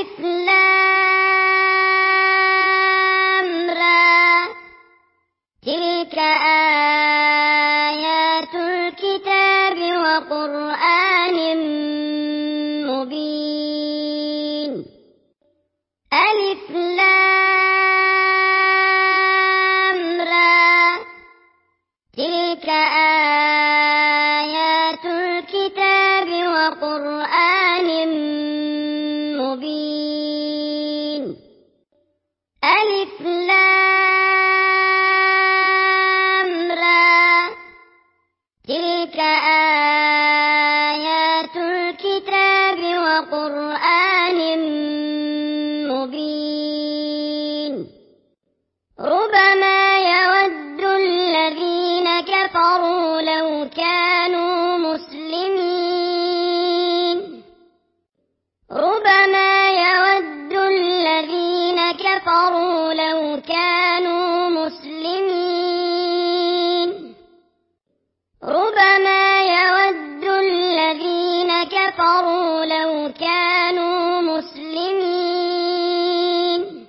ألف لام را تلك آيات الكتاب وقرآن مبين ألف لام را تلك آيات الكتاب وقرآن مبين ألف لام را تلك آيات الكتاب وقرآن مبين ربما يود الذين كفروا لو كانوا مسلمين ربما يود الذين كفروا لو كانوا مسلمين ربما يود الذين كفروا لو كانوا مسلمين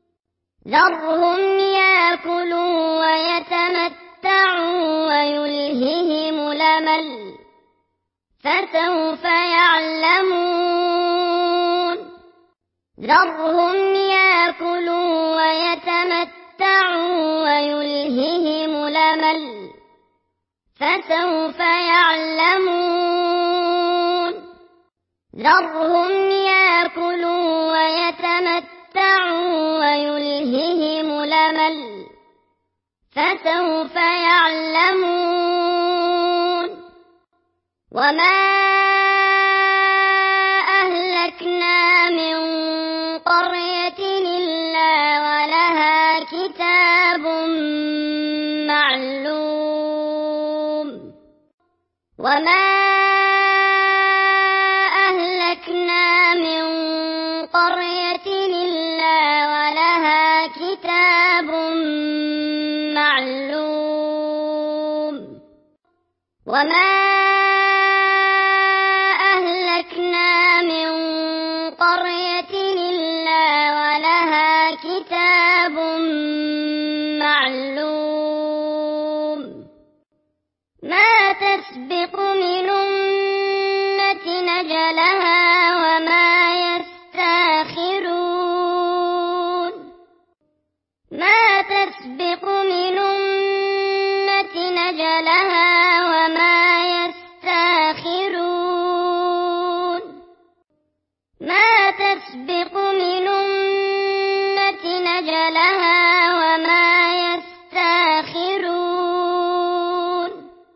ذرهم يأكلوا ويتمتعوا ويلههم الأمل فسوف يعلمون ذرهم يأكلوا ويتمتعوا ويلههم الأمل فسوف يعلمون ذرهم يأكلوا ويتمتعوا ويلههم الأمل فسوف يعلمون وما أهلكنا من قرية إلا ولها كتاب معلوم وما أهلكنا من قرية إلا ولها كتاب معلوم وما أهلكنا من قرية إلا ولها كتاب معلوم ما تسبق من أمة نجلها وما يستاخرون ما تسبق من أمة نجلها وما يستاخرون ما تسبق من أمة نجلها وما يستاخرون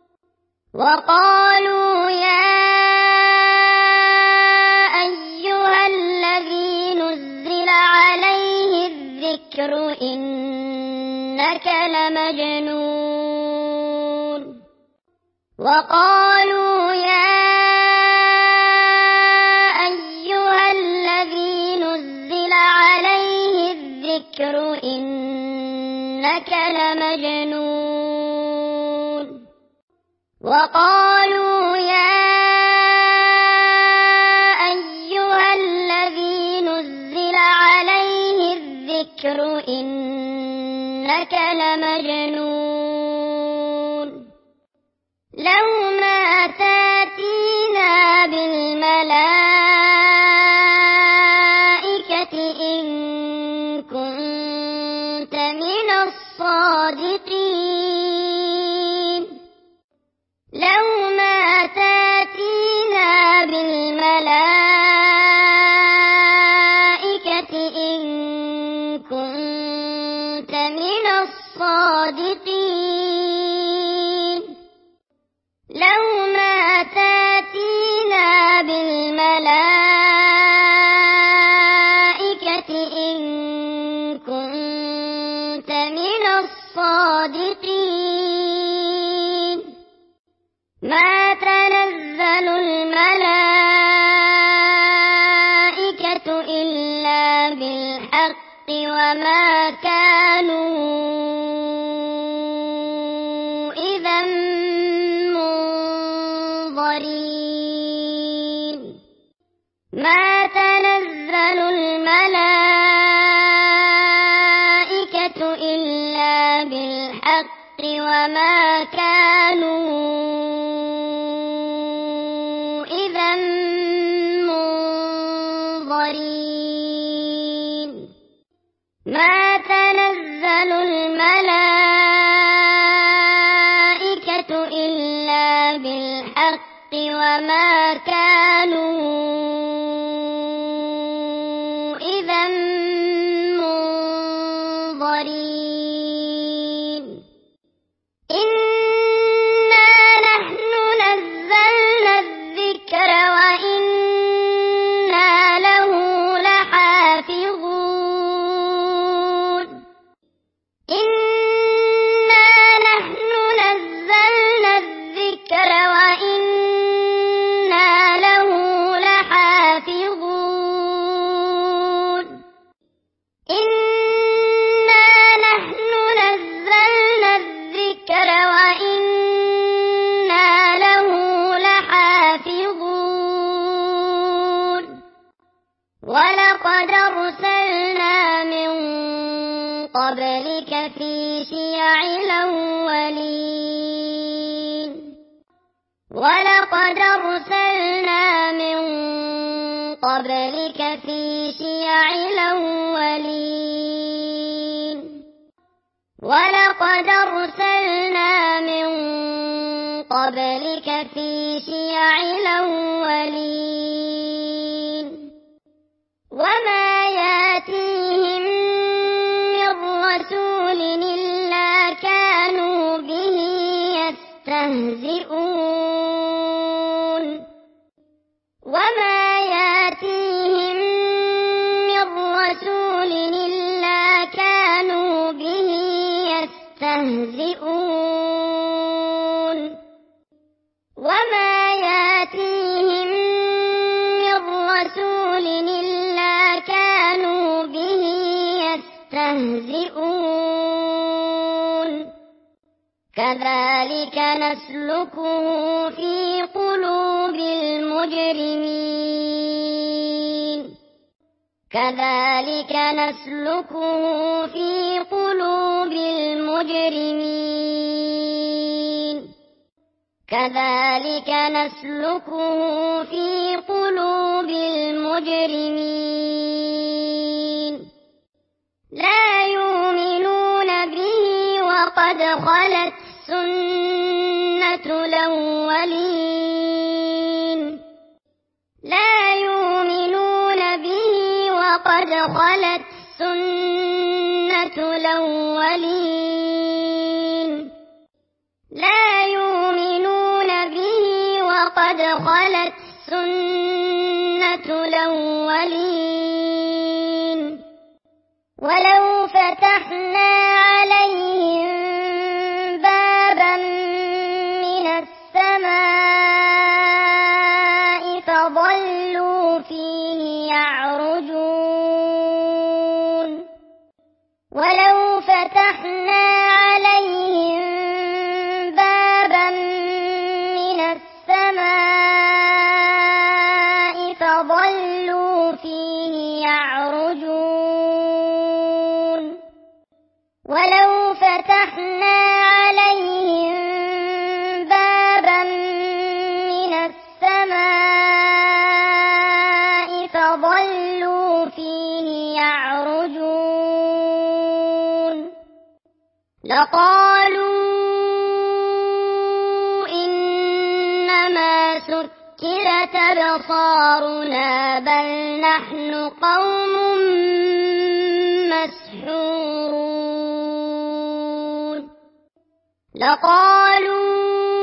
وقالوا يا أيها الذي نزل عليه الذكر إنك لمجنون وقالوا يا أيها الذي نزل عليه الذكر إنك لمجنون وقالوا يا أيها الذي نزل عليه الذكر إنك لمجنون لو ما تأتينا بالملائكة إن كنت من الصادقين لو ما تأتينا بالملائكة إن كنت من الصادقين لو ما تأتينا بالملائكة إن كنت من الصادقين ما تنزل الملائكة إلا بالحق وما كانوا إذا منظرين ما تنزل كانوا إذا منظرين ما تنزل الملائكة إلا بالحق وما كانوا إذا منظرين إنا نحن نزلنا الذكر وإنا له لحافظون إنا نحن نزلنا الذكر وإنا له لحافظون إنا نحن نزلنا الذكر وإنا له لحافظون ولقد أرسلنا من قبلك في شيع الأولين ولقد أرسلنا من قبلك في شيع الأولين ولقد أرسلنا من قبلك في شيع الأولين وما ياتيهم من رسول إلا كانوا به يستهزئون وما ياتيهم من رسول إلا كانوا به يستهزئون وما ياتيهم من رسول إلا كانوا به يستهزئون كذلك نسلكه في قلوب المجرمين كذلك نسلكه في قلوب المجرمين كذلك نسلكه في قلوب المجرمين لا يؤمنون به وقد خلت سنة الأولين لا يؤمنون به وقد خلت سنة الأولين لا يؤمنون به وقد خلت سنة الأولين ولو فتحنا عليهم بابا من السماء فظلوا فيه يعرجون ولو فتحنا عليهم بابا من السماء فظلوا فيه يعرجون ولو فتحنا عليهم بابا من السماء فظلوا فيه يعرجون لقالوا إنما سكرت أبصارنا بل نحن قوم مسحورون لقالوا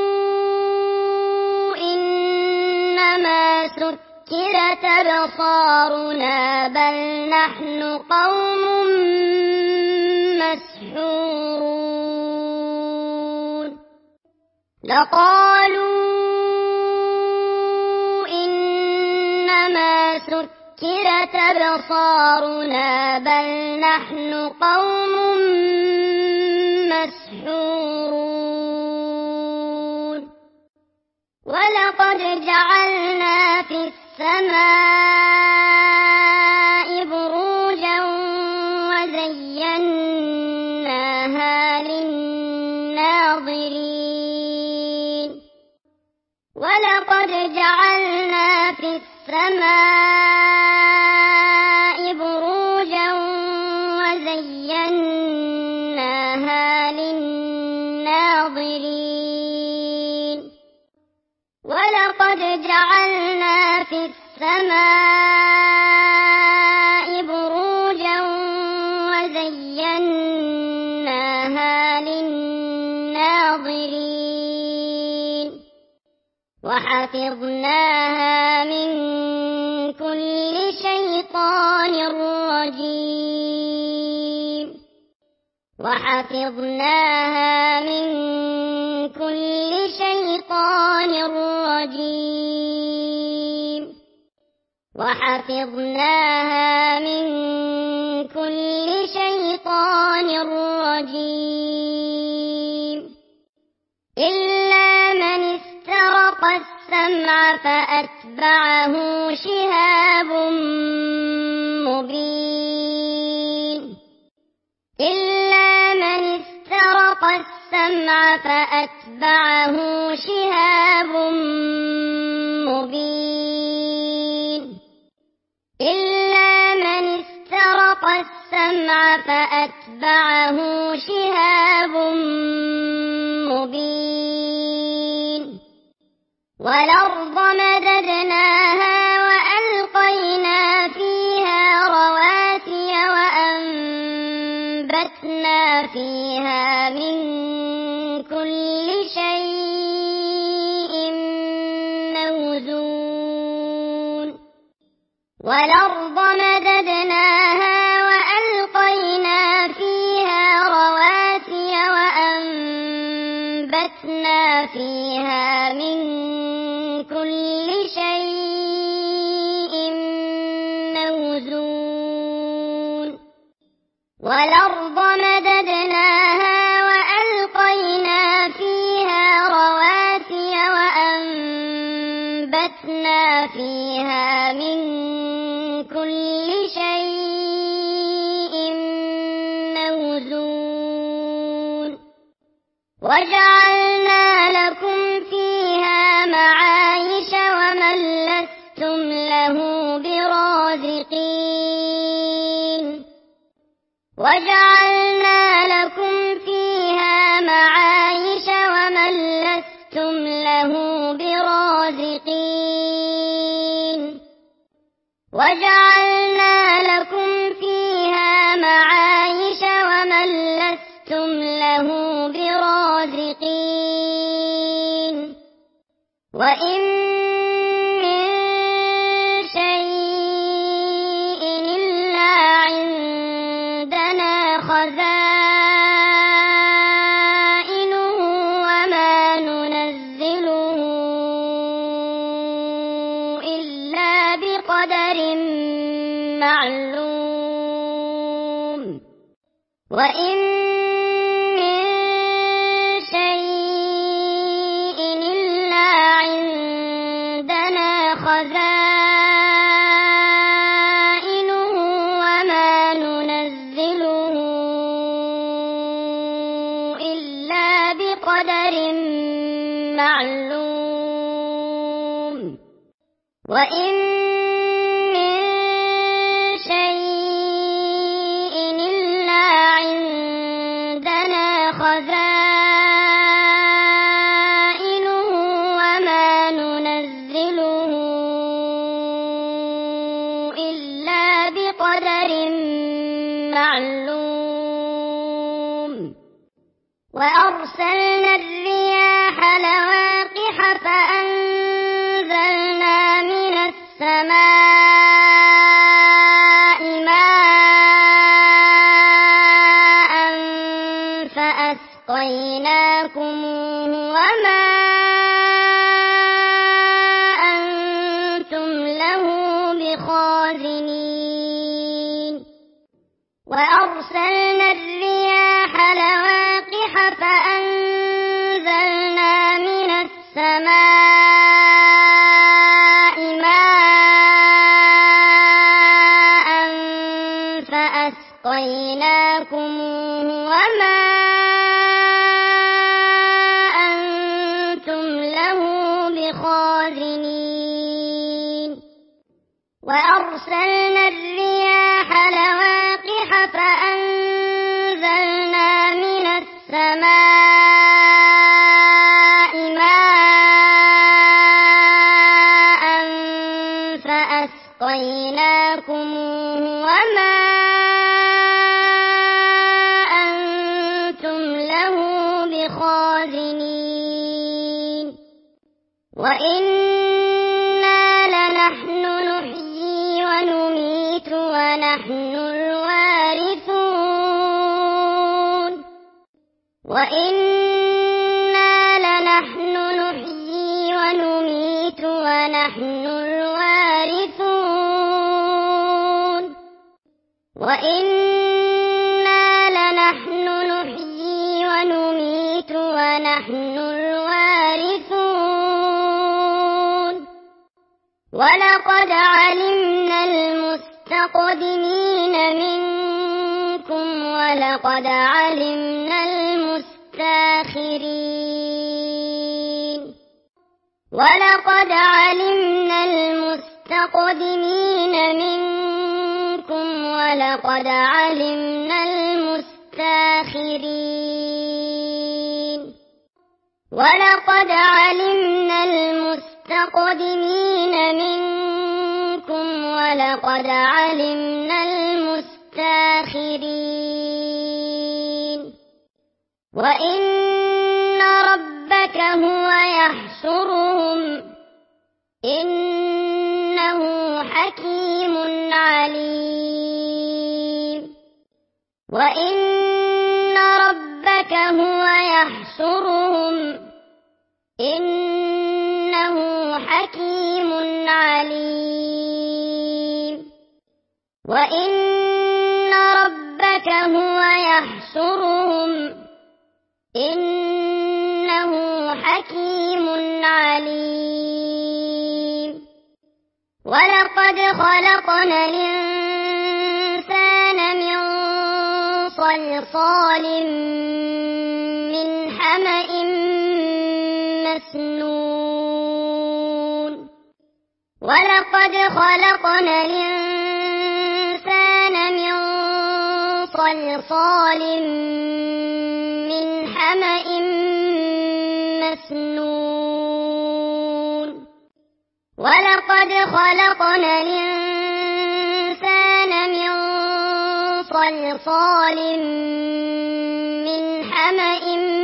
إنما سكرت أبصارنا بل نحن قوم مسحورون لقالوا إنما سكرت أبصارنا بل نحن قوم مسحورون ولقد جعلنا في السماء بروجا وزيناها للناظرين جعلنا في السماء بروجا وزيناها للناظرين ولقد جعلنا في السماء بروجا وزيناها للناظرين وحفظناها من كل شيطان رجيم وحفظناها من كل شيطان رجيم وحفظناها من كل شيطان رجيم إلا من استرق السمع فأتبعه شهاب مبين إلا من استرق السمع فأتبعه شهاب مبين إلا من استرق السمع فأتبعه شهاب مبين والأرض مددناها وألقينا فيها رواسي وأنبتنا فيها من كل شيء موزون والأرض مددناها وألقينا فيها رواسي وأنبتنا فيها من كل شيء موزون والأرض مددناها وألقينا فيها رواسي وأنبتنا فيها من كل شيء موزون وجعلنا لكم فيها معايش ومن لستم له برازقين وجعلنا لكم فيها معايش ومن لستم له برازقين وجعلنا لكم فيها معايش ومن لستم له برازقين وإن من شيء إلا عندنا خزائنه وما ننزله إلا بقدر معلوم وإن من شيء إلا عندنا خزائنه وما ننزله إلا بقدر معلوم وإن من شيء إلا عندنا خزائنه وما ننزله إلا بقدر معلوم وأرسلنا الرياح لواقح فأنزلنا من السماء ماء فأسقيناكموه وما أنتم له بخازنين وأرسلنا الرياح لواقح فأنزلنا من السماء ماء فأسقيناكموه وما أنتم له بخازنين وأرسلنا الرياح لواقح فأنزلنا من السماء ماء فأسقيناكموه وما أنتم له بخازنين وإنا لنحن نحيي ونميت ونحن الوارثون وإنا لنحن نحيي ونميت ونحن الوارثون وإنا لنحن نحيي ونميت ونحن الوارثون ولقد علمنا المستقدمين منكم ولقد علمنا المستاخرين ولقد علمنا المستقدمين منكم ولقد علمنا المستاخرين ولقد علمنا المستقدمين منكم ولقد علمنا المستاخرين وإن ربك هو يحشرهم إنه حكيم عليم وإن ربك هو يحشرهم إنه حكيم عليم وإن ربك هو يحشرهم إنه حكيم عليم ولقد خلقنا الإنسان من صلصال من حمأ مسنون ولقد خلقنا الإنسان من صلصال من حمأ مسنون ولقد خلقنا الإنسان من صلصال من حمأ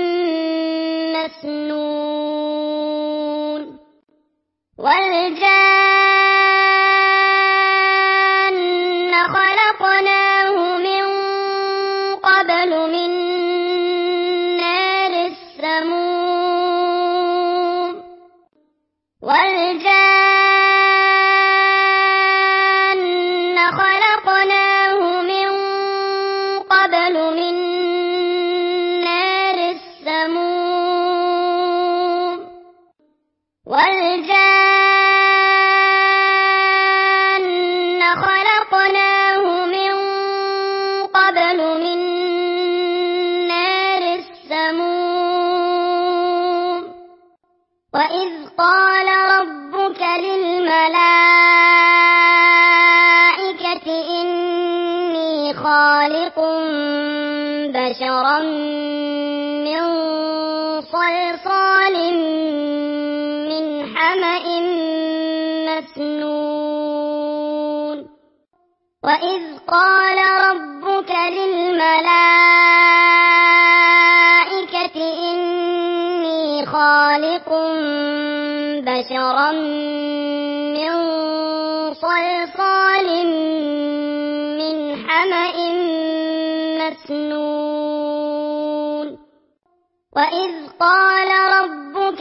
مسنون والجان خلقناه من قبل من نار السموم والجان خلقناه من قبل من نار السموم والجان خلقناه من قبل من نار السموم وإذ قال ربك للملائكة إني خالق بشرا من صلصال من حمأ مسنون وإذ قال ربك للملائكة إني خالق بشرا من صلصال من حمأ مسنون وإذ قال ربك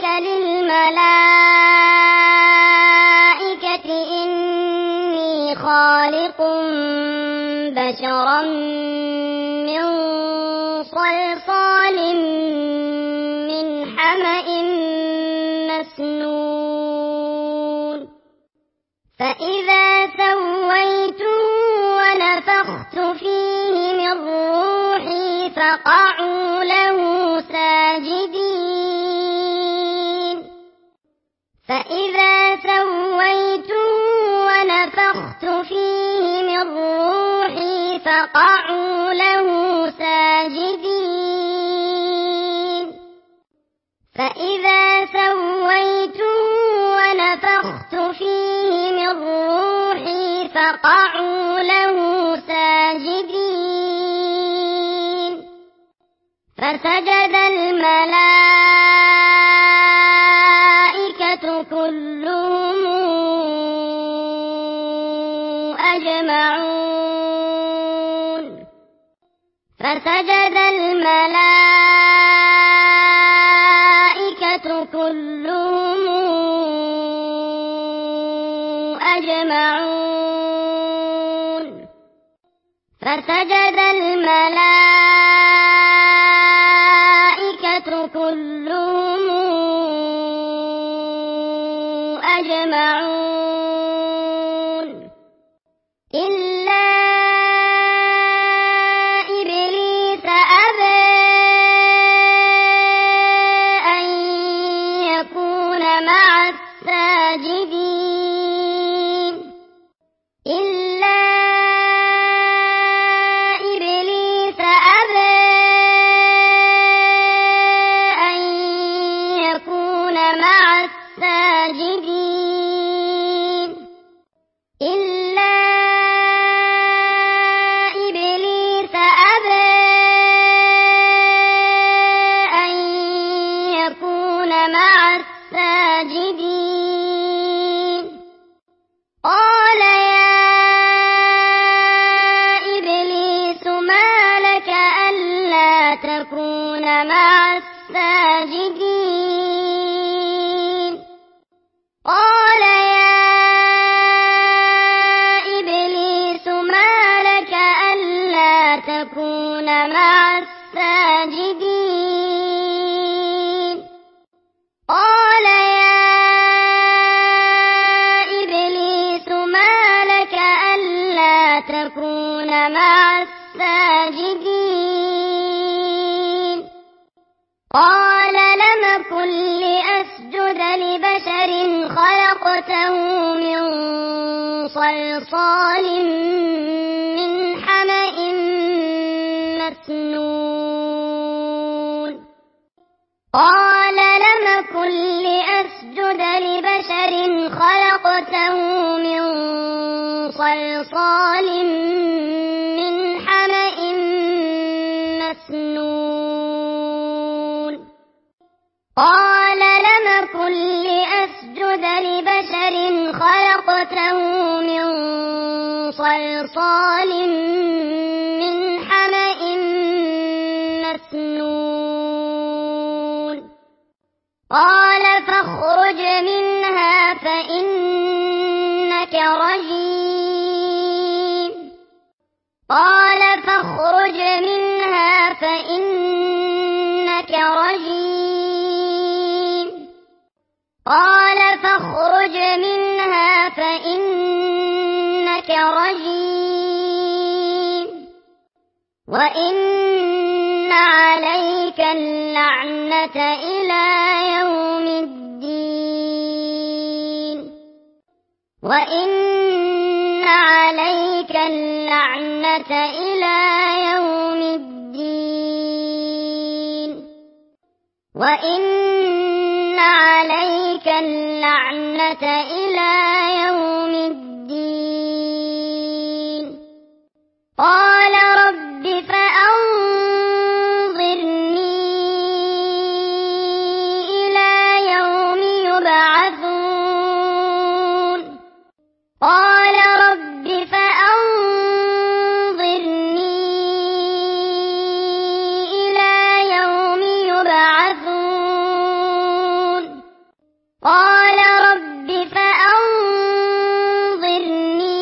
للملائكة إني خالق بشرا من صلصال من حمأ مسنون فإذا سويته ونفخت فيه من روحي فقعوا له ساجدين فإذا سويته ونفخت فيه من روحي فقعوا له ساجدين فإذا سويته ونفخت فيه من روحي فقعوا له ساجدين فسجد الملائكة كلهم أجمعون فسجد الملائكة كلهم أجمعون فسجد الملائكة كلهم أجمعون إلا إبليس أبى أن يكون مع الساجدين إلا إبليس أبى أن يكون مع الساجدين إلا إبليس أبى أن يكون مع الساجدين قال يا إبليس ما لك ألا تكون مع الساجدين قال يا إبليس ما لك ألا تكون مع الساجدين قال يا إبليس ما لك ألا تكون مع الساجدين قال لم أكن لأسجد لبشر خلقته من صلصال من حمإ مسنون قال لم أكن لأسجد لبشر خلقته من صلصال من حمإ مسنون قال لم أكن لأسجد لبشر خلقته من صلصال من حمإ مسنون قال فاخرج منها فإنك رجيم قال فاخرج منها فإنك رجيم قال فاخرج منها فإنك رجيم وإن عليك اللعنة إلى يوم الدين وإن عليك اللعنة إلى يوم الدين وإن عليك اللعنة إلى يوم الدين قال رب فأنظرني إلى يوم يبعثون قال رب فأنظرني إلى يوم يبعثون قال رب فأنظرني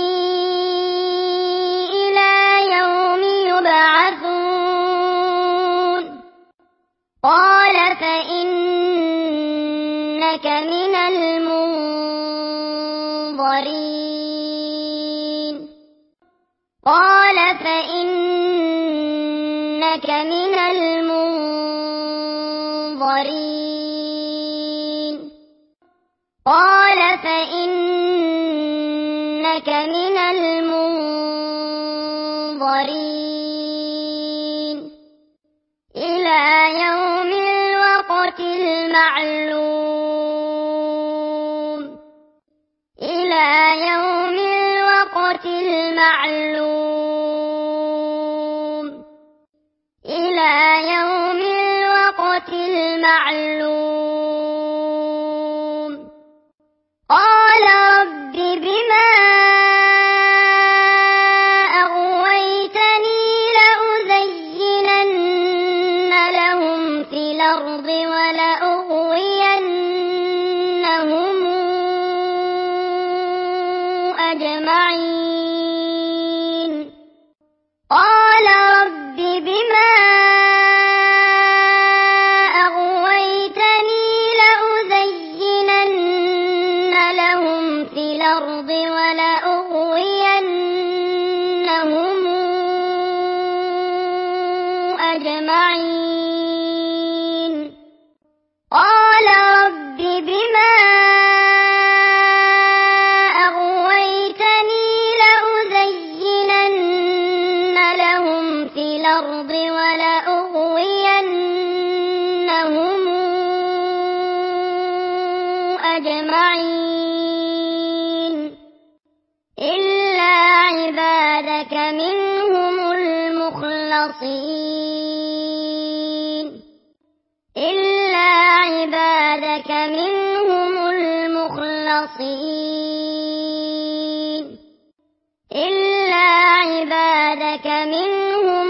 إلى يوم يبعثون قال فإنك من المنظرين قال فإنك من المنظرين قال فإنك إنك من المنظرين إلى يوم الوقت المعلوم إلى يوم الوقت المعلوم إلى يوم الوقت المعلوم قال رب بما أغويتني لأزينن لهم في الأرض ولأغوينهم أجمعين قال رب بما أغويتني لأزينن لهم في الأرض ولأغوينهم أجمعين قال رب بما أغويتني لأزينن لهم في الأرض ولأغوينهم أجمعين إلا عبادك منهم المخلصين إلا عبادك منهم المخلصين إلا عبادك منهم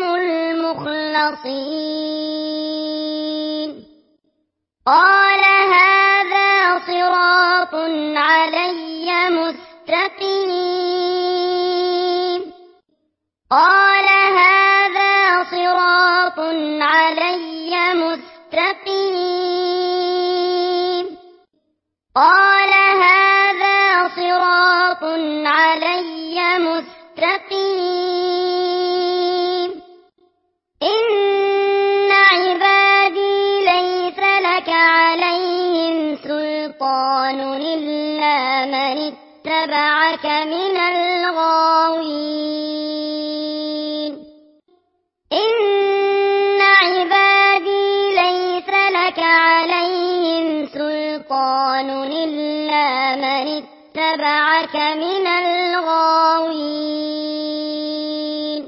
المخلصين قال هذا صراط علي مستقيم قال هذا صراط علي مستقيم قال هذا صراط علي مستقيم إن عبادي ليس لك عليهم سلطان إلا من اتبعك من الغاوين إن عبادي ليس لك عليهم سلطان إلا من اتبعك من الغاوين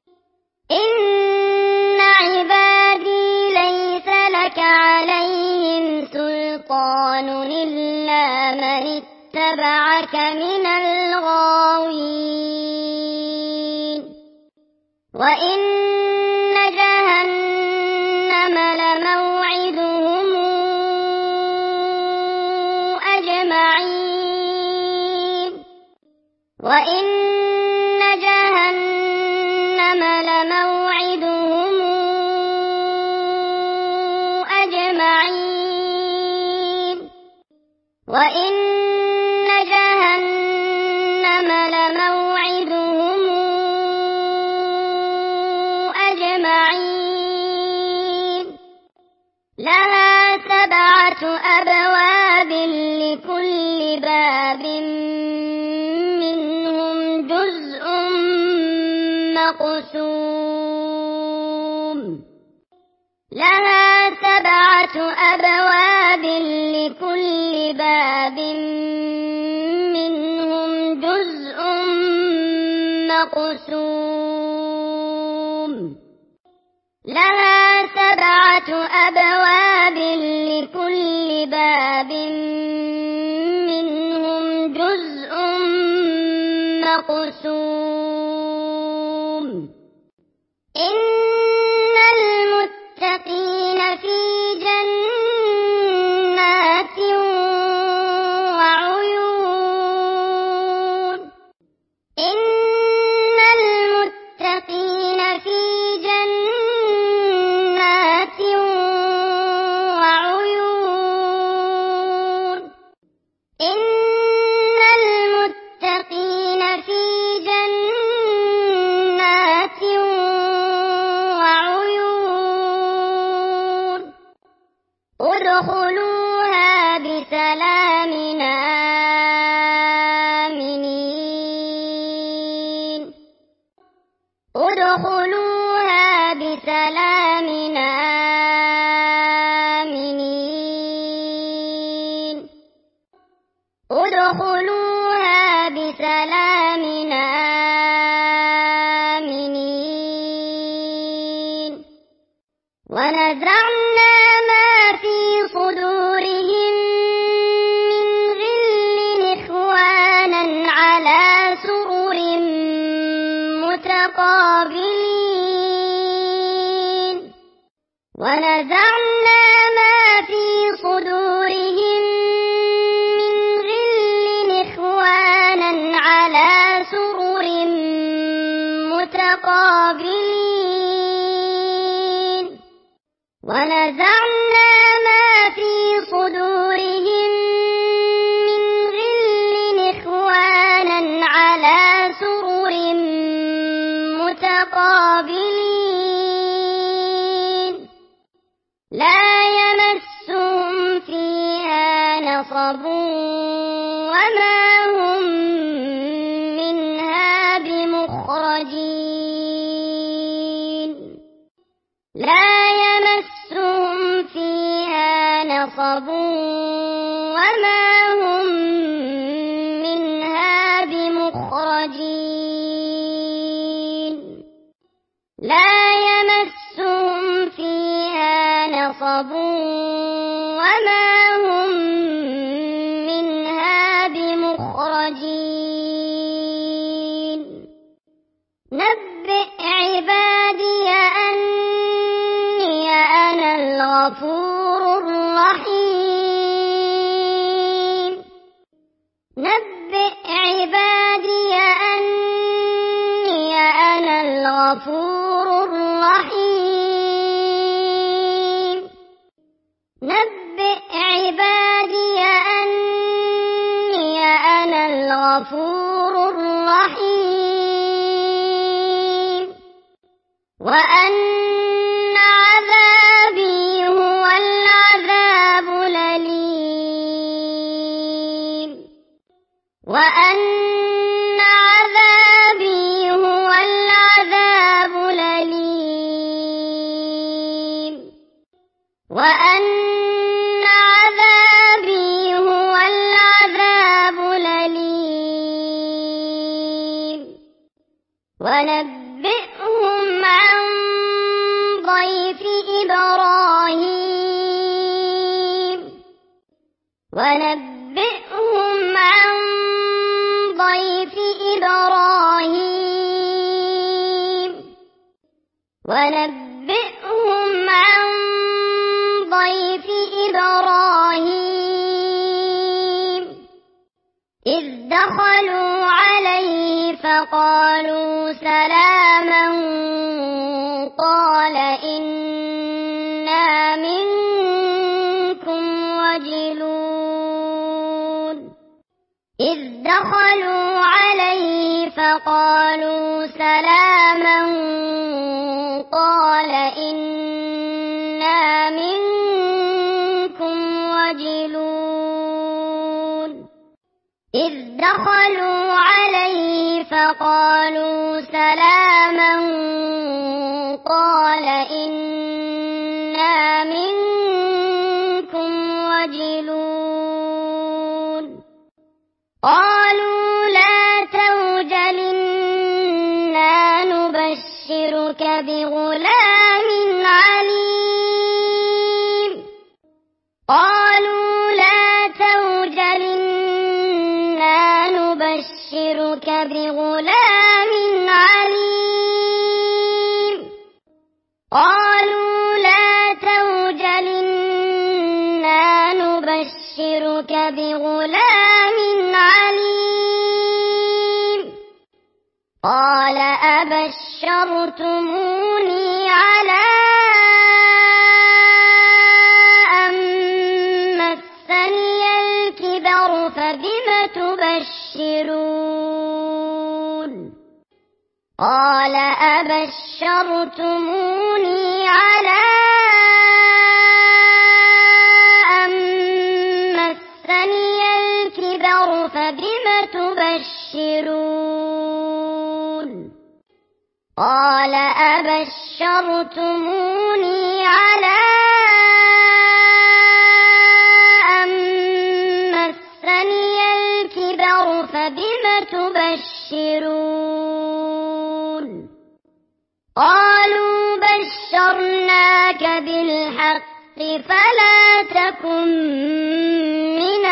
إن عبادي ليس لك عليهم سلطان إلا من اتبعك من الغاوين وإن جهنم لموعدهم أجمعين وإن جهنم لموعدهم أجمعين وإن جهنم لموعدهم أجمعين لها 7 أبواب لكل باب منهم جزء مقسوم لها 7 أبواب لكل باب منهم جزء مقسوم لها 7 أبواب لكل باب منهم جزء مقسوم إن المتقين في جنات وعيون إن المتقين في جنات وعيون إن المتقين في جنات وعيون ادخلوها بسلام آمنين ادخلوها بسلام آمنين. ادخلوها بسلام آمنين. ونزعنا ما في صدورهم من غل إخوانا على سرر متقابلين. ونزعنا ما في صدورهم من غل إخوانا على سرر متقابلين. ونزعنا ما في صدورهم من غل إخوانا على سرر متقابلين. لا يمسهم فيها نصب وما هم منها بمخرجين. لا يمسهم فيها نصب وما هم منها بمخرجين. لا يمسهم فيها نصب وما هم منها بمخرجين. نبئ عبادي أني أنا الغفور الرحيم. نبئ عبادي أني أنا الغفور الرحيم. نبئ عبادي أني أنا الغفور الرحيم. وأن عذابي هو العذاب الأليم. وأن عذابي هو العذاب الأليم. وأن عذابي هو العذاب الأليم. ونبئهم عن ضيف إبراهيم. ونبئهم عن ضيف إبراهيم. ونبئهم عن ضيف إبراهيم. إذ دخلوا عليه فقالوا سلاما قال إنا منكم وجلون. إذ دخلوا عليه فقالوا سلاما قال إنا منكم وجلون. إذ دخلوا عليه فقالوا سلاما قال إنا منكم وجلون. قالوا لا توجل إنا نبشرك بغلام عليم. قالوا لا توجل إنا نبشرك بغلام عليم. قالوا لا توجل إنا نبشرك بغلام عليم. قال أبشرتموني على أن مسني الكبر فبم تبشرون. قال أبشرتموني على أن مسني الكبر فبم تبشرون. قال أبشرتموني على أن مسني الكبر فبم تبشرون قالوا بشرناك بالحق فلا تكن من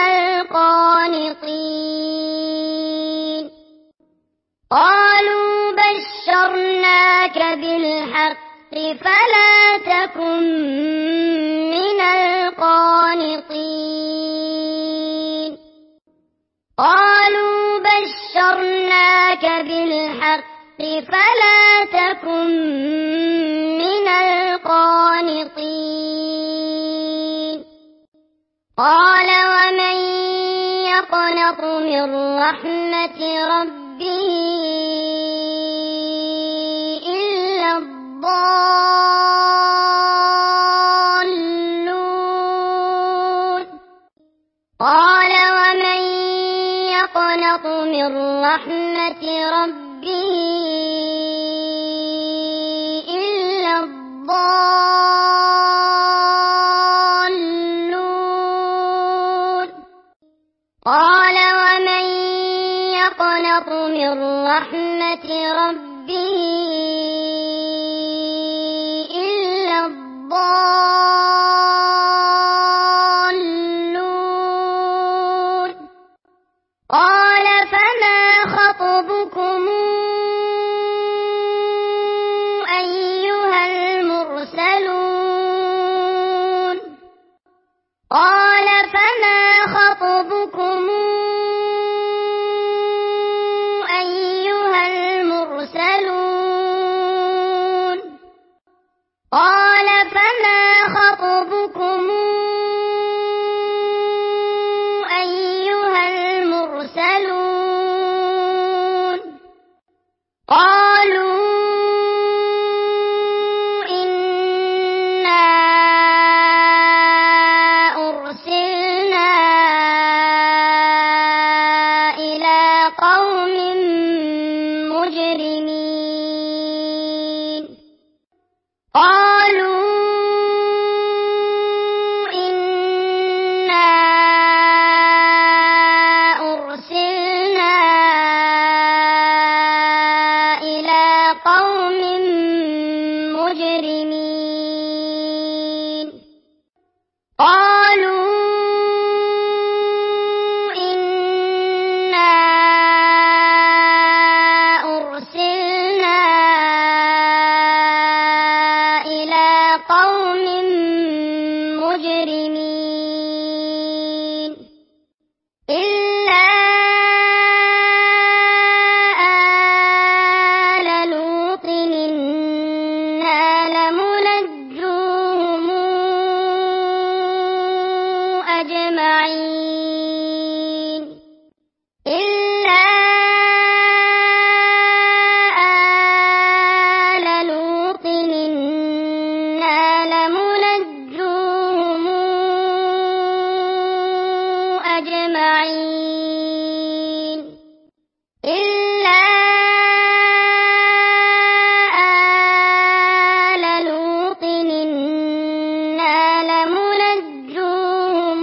القانطين قالوا بشرناك بالحق فلا تكن من القانطين قالوا بشرناك بالحق فلا تكن من القانطين قال ومن يقنط من رحمة ربه إلا الضالون قال ومن يقنط من رحمة ربه إلا الضالون قال ومن يقنط من رحمة ربه إلا الضالون قال فما خطبكم أيها المرسلون قال فما خطبكم أيها المرسلون قال فما خطبكم أيها المرسلون قالوا إنا أرسلنا إلى قوم مجرمين قالوا إنا أرسلنا إلى قوم مجرمين قالوا إنا أرسلنا إلى قوم مجرمين إلا آل لوط إنا لمنجوهم أجمعين إلا آل لوط إنا لمنجوهم أجمعين إلا آل لوط إنا لمنجوهم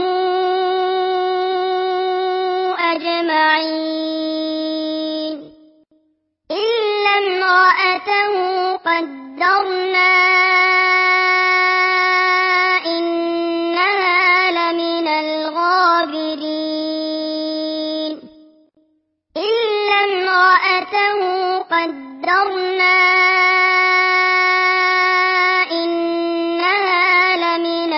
أجمعين إلا امرأته قدرنا إنها لمن الغابرين إلا امرأته قدرنا إنها لمن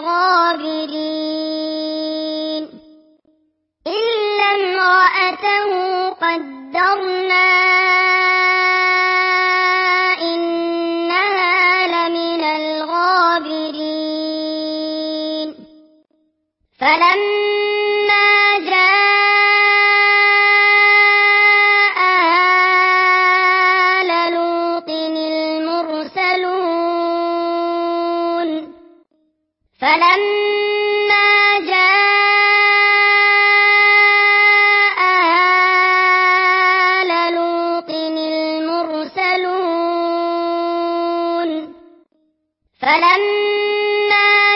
الغابرين إلا امرأته قدرنا إنها لمن الغابرين فلما جاء آل لوط المرسلون فلما جاء آل لوط المرسلون فلما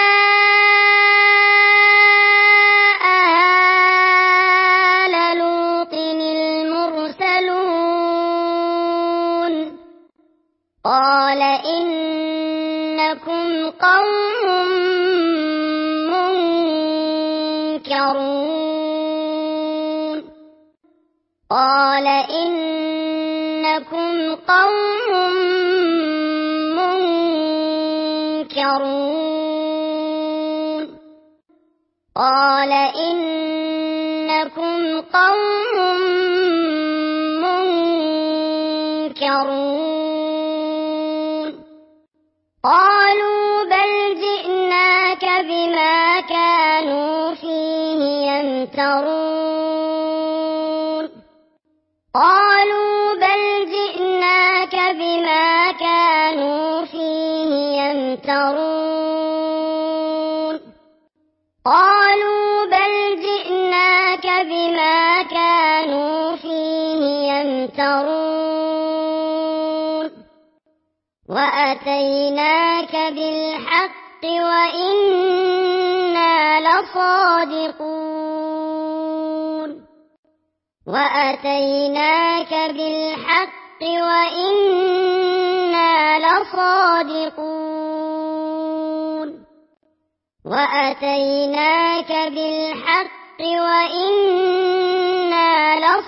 جاء آل لوط المرسلون قال إنكم قوم منكرون قال إنكم قوم منكرون قال إنكم قوم منكرون قالوا بل جئناك بما كانوا فيه يمترون قالوا بل جئناك بما كانوا فيه يمترون قالوا بل جئناك بما كانوا فيه يمترون وأتيناك بالحق وإنا لصادقون وأتيناك بالحق وإنا لصادقون وأتيناك بالحق وإنا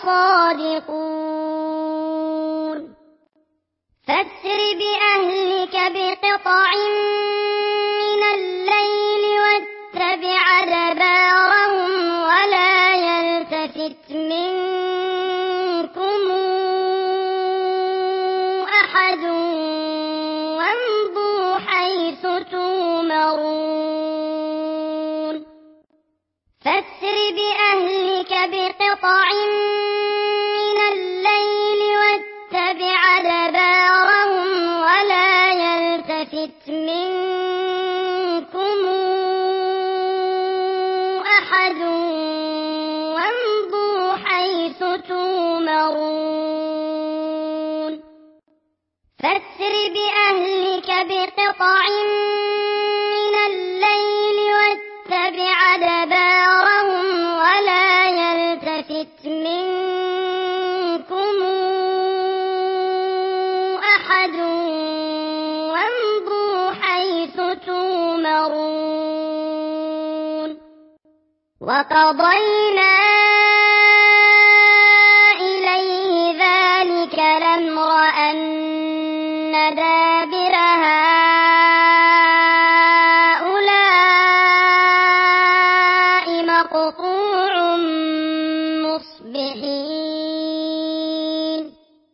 لصادقون فاسر بأهلك بقطع من الليل واتبع أدبارهم ولا يلتفت منكم أحد وامضوا حيث تؤمرون فاسر بأهلك بقطع من الليل واتبع أدبارهم ولا يلتفت منكم أحد وامضوا حيث تؤمرون فاسر بأهلك بقطع من الليل واتبع أدبارهم ولا يلتفت منكم أحد وامضوا حيث تؤمرون وقضينا إليه ذلك الأمر أن دابر هؤلاء مقطوع مصبحين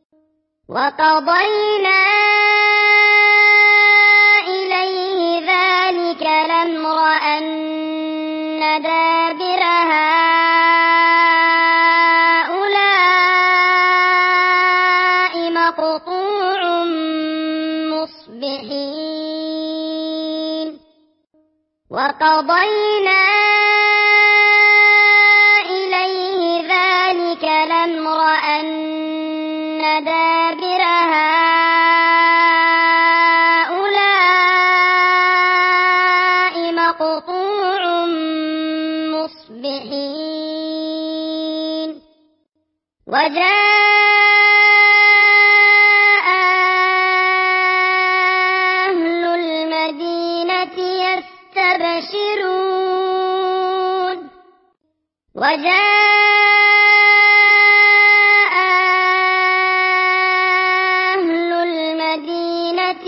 وقضينا إليه ذلك الأمر أن دابر هؤلاء مقطوع مصبحين وقضينا إليه ذلك الأمر أن دابر هؤلاء مقطوع مصبحين وجاء أهل المدينة يستبشرون وجاء أهل المدينة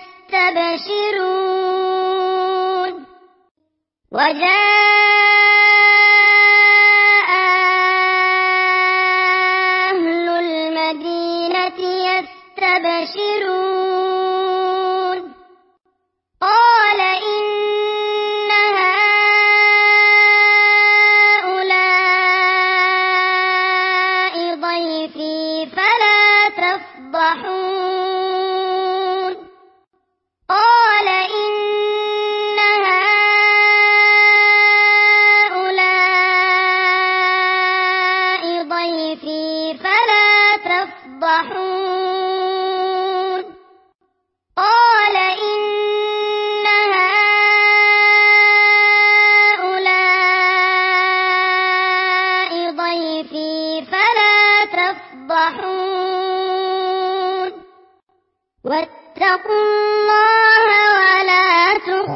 يستبشرون وجاء أهل المدينة يستبشرون قال إن هؤلاء ضيفي فلا تفضحون قال إن هؤلاء ضيفي فلا تفضحون قال واتقوا الله ولا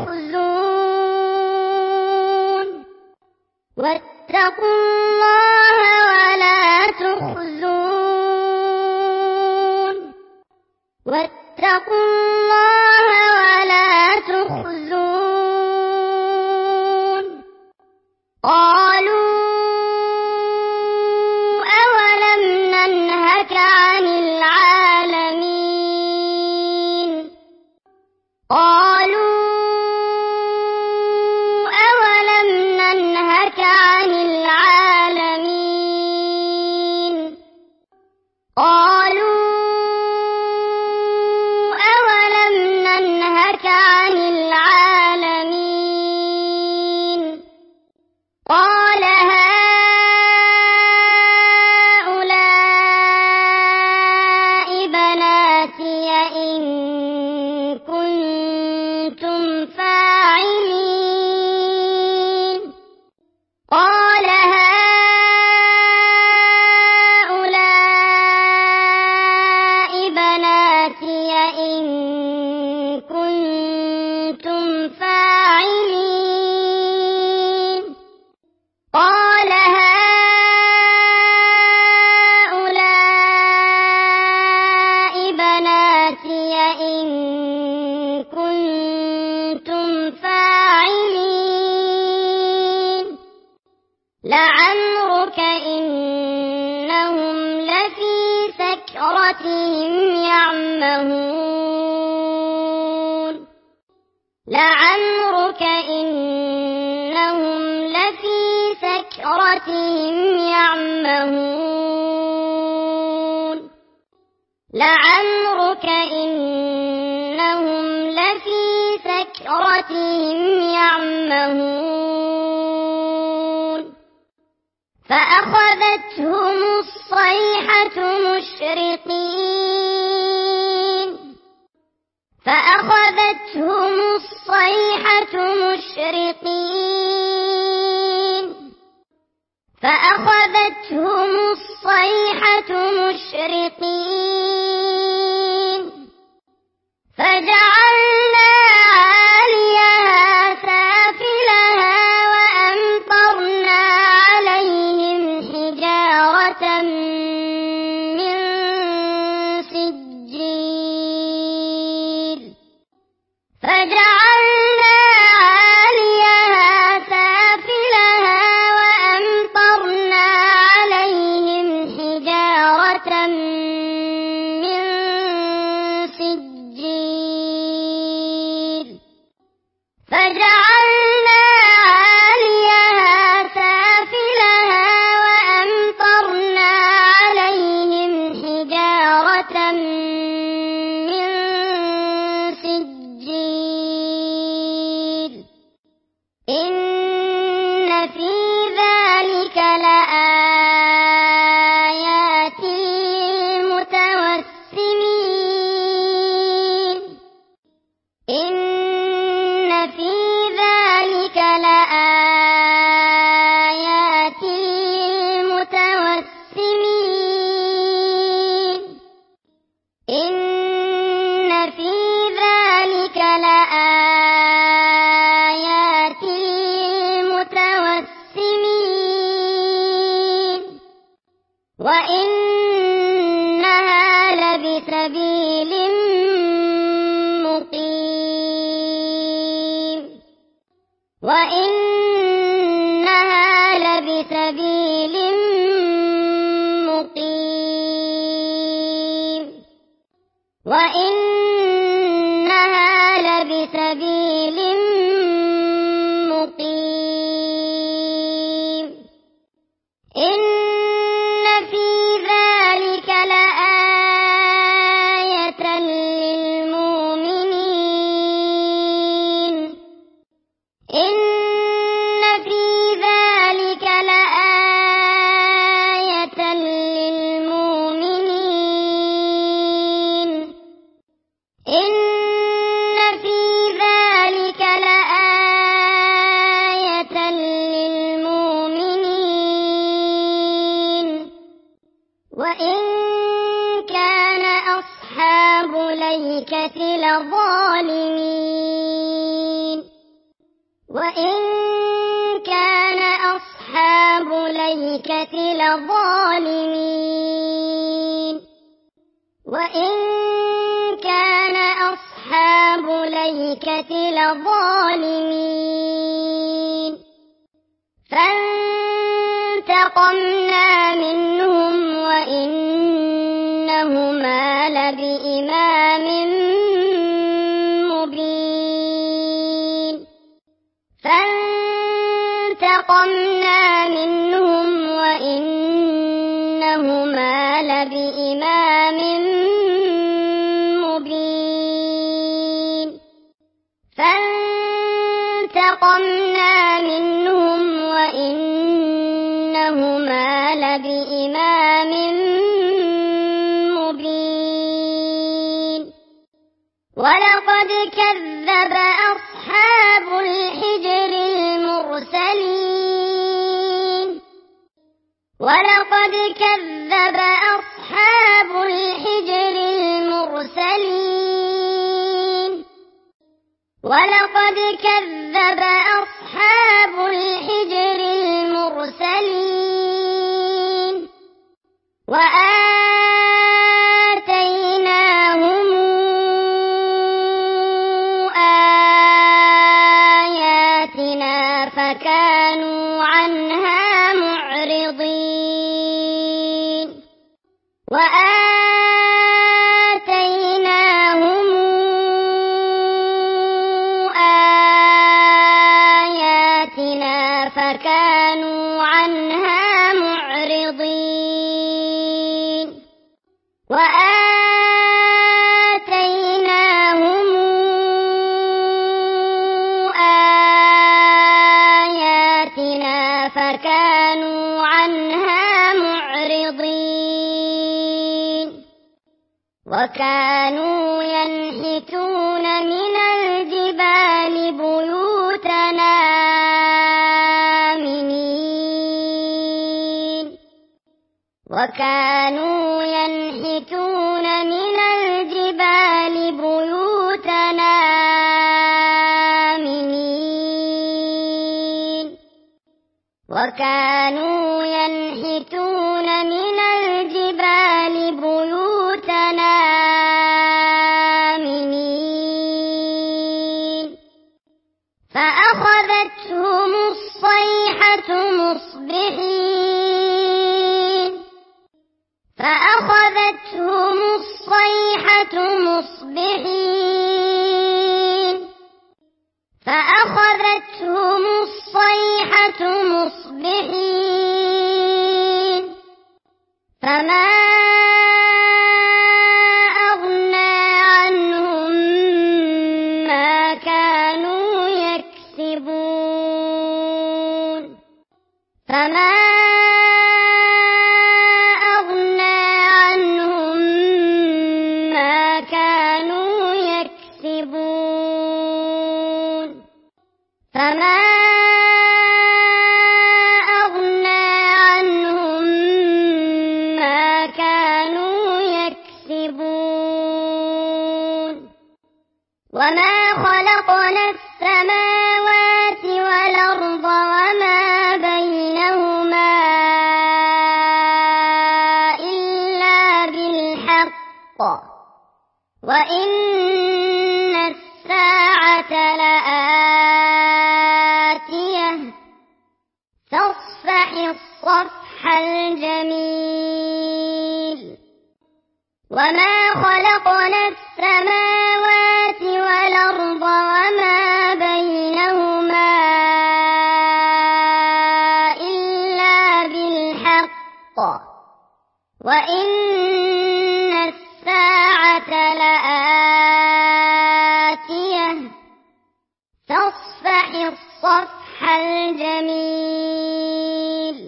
تخزون واتقوا الله ولا تخزون واتقوا الله ولا تخزون قالوا أولم ننهك عن العالمين قالوا أولم ننهك عن العالمين قالوا أولم ننهك عن العالمين قال هؤلاء بناتي إن كنتم فاعلين قال هؤلاء بناتي إن كنتم فاعلين قال هؤلاء بناتي إن كنتم فاعلين لعمرك إنهم لفي سكرتهم يعمهون لعمرك إنهم لفي سكرتهم يعمهون لعمرك إنهم لفي سكرتهم يعمهون فأخذتهم الصيحة مشرقين فأخذتهم الصيحة مشرقين فأخذتهم الصيحة مشرقين فجعلنا عاليها سافلها وأمطرنا عليهم حجارة من سجيل فجعلنا عاليها سافلها وأمطرنا عليهم حجارة من سجيل فجعلنا عاليها سافلها وأمطرنا عليهم حجارة من سجيل إن في ذلك لآيات للمتوسمين إن في ذلك لآيات للمتوسمين إن في ذلك لآيات للمتوسمين وإنها لبسبيل مقيم وإنها لبسبيل مقيم وإنها لبسبيل مقيم إن في ذلك لآية للمؤمنين إن في ذلك لآية للمؤمنين الْأَيْكَةِ لَظَالِمِينَ وَإِن كَانَ أَصْحَابُ الْأَيْكَةِ لَظَالِمِينَ وَإِن كَانَ أَصْحَابُ الْأَيْكَةِ لَظَالِمِينَ فَانتَقَمْنَا مِنْهُمْ وَإِنَّهُمَا لَبِإِمَامٍ مُبِينٍ فَانتَقَمْنَا مِنْهُمْ وَإِنَّهُمَا لَبِإِمَامٍ مُبِينٍ فَانتَقَمْنَا مِنْهُمْ وَإِنَّهُمَا لَبِإِمَامٍ مُبِينٍ وَلَقَدْ كَذَّبَ أَصْحَابُ الْحِجْرِ الْمُرْسَلِينَ وَلَقَدْ كَذَّبَ أَصْحَابُ الْحِجْرِ الْمُرْسَلِينَ وَلَقَدْ كَذَّبَ أَصْحَابُ الْحِجْرِ الْمُرْسَلِينَ وَآتَيْنَاهُمْ آيَاتِنَا فَكَانُوا عَنْهَا مُعْرِضِينَ وَآتَيْنَاهُمْ آيَاتِنَا فَكَانُوا عَنْهَا مُعْرِضِينَ وَآتَيْنَاهُمْ آيَاتِنَا فَكَانُوا عَنْهَا مُعْرِضِينَ وَكَانُوا يَنْحِتُونَ مِنَ الْجِبَالِ بُيُوتًا آمِنِينَ وَكَانُوا يَنْحِتُونَ مِنَ الْجِبَالِ بُيُوتًا آمِنِينَ وَكَانُوا يَنْحِتُونَ مِنَ الْجِبَالِ بُيُوتًا آمِنِينَ فَأَخَذَتْهُمُ الصَّيْحَةُ مُصْبِحِينَ فَأَخَذَتْهُمُ الصَّيْحَةُ مُصْبِحِينَ فَأَخَذَتْهُمُ الصَّيْحَةُ مُصْبِحِينَ فَمَا أَغْنَىٰ عَنْهُم مَّا كَانُوا يَكْسِبُونَ فَمَا أَغْنَىٰ عَنْهُم مَّا كَانُوا يَكْسِبُونَ فَمَا أَغْنَىٰ عَنْهُم مَّا كَانُوا يَكْسِبُونَ وَمَا خَلَقْنَا السَّمَاوَاتِ وَالْأَرْضَ وَمَا بَيْنَهُمَا إِلَّا بِالْحَقِّ وَإِنَّ السَّاعَةَ لَآتِيَةٌ فَاصْفَحِ الصَّفْحَ الْجَمِيلَ وَمَا خَلَقْنَا السَّمَاوَاتِ وَالْأَرْضَ وَمَا بَيْنَهُمَا إِلَّا بِالْحَقِّ وَإِنَّ السَّاعَةَ لَآتِيَةٌ فَاصْفَحِ الصَّفْحَ الْجَمِيلَ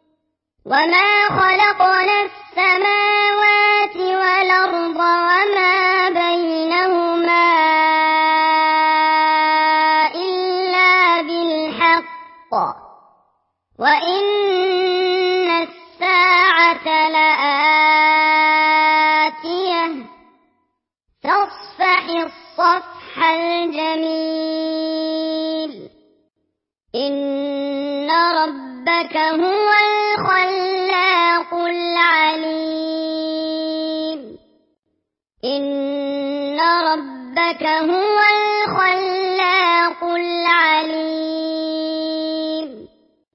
وَمَا خَلَقْنَا السَّمَاوَاتِ وَالْأَرْضَ وَمَا فاصفح الصفح الجميل إن ربك هو الخلاق العليم إن ربك هو الخلاق العليم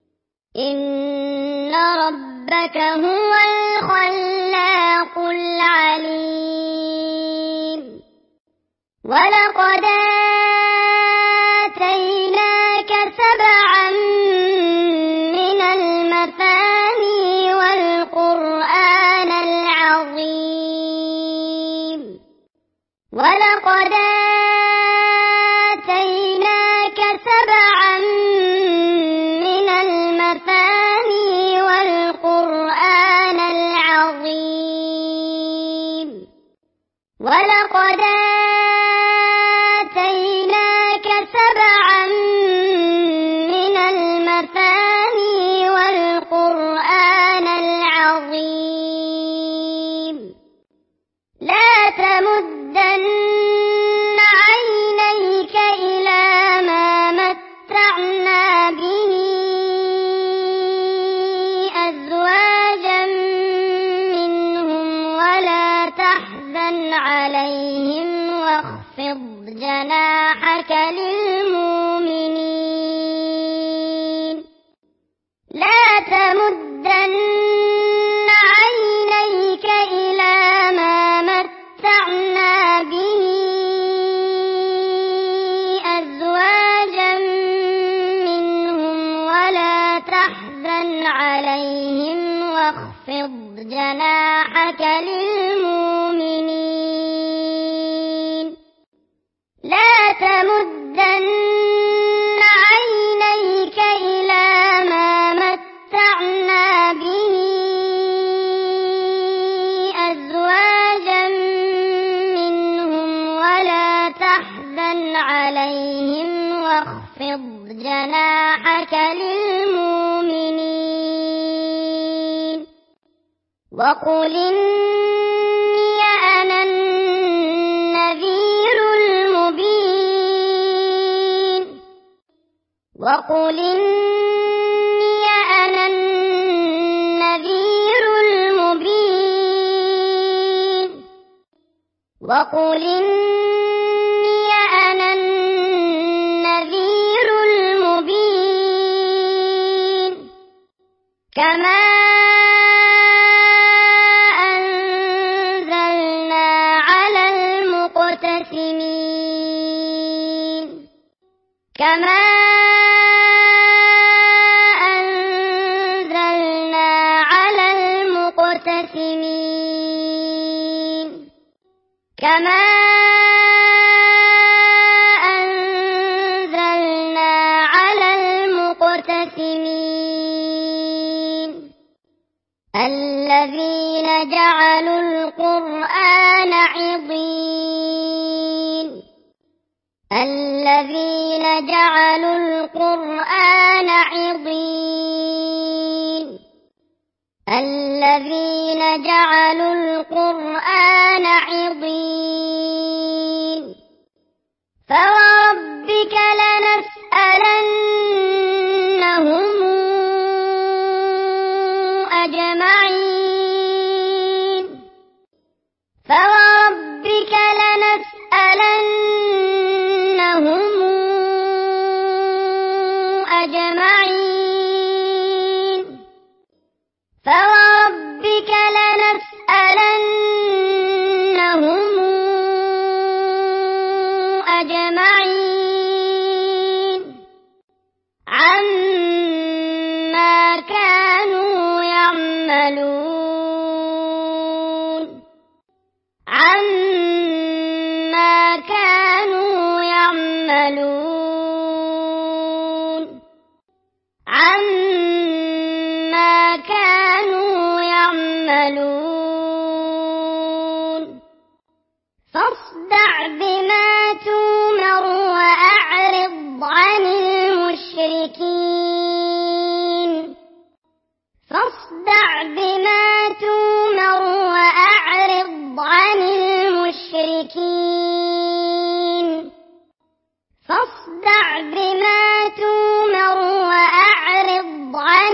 إن ربك هو الخلاق العليم ولقد آتيناك 7 من المثاني والقرآن العظيم ولقد آتيناك 7 من المثاني والقرآن العظيم ولقد آتيناك 7 من المثاني والقرآن العظيم لا تمدن عينيك إلى ما متعنا به أزواجا منهم ولا تحزن عليهم واخفض جناحك للمؤمنين لا تمدن عينيك إلى ما متعنا به أزواجا منهم ولا تحزن عليهم واخفض جناحك للمؤمنين لا تمدن عينيك إلى ما متعنا به أزواجا منهم ولا تحزن عليهم واخفض جناحك للمؤمنين وقل إني أنا النذير المبين وقل إني أنا النذير المبين وقل إني أنا النذير المبين كما أنزلنا على المقتسمين كما أنزلنا على المقتسمين كما أنزلنا على المقتسمين الذين جعلوا القرآن عضين الذين جعلوا القرآن عضين الذين جعلوا القرآن عضين فوربك لنسألنهم أجمعين فوربك لنسألنهم أجمعين فوربك لنسألنهم أجمعين عما كانوا يعملون عما كانوا يعملون عما كانوا يعملون فاصدع بما تؤمر وأعرض عن المشركين فاصدع بما تؤمر وأعرض عن المشركين بما تؤمر وأعرض عن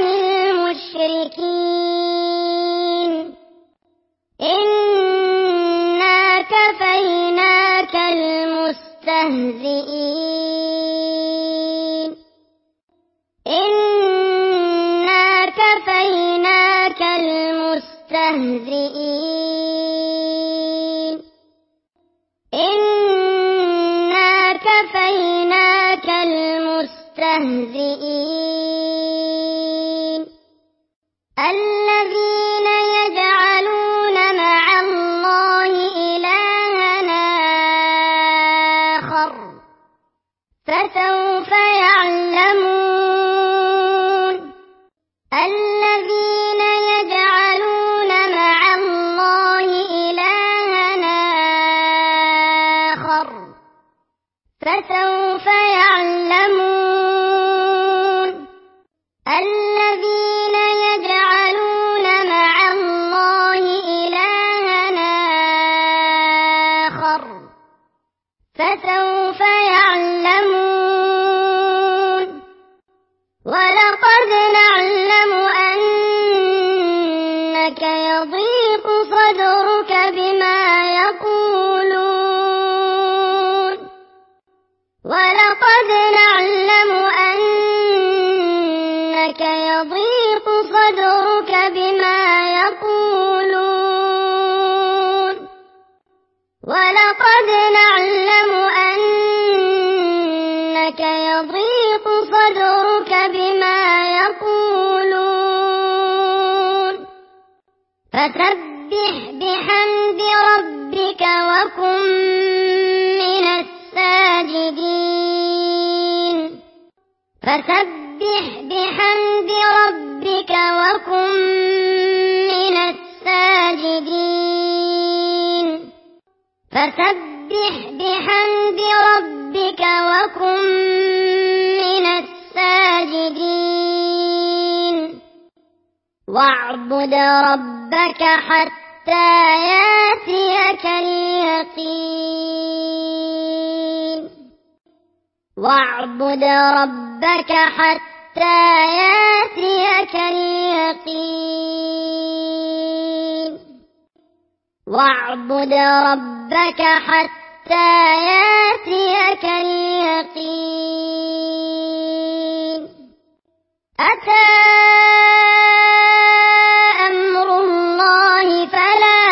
المشركين إنا كفيناك المستهزئين إنا كفيناك المستهزئين إنا كفيناك المستهزئين الذين يجعلون مع الله إلها آخر فسوف يعلمون الذين يجعلون مع الله إلها آخر فسوف يعلمون الذين يجعلون مع الله إلها آخر فسوف يعلمون ولقد نعلم أنك يضيق صدرك بما يقولون ولقد نعلم أنك يضيق صدرك بما يقولون ولقد نعلم أنك يضيق صدرك بما يقولون فسبح بحمد ربك وكن من الساجدين فسبح بحمد ربك وكن من الساجدين فسبح بحمد ربك وكن من الساجدين واعبد ربك حتى ياتيك اليقين واعبد ربك حتى ياتيك اليقين واعبد ربك حتى ياتيك اليقين أتى أمر الله فلا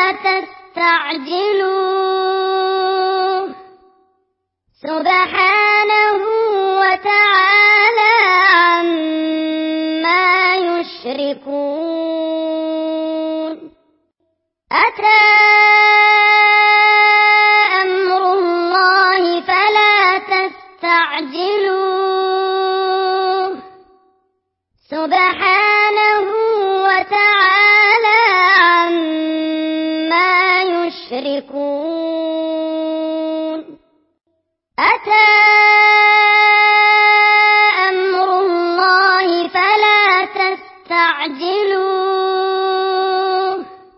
تستعجلوه سبحانه وتعالى عما يشركون أتى أمر الله فلا تستعجلوه سبحانه وتعالى عما يشركون أتى أمر الله فلا تستعجلوه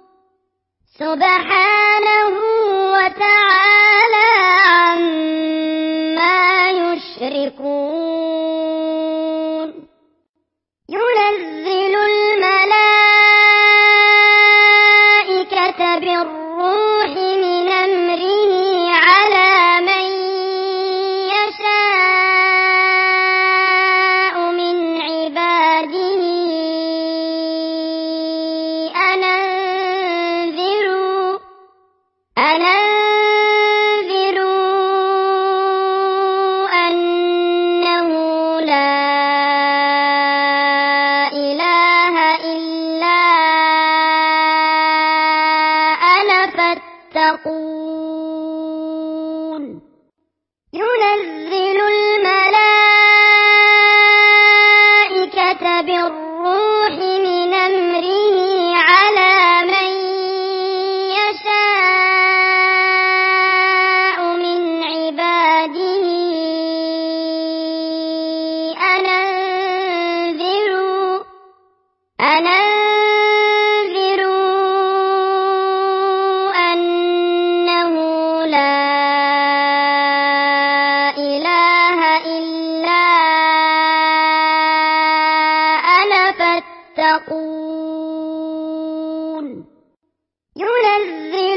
سبحانه وتعالى عما يشركون تتقون ينزل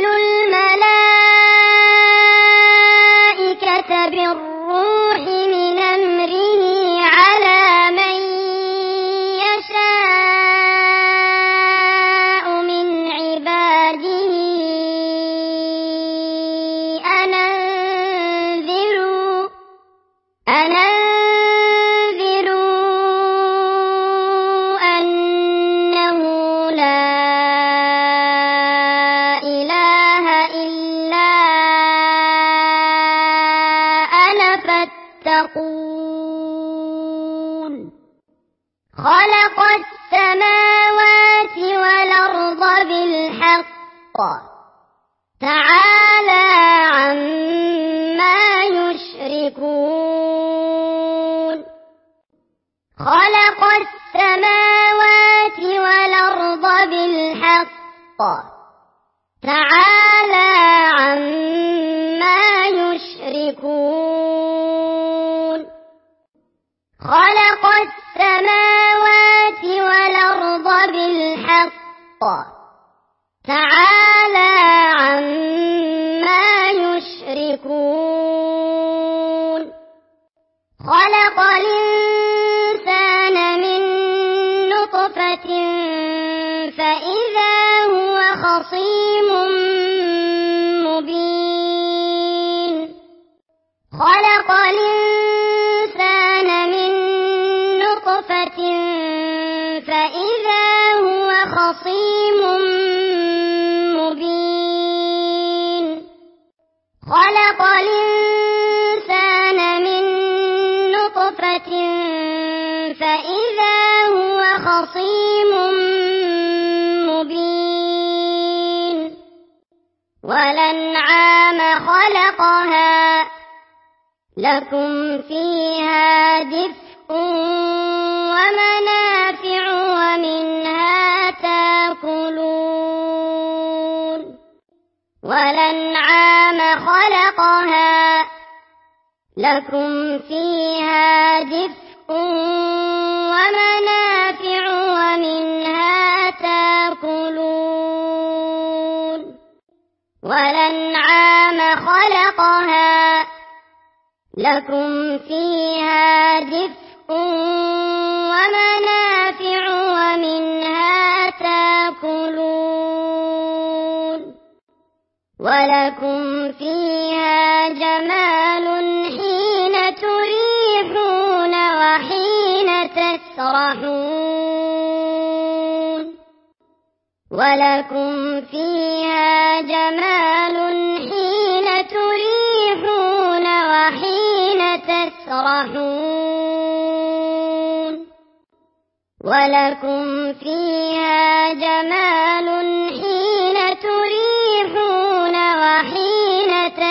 الملائكة بالروح من أمره على من يشاء من عباده أن أنذروا أنه لا إله إلا أنا فاتقون خلق السماوات والأرض بالحق تعالى عما يشركون خلق السماوات والأرض بالحق تعالى عما يشركون خلق السماوات والأرض بالحق تعالى عما يشركون خلق الإنسان من نطفة فإذا هو خصيم مبين خلق الإنسان من نطفة فإذا هو خصيم مبين خلق الإنسان من نطفة فإذا هو خصيم مبين والأنعام خلقها لكم فيها دفء ومنافع ومنها تأكلون والأنعام خلقها لكم فيها دفء ومنافع ومنها تأكلون والأنعام خلقها لكم فيها دفء ومنافع ومنها تأكلون ولكم فيها جمال حين تريحون وحين تسرحون ولكم فيها جمال حين تريحون وحين تسرحون ولكم فيها جمال حين تريحون وحين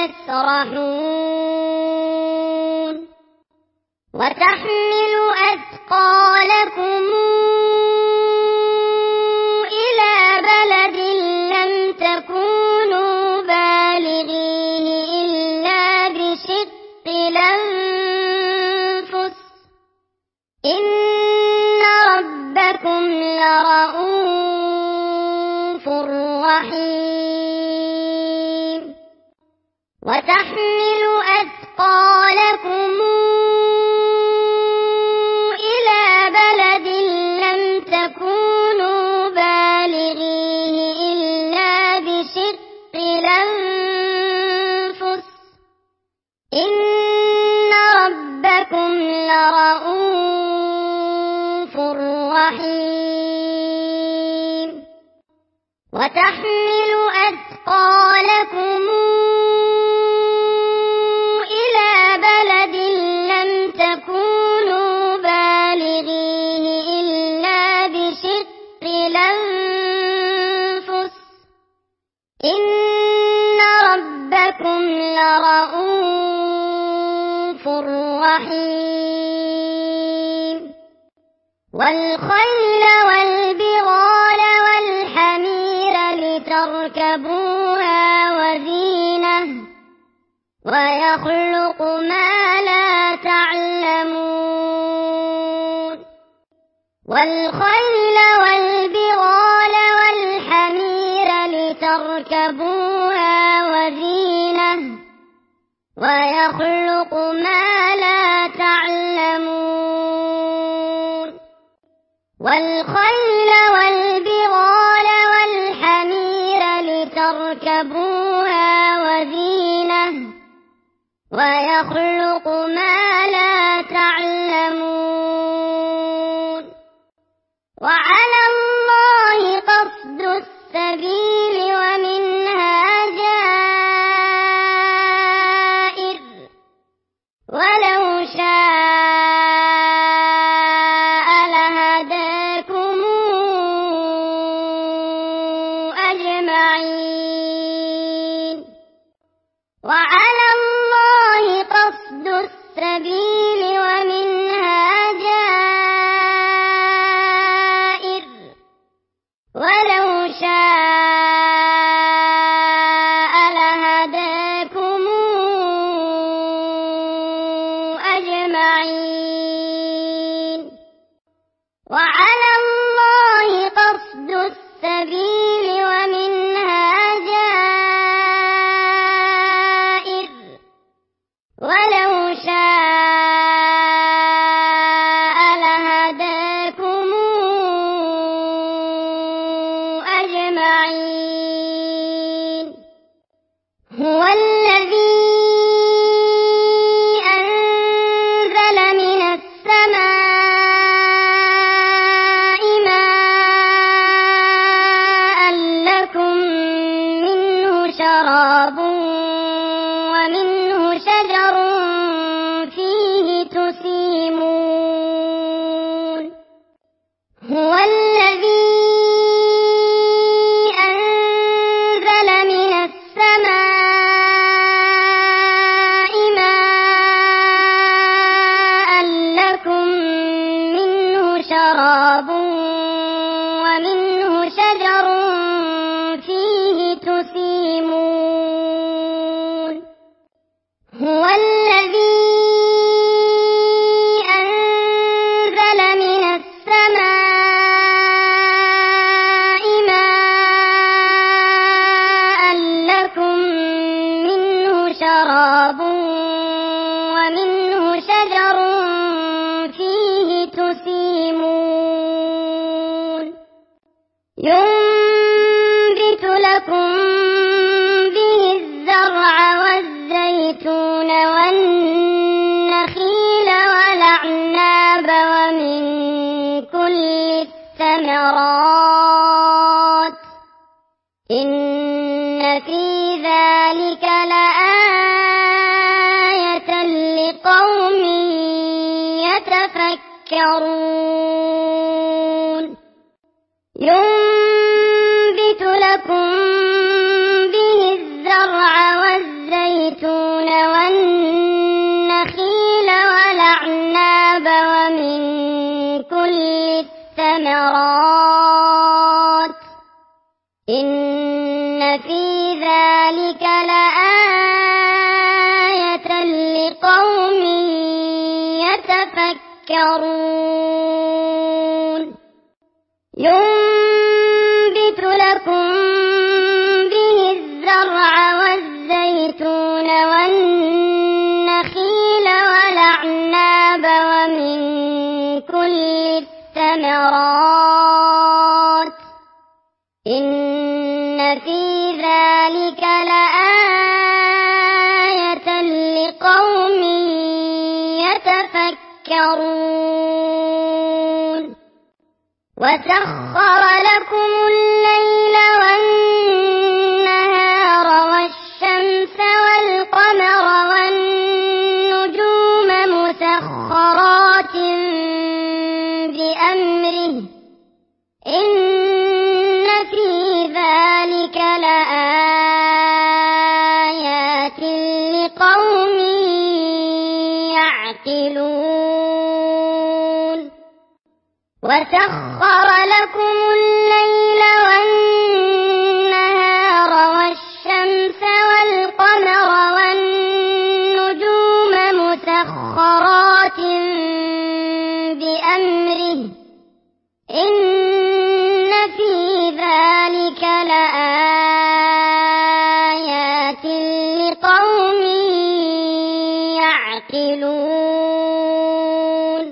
تسرحون وتحمل أثقالكم إلى بلد لم تكونوا بالغيه إلا بشق الأنفس إن ربكم لرؤوف رحيم وتحمل أثقالكم إلى بلد لم تكونوا بالغيه إلا بشق الأنفس إن ربكم لرؤوف رحيم وتحمل أثقالكم إلى بلد لم تكونوا بالغيه إلا بشق الأنفس إن ربكم لرؤوف رحيم والخيل والبغال والحمير لتركبوها وزينة ويخلق ما لا تعلمون والخيل والبغال والحمير لتركبوها وزينة ويخلق ما لا تعلمون والخيل والبغال والحمير لتركبوها وزينة ويخلق ما لا تعلمون وعلى الله قصد السبيل ومنها جائر ولو شاء لهداكم أجمعين وعلى الله قصد السبيل ومنها جائر ولو شاء لهداكم أجمعين وعلى الله قصد السبيل ومنها جائر ولو شاء لهداكم أجمعين هو الذي أنزل من السماء ماء لكم منه شراب ومنه شجر فيه تسيمون هو الذي أنزل من السماء ماء لكم منه شراب ومنه شجر فيه تسيمون هو الذي أنزل من السماء ماء لكم منه شراب ومنه شجر فيه تسيمون ينبت لكم به الزرع والزيتون والنخيل والأعناب ومن كل الثمرات إن في ذلك لآية لقوم يتفكرون ينبت لكم به الزرع والزيتون والنخيل والأعناب ومن كل الثمرات إن في ذلك لآية لقوم يتفكرون ينبت لكم به الزرع والزيتون والنخيل والأعناب ومن كل الثمرات إن في ذلك لآية لقوم يتفكرون وسخر لكم الليل والنهار والشمس والقمر والنجوم مسخرات بأمره إن في ذلك لآيات لقوم يعقلون وسخر لكم الليل والنهار والشمس والقمر والنجوم مسخرات بأمره يعقلون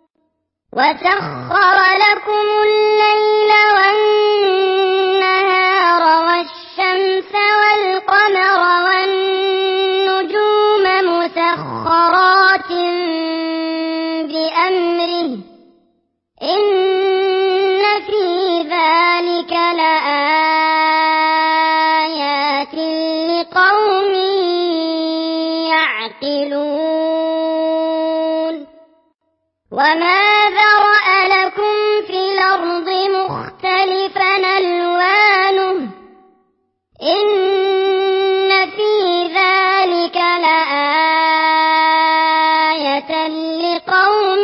وسخر لكم الليل والنهار والشمس والقمر والنجوم مسخرات بأمره إن في ذلك لآيات لقوم يعقلون وما ذرأ لكم في الأرض مختلفا ألوانه إن في ذلك لآية لقوم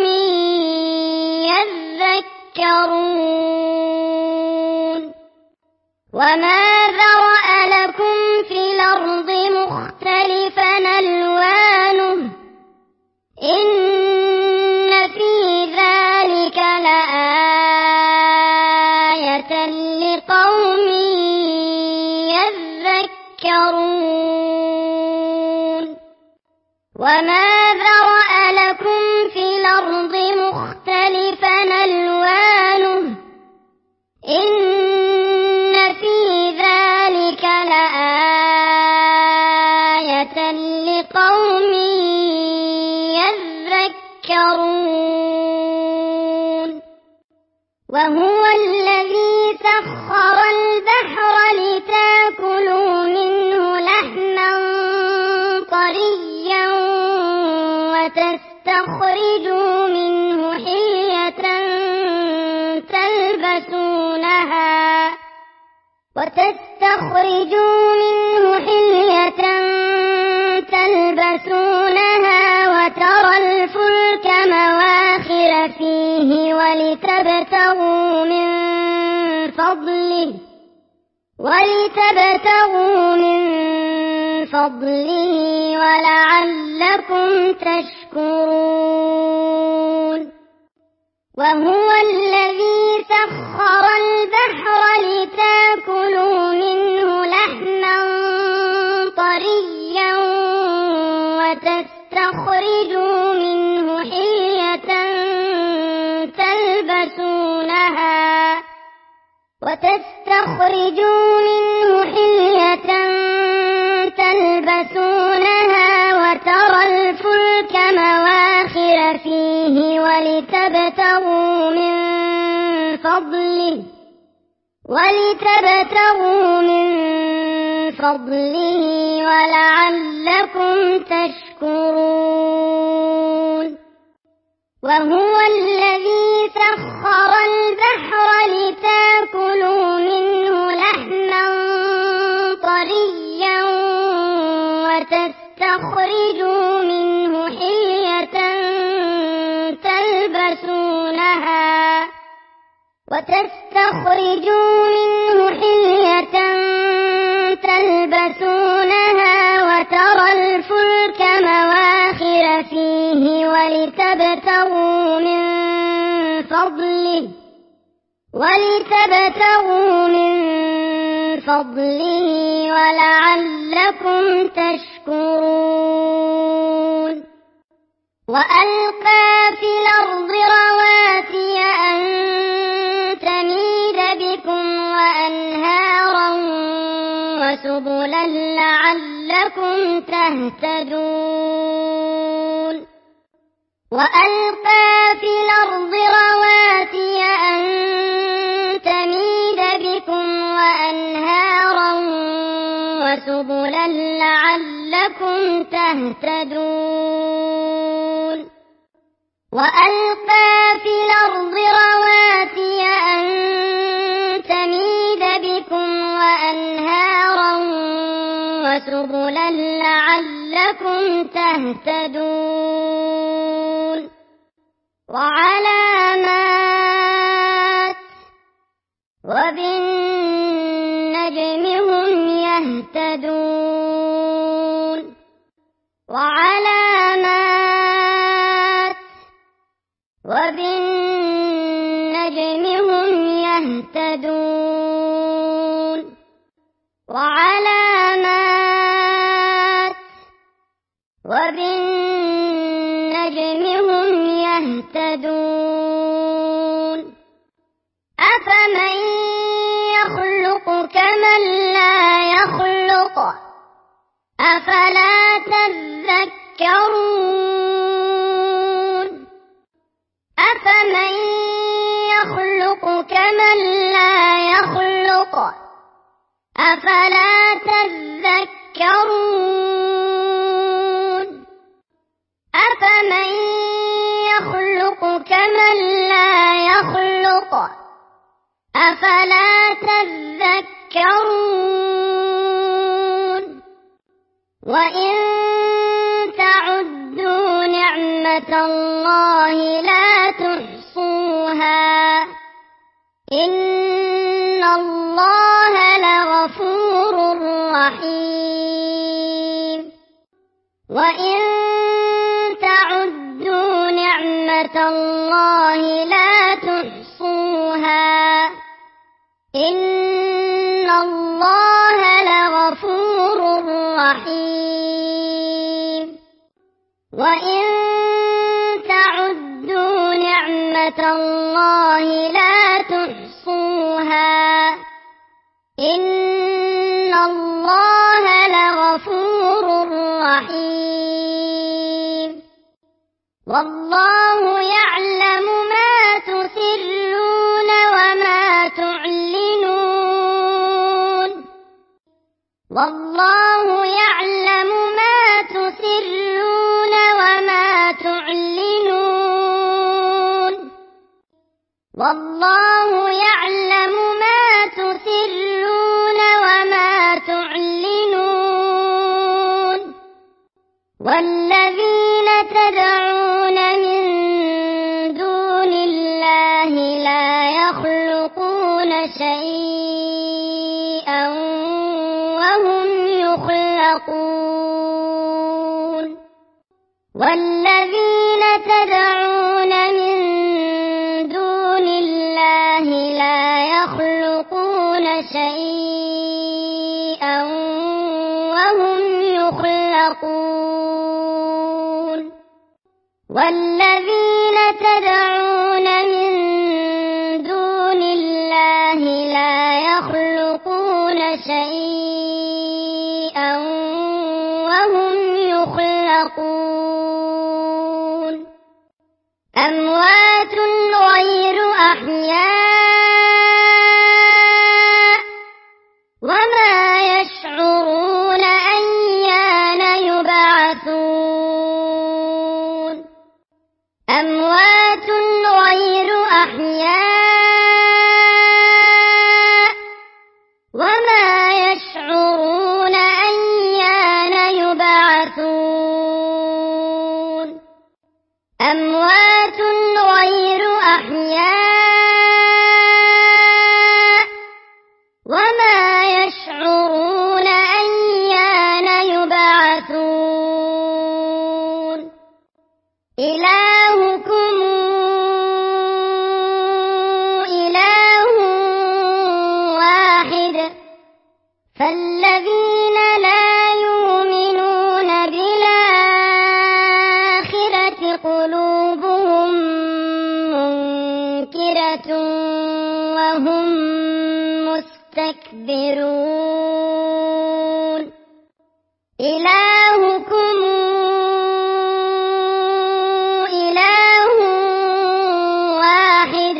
يذكرون وما ذرأ لكم في الأرض مختلفا ألوانه إن في ذلك لآية لقوم يذكرون وما ذرأ لكم في الأرض مختلفا ألوانه إن في ذلك لآية لقوم يذكرون وهو الذي سخر البحر لتأكلوا منه لحما طريا وتستخرجوا منه حلية تلبسونها وترى الفلك مواخر فيه ولتبتغوا من فضله ولعلكم تشكرون وهو الذي سخر البحر لتأكلوا منه لحما طريا وتستخرجوا منه حلية تلبسونها وترى الفلك مواخر فيه ولتبتغوا من فضله ولعلكم تشكرون وهو الذي سخر البحر لتأكلوا منه لحما طريا وتستخرجوا منه حلية تلبسونها وترى الفلك مواخر فيه ولتبتغوا من فضله ولعلكم تشكرون وألقى في الأرض رواسي أن تميد بكم وأنهارا وسبلا لعلكم تهتدون وألقى في الأرض رواسي أن تميد بكم وأنهارا وسبلا لعلكم تهتدون وألقى في الأرض رواسي أن تميد بكم وأنهارا وسبلا لعلكم تهتدون وعلامات وبالنجم هم يهتدون وبالنجم هم يهتدون وبالنجم النجم هم يهتدون أفمن يخلق كمن لا يخلق أفلا تذكرون أفمن يخلق كمن لا يخلق أفلا تذكرون أفمن يخلق كمن لا يخلق أفلا تذكرون وإن تعدوا نعمة الله لا تحصوها إن الله لغفور رحيم وإن تعدوا نعمة الله لا تحصوها إن الله لغفور رحيم وإن تعدوا نعمة الله لا تحصوها إن الله لغفور رحيم والله يعلم ما تسرون وما تعلنون والله يعلم ما تسرون وما تعلنون والله يعلم ما تسرون وما تعلنون والذين تدعون من دون الله لا يخلقون شيئا وهم يخلقون والذين تدعون من دون الله لا يخلقون شيئا وهم يخلقون والذين تدعون من دون الله لا يخلقون شيئا وهم يخلقون أموات غير أحياء وما يشعرون أيان يبعثون أموات غير أحياء وما يشعرون أيان يبعثون أموات غير أحياء وما يشعرون أيان يبعثون إلهكم إله واحد فالذين لا يؤمنون بالآخرة قلوبهم منكرة وهم مستكبرون إلهكم إله واحد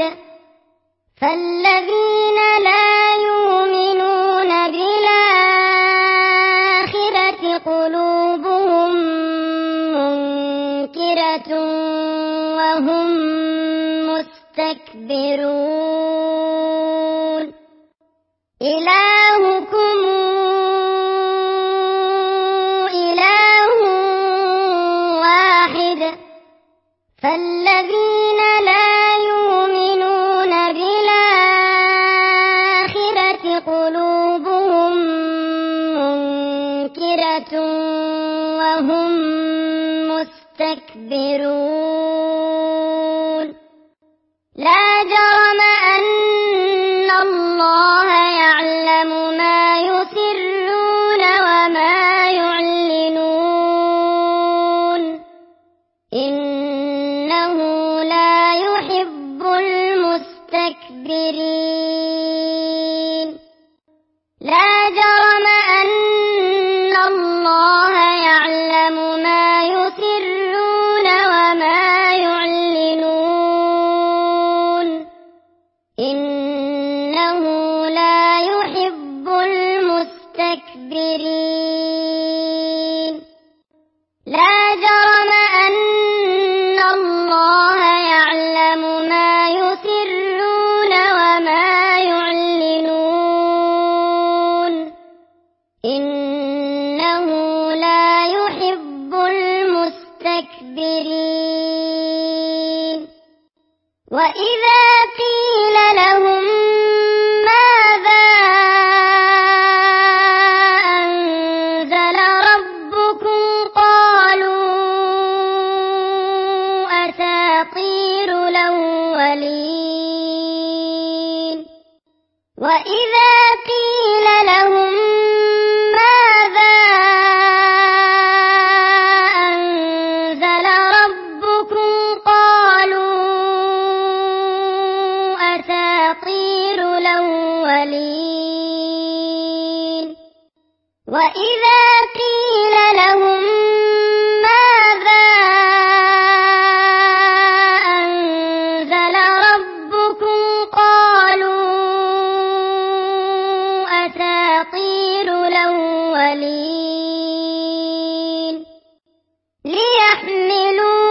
فالذين لا يؤمنون بالآخرة قلوبهم منكرة وهم مستكبرون إلهكم إله واحد فالذين لا يؤمنون بالآخرة قلوبهم منكرة وهم مستكبرون لا جرم أن الله يعلم ما يسرون وما يعلنون المستكبرين لا جرم أن الله يعلم ما يسرون وما يعلنون إنه لا يحب المستكبرين لا جرم أن الله يعلم ما يسرون وما يعلنون إنه لا يحب المستكبرين وإذا قيل لهم ماذا أنزل ربكم قالوا أساطير الأولين وإذا قيل لهم ماذا أنزل ربكم قالوا أساطير الأولين وإذا قيل لهم ماذا أنزل ربكم قالوا أساطير الأولين ليحملوا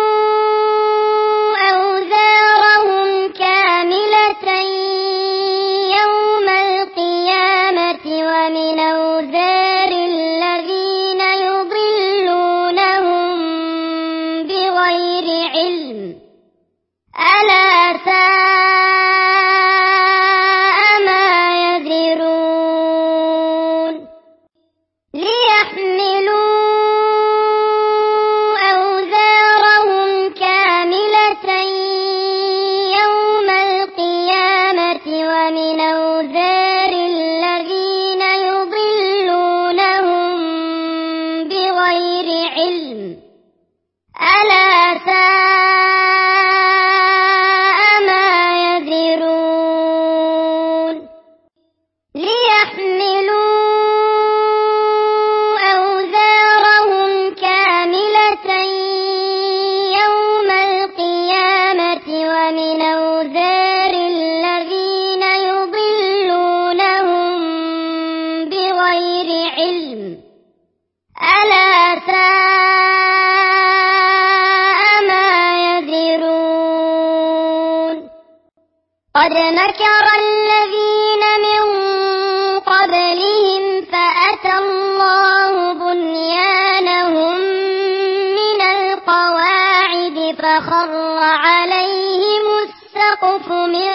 أوزارهم كاملة يوم القيامة ومن أوزار الذين يضلونهم بغير علم ألا ساء ما يزرون ليحملوا أوزارهم كاملة يوم القيامة ومن أوزار الذين يضلونهم بغير علم ألا ساء ما يزرون ليحملوا أوزارهم كاملة يوم القيامة ومن أوزار الذين يضلونهم بغير علم ألا ساء ما يزرون قد مكر الذين من قبلهم فأتى الله بنيانهم من القواعد فخر عليهم السقف من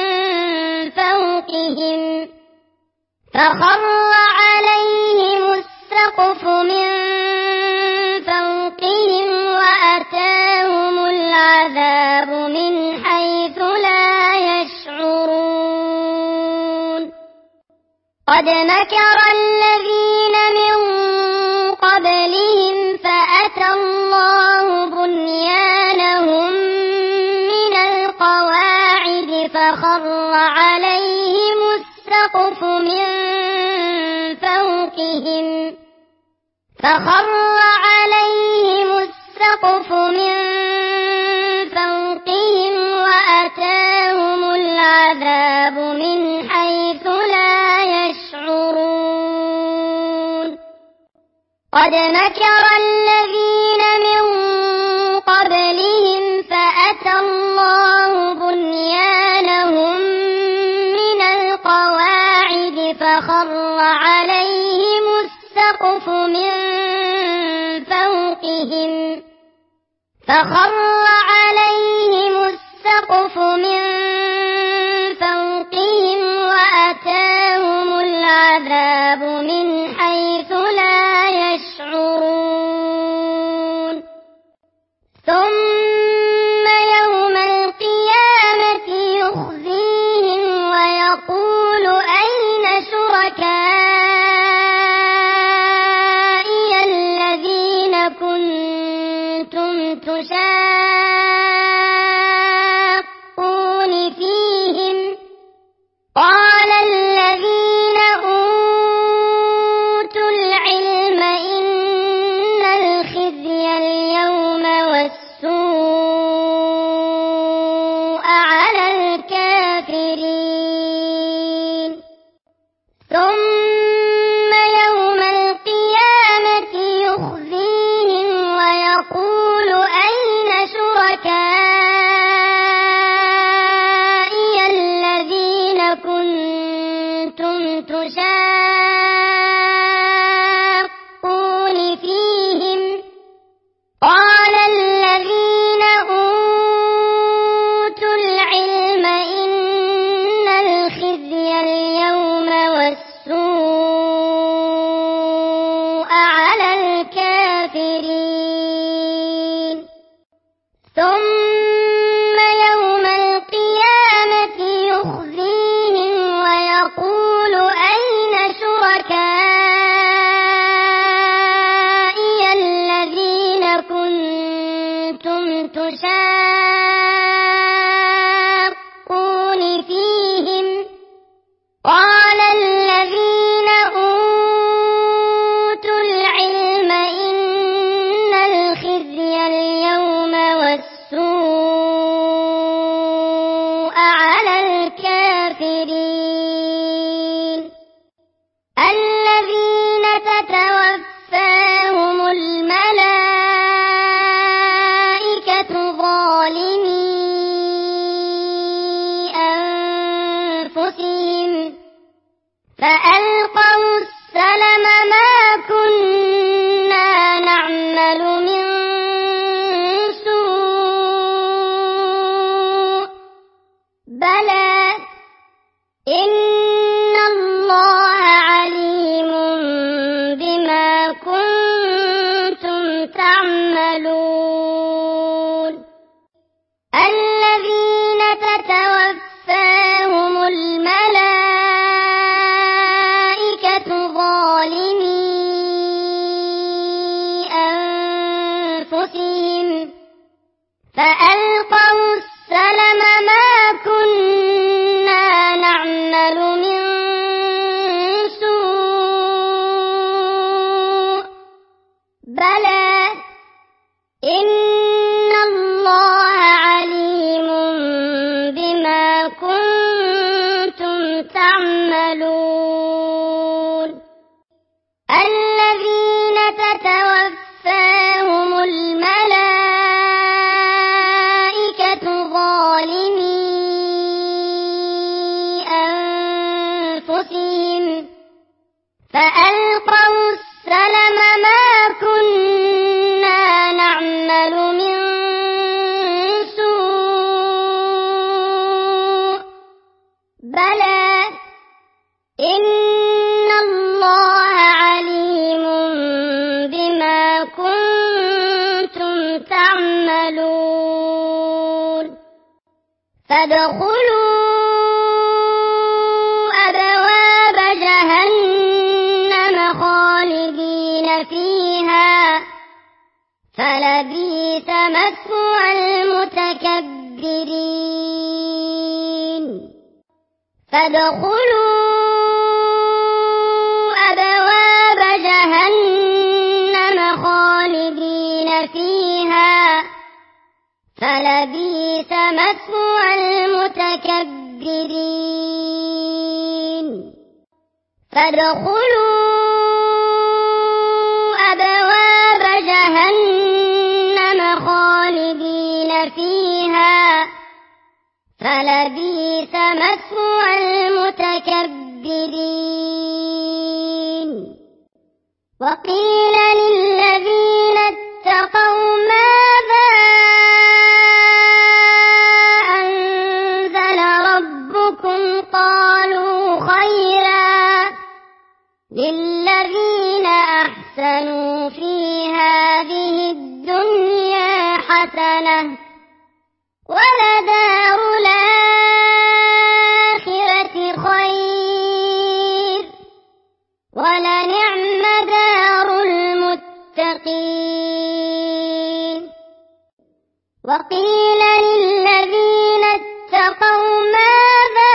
فوقهم وأتاهم العذاب من حيث لا يشعرون قد مكر الذين من قبلهم فأتى الله بنيانهم من القواعد فخر عليهم السقف من فوقهم وأتاهم العذاب من حيث لا يشعرون قد مكر الذين من قبلهم فأتى الله بنيانهم من القواعد فخر عليهم السقف من فوقهم وأتاهم العذاب من حيث لا يشعرون ثم يوم القيامة يخزيهم ويقول أين شركائي الذين كنتم تشاقون فيهم تشاقون فيهم قال الذين أوتوا العلم إن الخزي اليوم والسوء على الكافرين الذين تتوفاهم الملائكة ظالمي أنفسهم فألقوا السلم ما كنا نعمل من سوء بلى إن الله عليم بما كنتم تعملون الذين تتوفاهم الملائكة ظالمي أنفسهم فألقوا السلم ما كنا نعمل من سوء بلى إن الله عليم بما كنتم تعملون الذين تتوفاهم الملائكة ظالمي أنفسهم فألقوا السلم ما كنا نعمل من سوء بلى إن الله عليم بما كنتم تعملون فادخلوا أبواب جهنم خالدين فيها فلبئس مثوى المتكبرين فادخلوا أبواب جهنم خالدين فيها فلبئس مثوى المتكبرين فادخلوا أبواب جهنم خالدين فيها فلبئس مثوى المتكبرين وقيل للذين اتقوا ماذا أنزل ربكم قالوا خيرا للذين أحسنوا في هذه الدنيا حسنة ولدار الآخرة خير ولنعم دار المتقين وقيل للذين اتقوا ماذا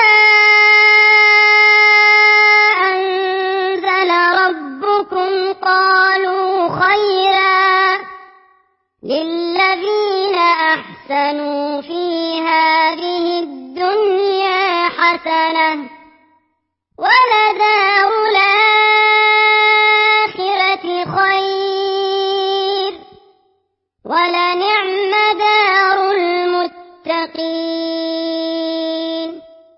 أنزل ربكم قالوا خيرا للذين أحسنوا في هذه الدنيا حسنة ولدار الآخرة خير ولنعم دار المتقين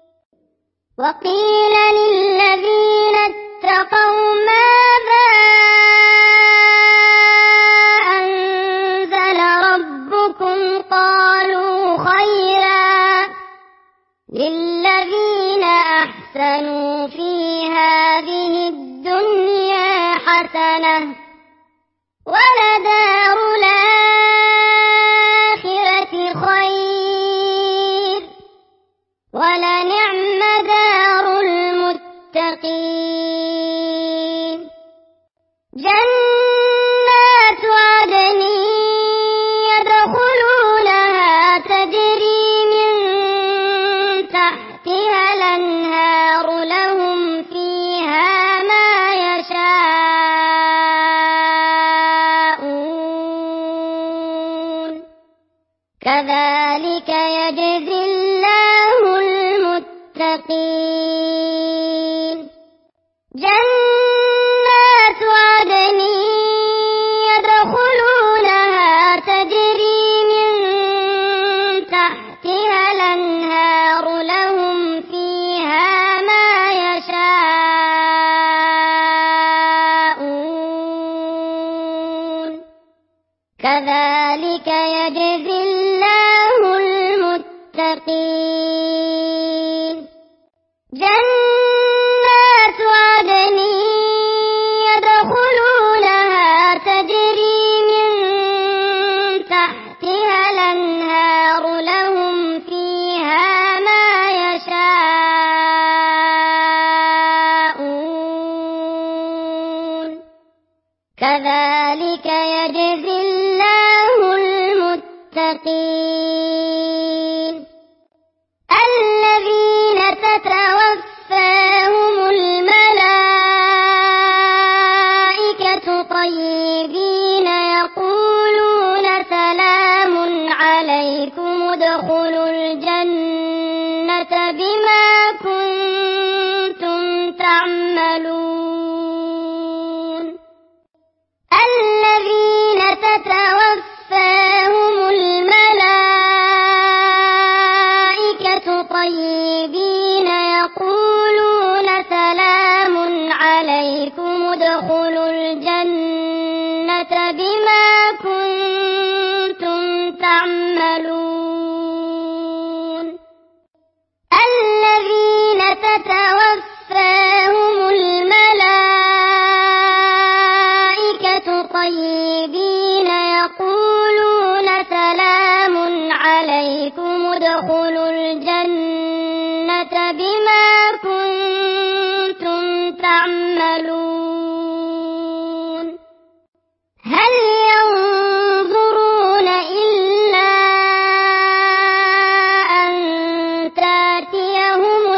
وقيل للذين اتقوا ماذا أنزل ربكم قالوا خيرا للذين أحسنوا في هذه الدنيا حسنة ولدار الآخرة خير ولنعم دار المتقين كذلك يجزي الله المتقين جنات عدن يدخلونها تجري من تحتها الأنهار لهم فيها ما يشاءون كذلك يجزي الله المتقين جنات عدن يدخلونها تجري من تحتها الأنهار لهم فيها ما يشاءون كذلك يجزي الله المتقين الذين تتوفاهم الملائكة طيبين يقولون سلام عليكم ادخلوا الجنة بما كنتم تعملون الذين تتوفاهم الملائكة طيبين يقولون سلام عليكم ادخلوا الجنة بما كنتم تعملون الذين تتوفاهم الملائكة طيبين يقولون سلام عليكم ادخلوا الجنة بما كنتم تعملون هل ينظرون إلا أن تأتيهم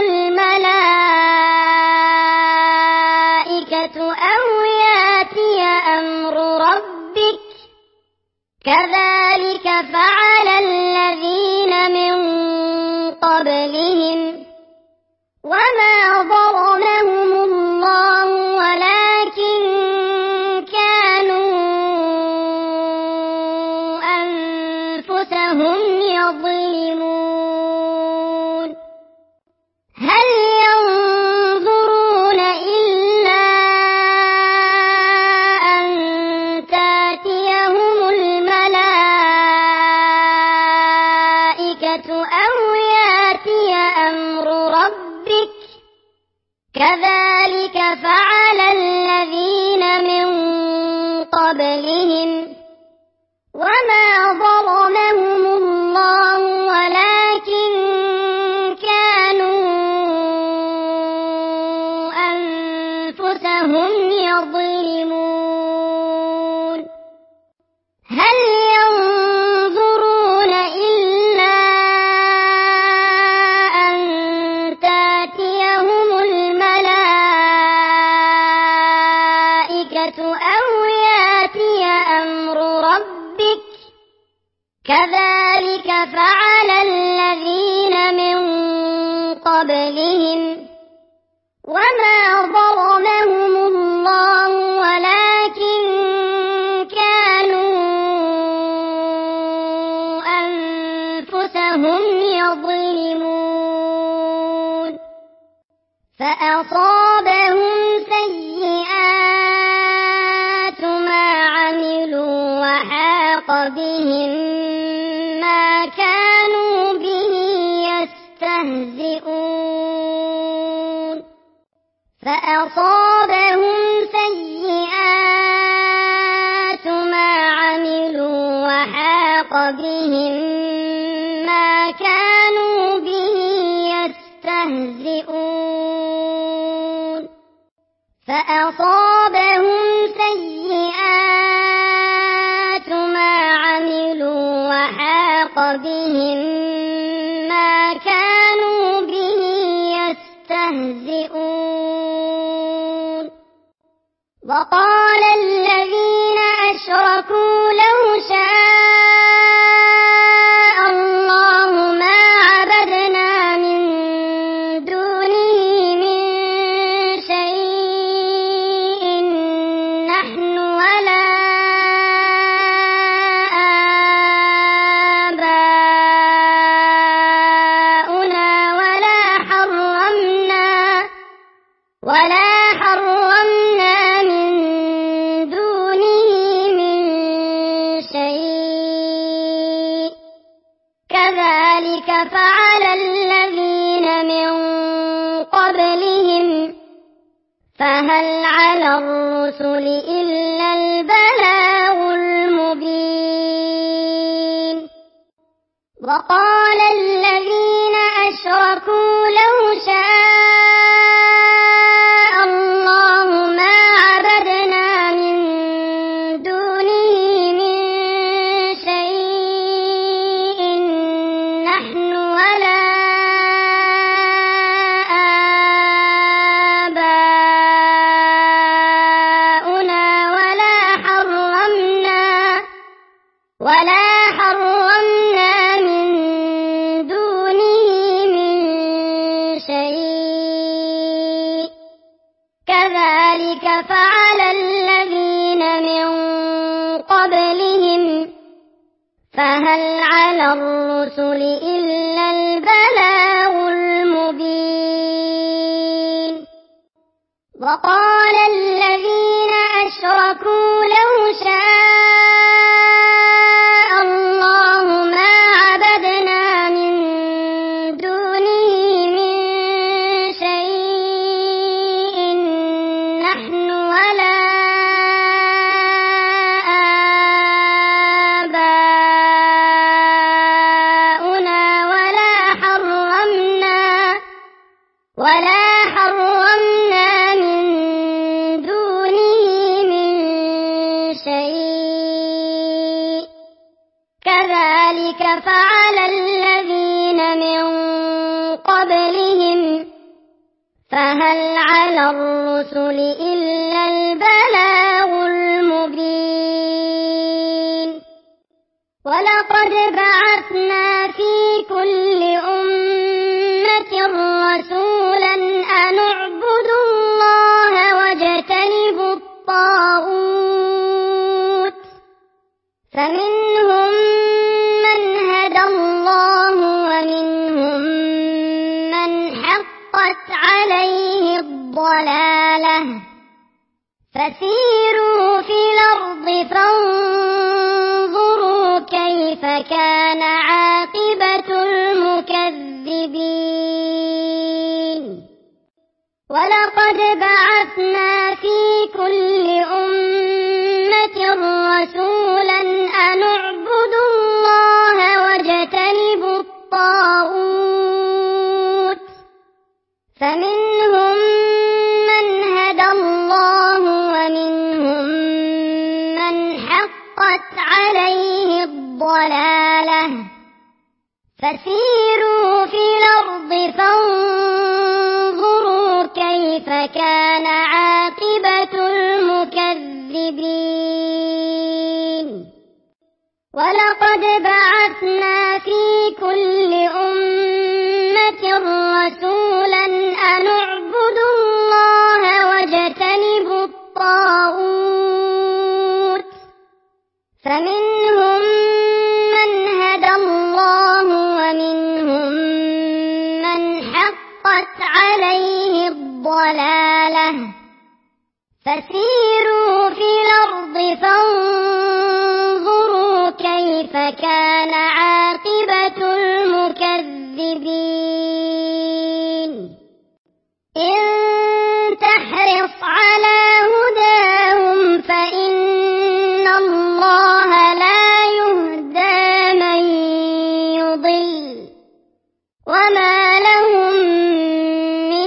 الملائكة أو يأتي أمر ربك كذلك فعل الذين من قبلهم وما ظلمهم الله ولكن كانوا أنفسهم يظلمون هل ينظرون إلا أن تأتيهم الملائكة أو يأتي أمر ربك كذلك فعل الذين من قبلهم وما ظلمهم الله ولكن كانوا أنفسهم يظلمون هل ينظرون إلا أن تأتيهم الملائكة أو يأتي أمر ربك كذلك فعل الذين من قبلهم وما ظلمهم الله ولكن كانوا أنفسهم يظلمون فأصابهم سيئات ما عملوا وحاق بهم ما كانوا به يستهزئون فأصابهم سيئات ما عملوا وحاق بهم ما كانوا به يستهزئون فأصابهم سيئات ما عملوا وحاق بهم ما كانوا به يستهزئون وقال الذين أشركوا لو شاء كذلك فعل الذين من قبلهم فهل على الرسل إلا البلاغ المبين وقال الذين أشركوا لو شاء الله ما عبدنا من دونه من شيء نحن ولا آباؤنا ولا حرمنا من دونه من شيء كذلك فعل الذين من قبلهم فهل على الرسل إلا البلاغ المبين وقال الذين أشركوا لو شاء الله ما عبدنا من دونه من شيء نحن ولا آباؤنا ولا حرمنا من دونه من شيء كذلك فعل الذين من قبلهم فهل على الرسل إلا البلاغ المبين ولقد بعثنا في كل أمة رسولا أن اعبدوا الله واجتنبوا الطاغوت فمنهم من هدى الله ومنهم من حقت عليه الضلالة فسيروا في الأرض فانظروا كيف كان عاقبة المكذبين ولقد بعثنا في كل أمة رسولا أن اعبدوا الله واجتنبوا الطاغوت فمنهم من هدى الله ومنهم من حقت عليه الضلالة فسيروا في الأرض فانظروا كيف كان عاقبة المكذبين ولقد بعثنا في كل أمة رسولا أن اعبدوا الله واجتنبوا الطاغوت فمنهم من هدى الله ومنهم من حقت عليه الضلالة فسيروا في الأرض فانظروا كيف كان عاقبة المكذبين إن تحرص على هداهم فإن الله لا يهدى من يضل وما لهم من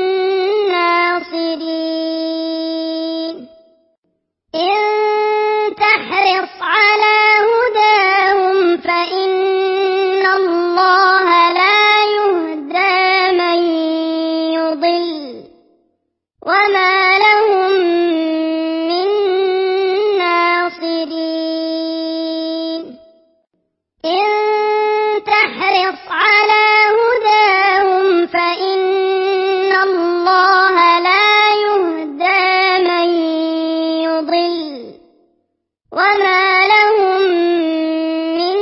ناصرين إن تحرص على هداهم فإن الله لا يهدى من يضل وما لهم من ناصرين إن تحرص على هداهم فإن الله لا يهدى من يضل وما لهم من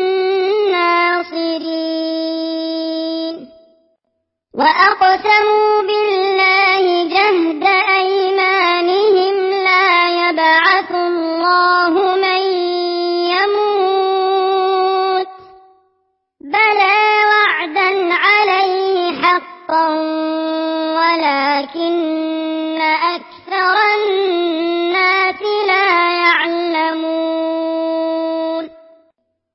ناصرين وأقسموا بالله جهد أيمانهم لا يبعث الله من يموت بلى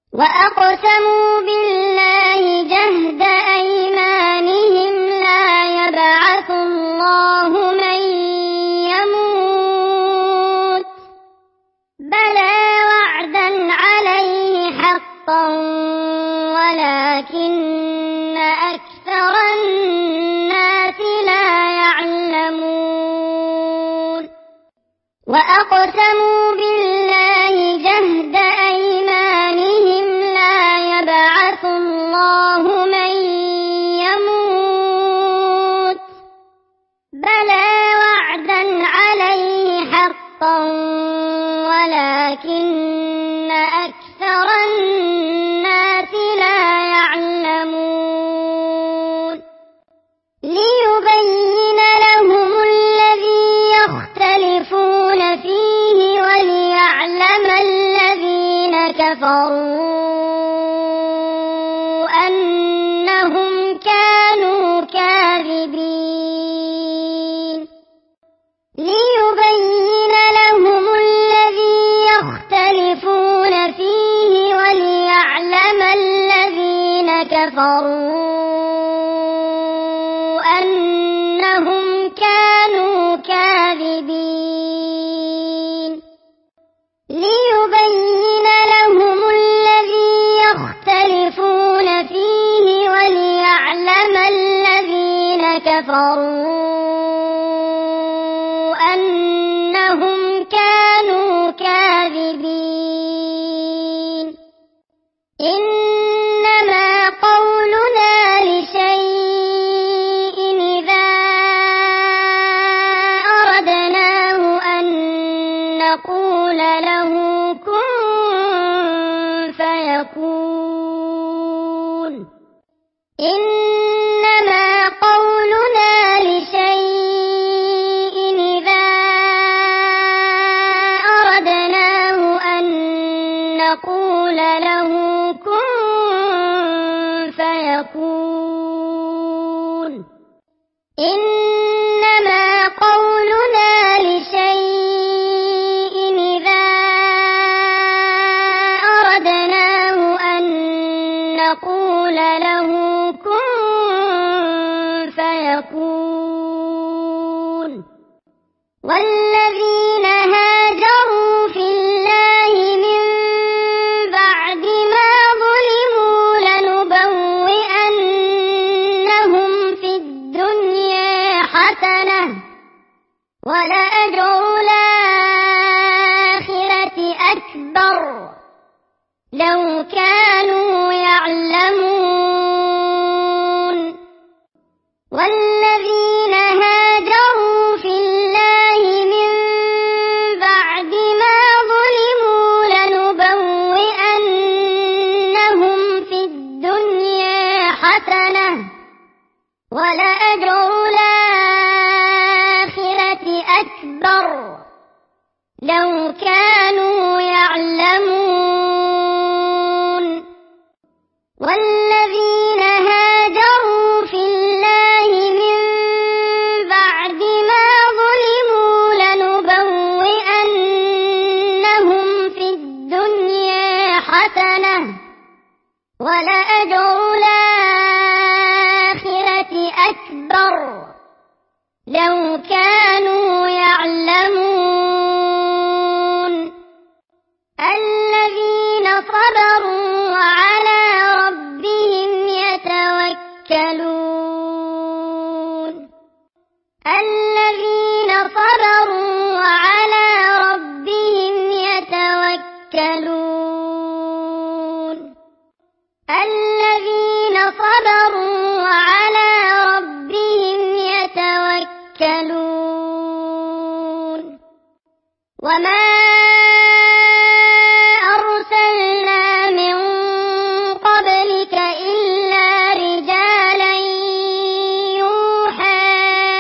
وأقسموا بالله جهد أيمانهم لا يبعث الله من يموت بلى وعدا عليه حقا ولكن أكثر الناس لا يعلمون وأقسموا بالله جهد أيمانهم لا يبعث الله من يموت بلى وعدا عليه حقا ولكن أكثر الناس لا يعلمون ليبين لهم الذي يختلفون فيه وليعلم الذين كفروا أنهم كانوا كاذبين ليبين لهم الذي يختلفون فيه وليعلم الذين كفروا أنهم كانوا كاذبين ليبين لهم الذي يختلفون فيه وليعلم الذين كفروا أنهم كانوا كاذبين إنما قولنا لشيء إذا أردناه أن نقول له كن فيكون إنما قولنا لشيء إذا أردناه أن نقول له كن فيكون إنما قولنا لشيء إذا أردناه أن نقول له كن فيكون والذين هاجروا في الله من بعد ما ظلموا لنبوئنهم في الدنيا حسنة ولأجر الآخرة أكبر لو كانوا يعلمون والذين هاجروا في الله من بعد ما ظلموا لنبوئنهم في الدنيا حسنة ولأجر الآخرة أكبر لو كانوا يعلمون والذين هاجروا في الله من بعد ما ظلموا لنبوئنهم في الدنيا حسنة ولأجر الآخرة أكبر لو كانوا يعلمون الذين صبروا وعلى ربهم يتوكلون الذين صبروا وعلى ربهم يتوكلون الذين صبروا وعلى ربهم يتوكلون وما أرسلنا من قبلك إلا رجالا يوحى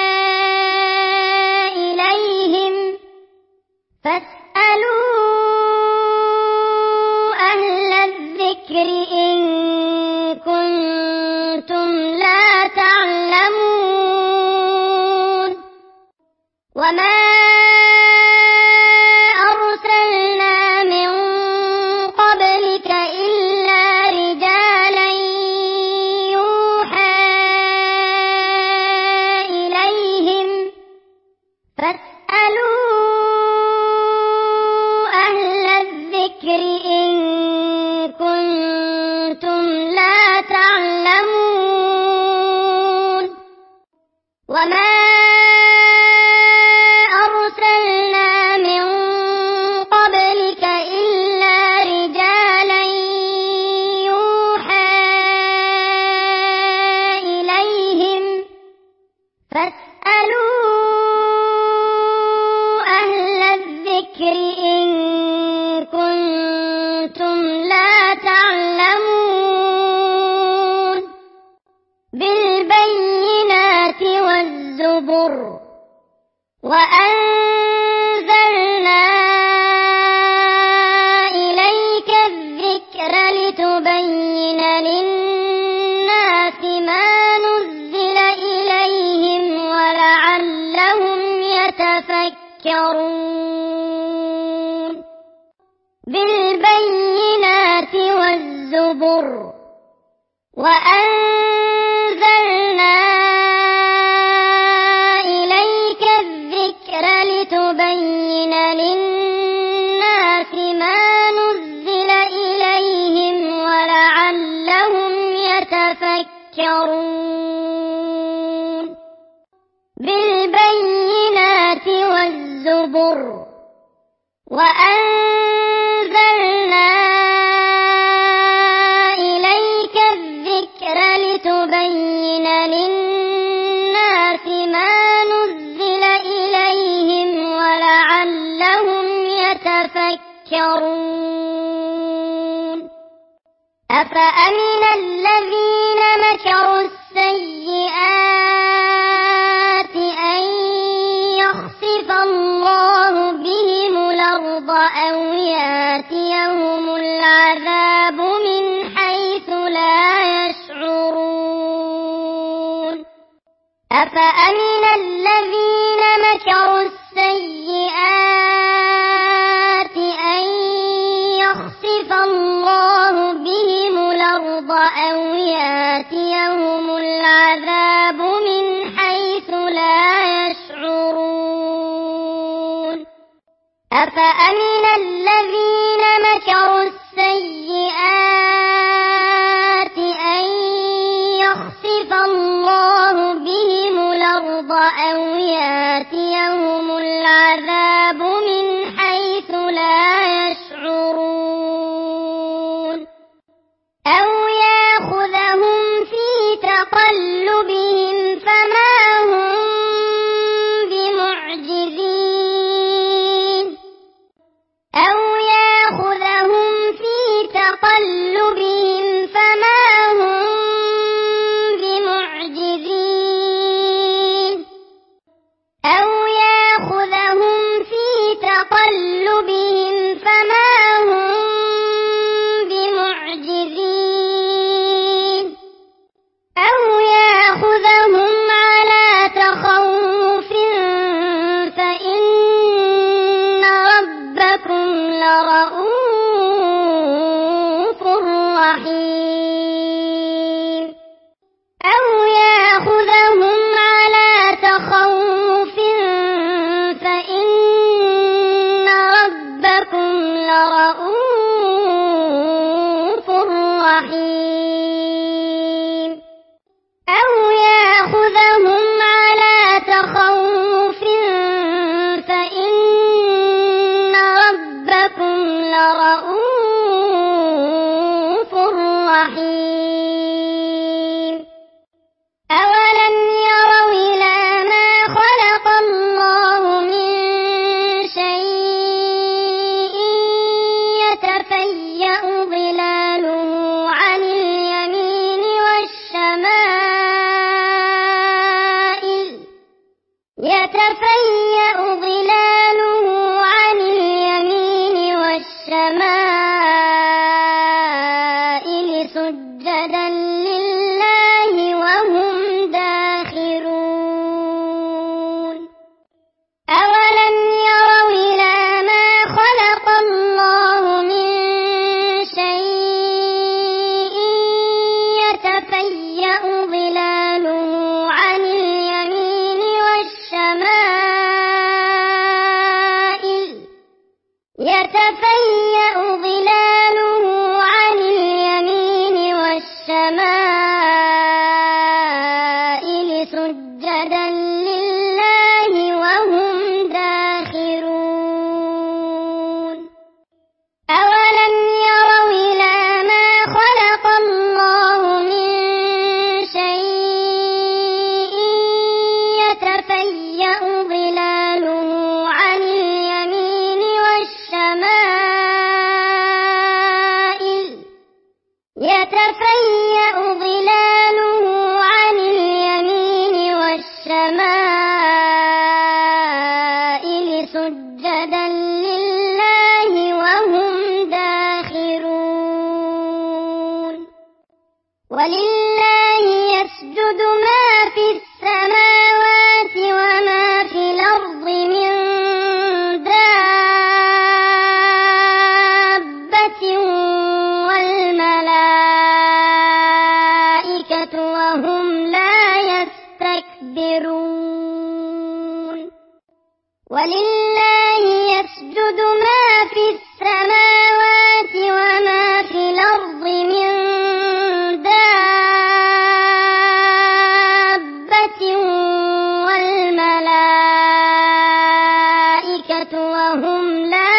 إليهم فاسألوا أهل الذكر إن كنتم لا تعلمون وما أرسلنا من قبلك إلا كنتم لا تعلمون وما أرسلنا من قبلك إلا رجالا يوحى إليهم فاسألوا أهل الذكر إن كنتم لا تعلمون بالبينات والزبر وأنزلنا إليك الذكر لتبين للناس ما نزل إليهم ولعلهم يتفكرون بالبينات والزبر وأنزلنا إليك الذكر لتبين للناس ما نزل إليهم ولعلهم يتفكرون بالبينات والزبر وأنزلنا إليك الذكر لتبين للناس ما نزل إليهم ولعلهم يتفكرون أفأمن الذين مكروا السيئات أن يخسف الله بهم الأرض أو يأتيهم العذاب من حيث لا يشعرون أفأمن الذين مكروا السيئات أن يخسف الله بهم الأرض أو يأتيهم العذاب من حيث لا يشعرون أفأمن الذين مكروا السيئات أن يخسف الله بهم الأرض أو يأتيهم العذاب من حيث لا يشعرون أو يأخذهم في تقلبهم فما هم بمعجزين أو يأخذهم في تقلبهم فما هم بمعجزين أو يأخذهم في تقلبهم فما هم بمعجزين أو يأخذهم على تخوف فإن ربكم لرؤوف رحيم أو يأخذهم على تخوف فإن ربكم لرؤوف رحيم أو يأخذهم على تخوف فإن ربكم لرؤوف رحيم أولم يروا إلى ما خلق الله من شيء يتفيأ ظلاله عن يتفيأ ظلاله عن اليمين والشمائل سجدا لله وهم داخرون ولله يسجد ما في السماوات وما في الأرض من دابة والملائكة وهم لا يستكبرون ولله يسجد ما في السماوات وما في الأرض من دابة والملائكة وهم لا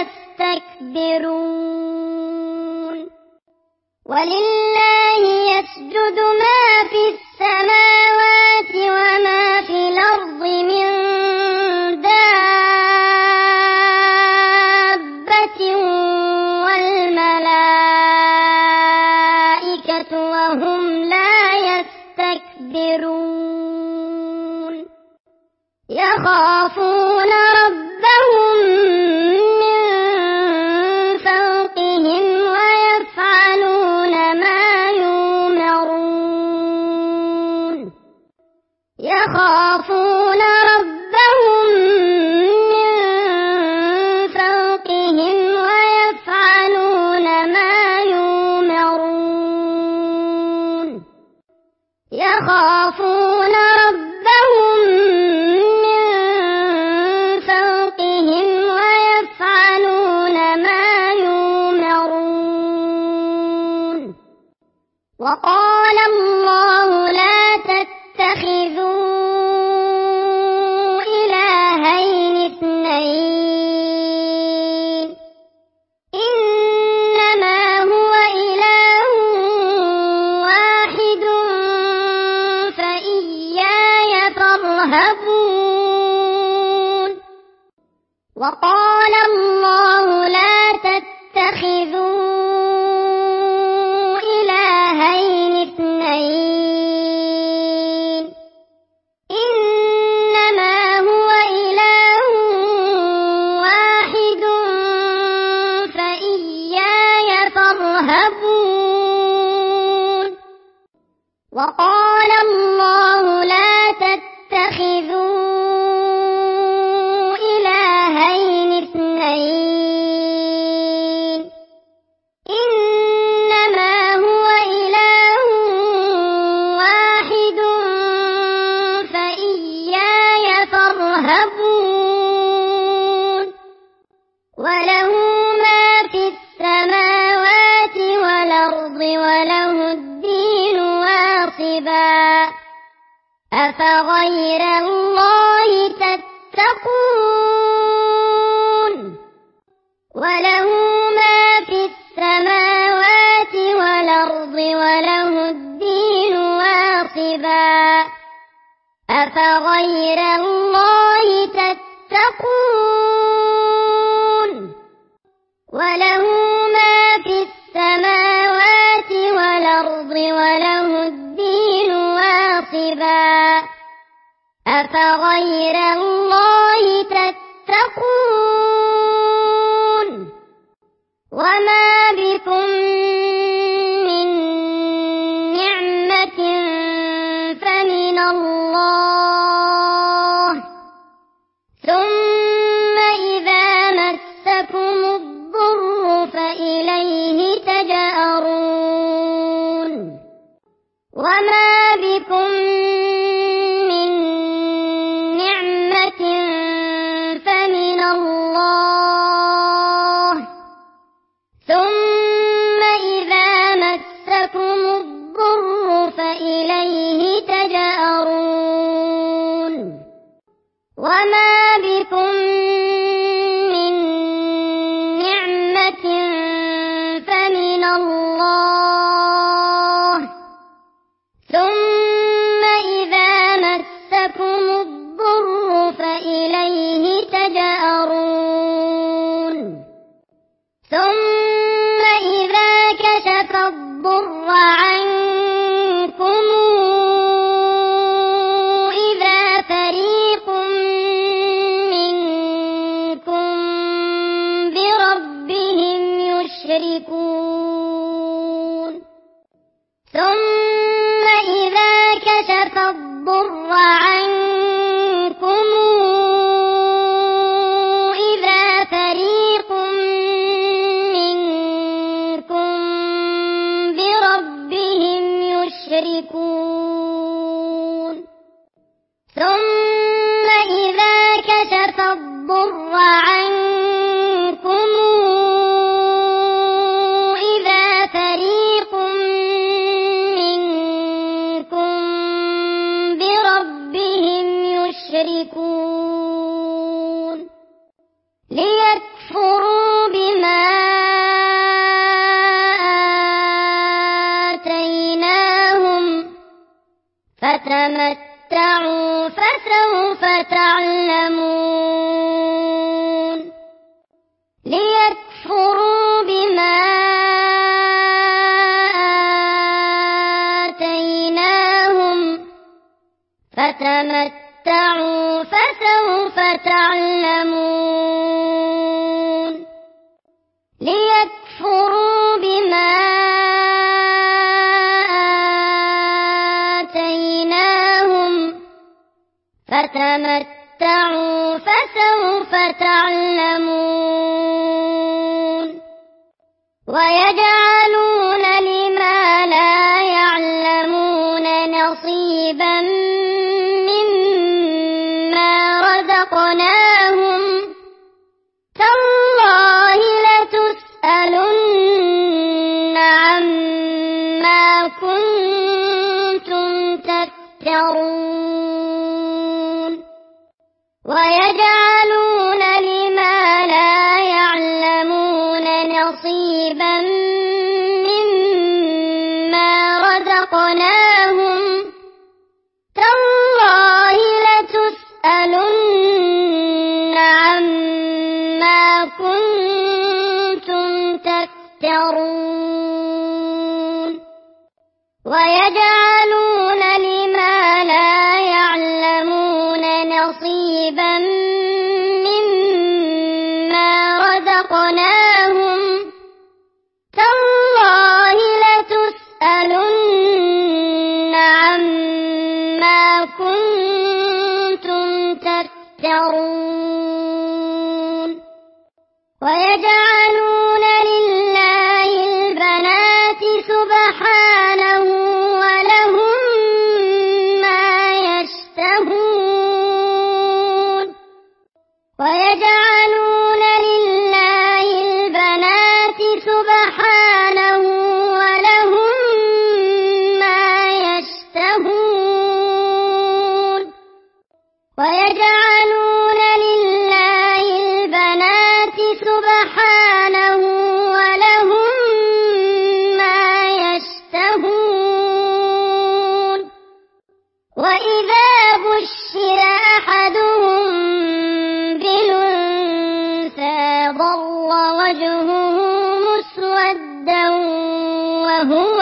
يستكبرون ولله يسجد ما في السماوات وما في الأرض من دابة والملائكة وهم لا يستكبرون يخافون ربهم من فوقهم ويفعلون ما يؤمرون يخافون ربهم من فوقهم ويفعلون ما يؤمرون يخافون ربهم من فوقهم ويفعلون ما يؤمرون وقال الله لا تتخذوا إلهين اثنين إنما هو إله واحد فإياي فارهبون وقال الله لا تتخذوا إلهين اثنين إنما هو إله واحد فإياي فارهبون وقال الله لا تتخذوا إلهين اثنين إنما هو إله واحد فإياي فارهبون وله ما في السماوات والأرض وله الدين واصبا أفغير الله تتقون وله ما في السماوات والأرض وله الدين واصبا أفغير الله تتقون وله ما في السماوات والأرض وله الدين واصبا أفغير الله تتقون وما بكم من نعمة فمن الله ثم إذا مسكم الضر كشف الضر عنكم إذا فريق منكم بربهم يشركون ثم إذا كشف الضر عنكم إذا فريق منكم بربهم يشركون ثم إذا كشف الضر عنكم إذا فريق منكم بربهم يشركون ليكفروا بما آتيناهم فتمتعوا فسوف تعلمون ليكفروا بما آتيناهم فتمتعوا فسوف تعلمون ليكفروا بما آتيناهم فتمتعوا فسوف تعلمون ويجعلون لما لا يعلمون نصيبا مما رزقناهم تالله لتسألن عما كنتم تفترون ويجعلون لما لا يعلمون نصيبا مما رزقناهم تالله لتسألن عما كنتم تفترون ويجعلون لما لا يعلمون نصيبا مما رزقناهم تالله لتسألن عما كنتم تفترون ويجعلون لله البنات سبحانه ولهم ما يشتهون ويجعلون لله البنات سبحانه ولهم ما يشتهون ويجعلون لله البنات سبحانه ولهم ما يشتهون وإذا بشر أحدهم بالأنثى ظل وجهه مسودا وهو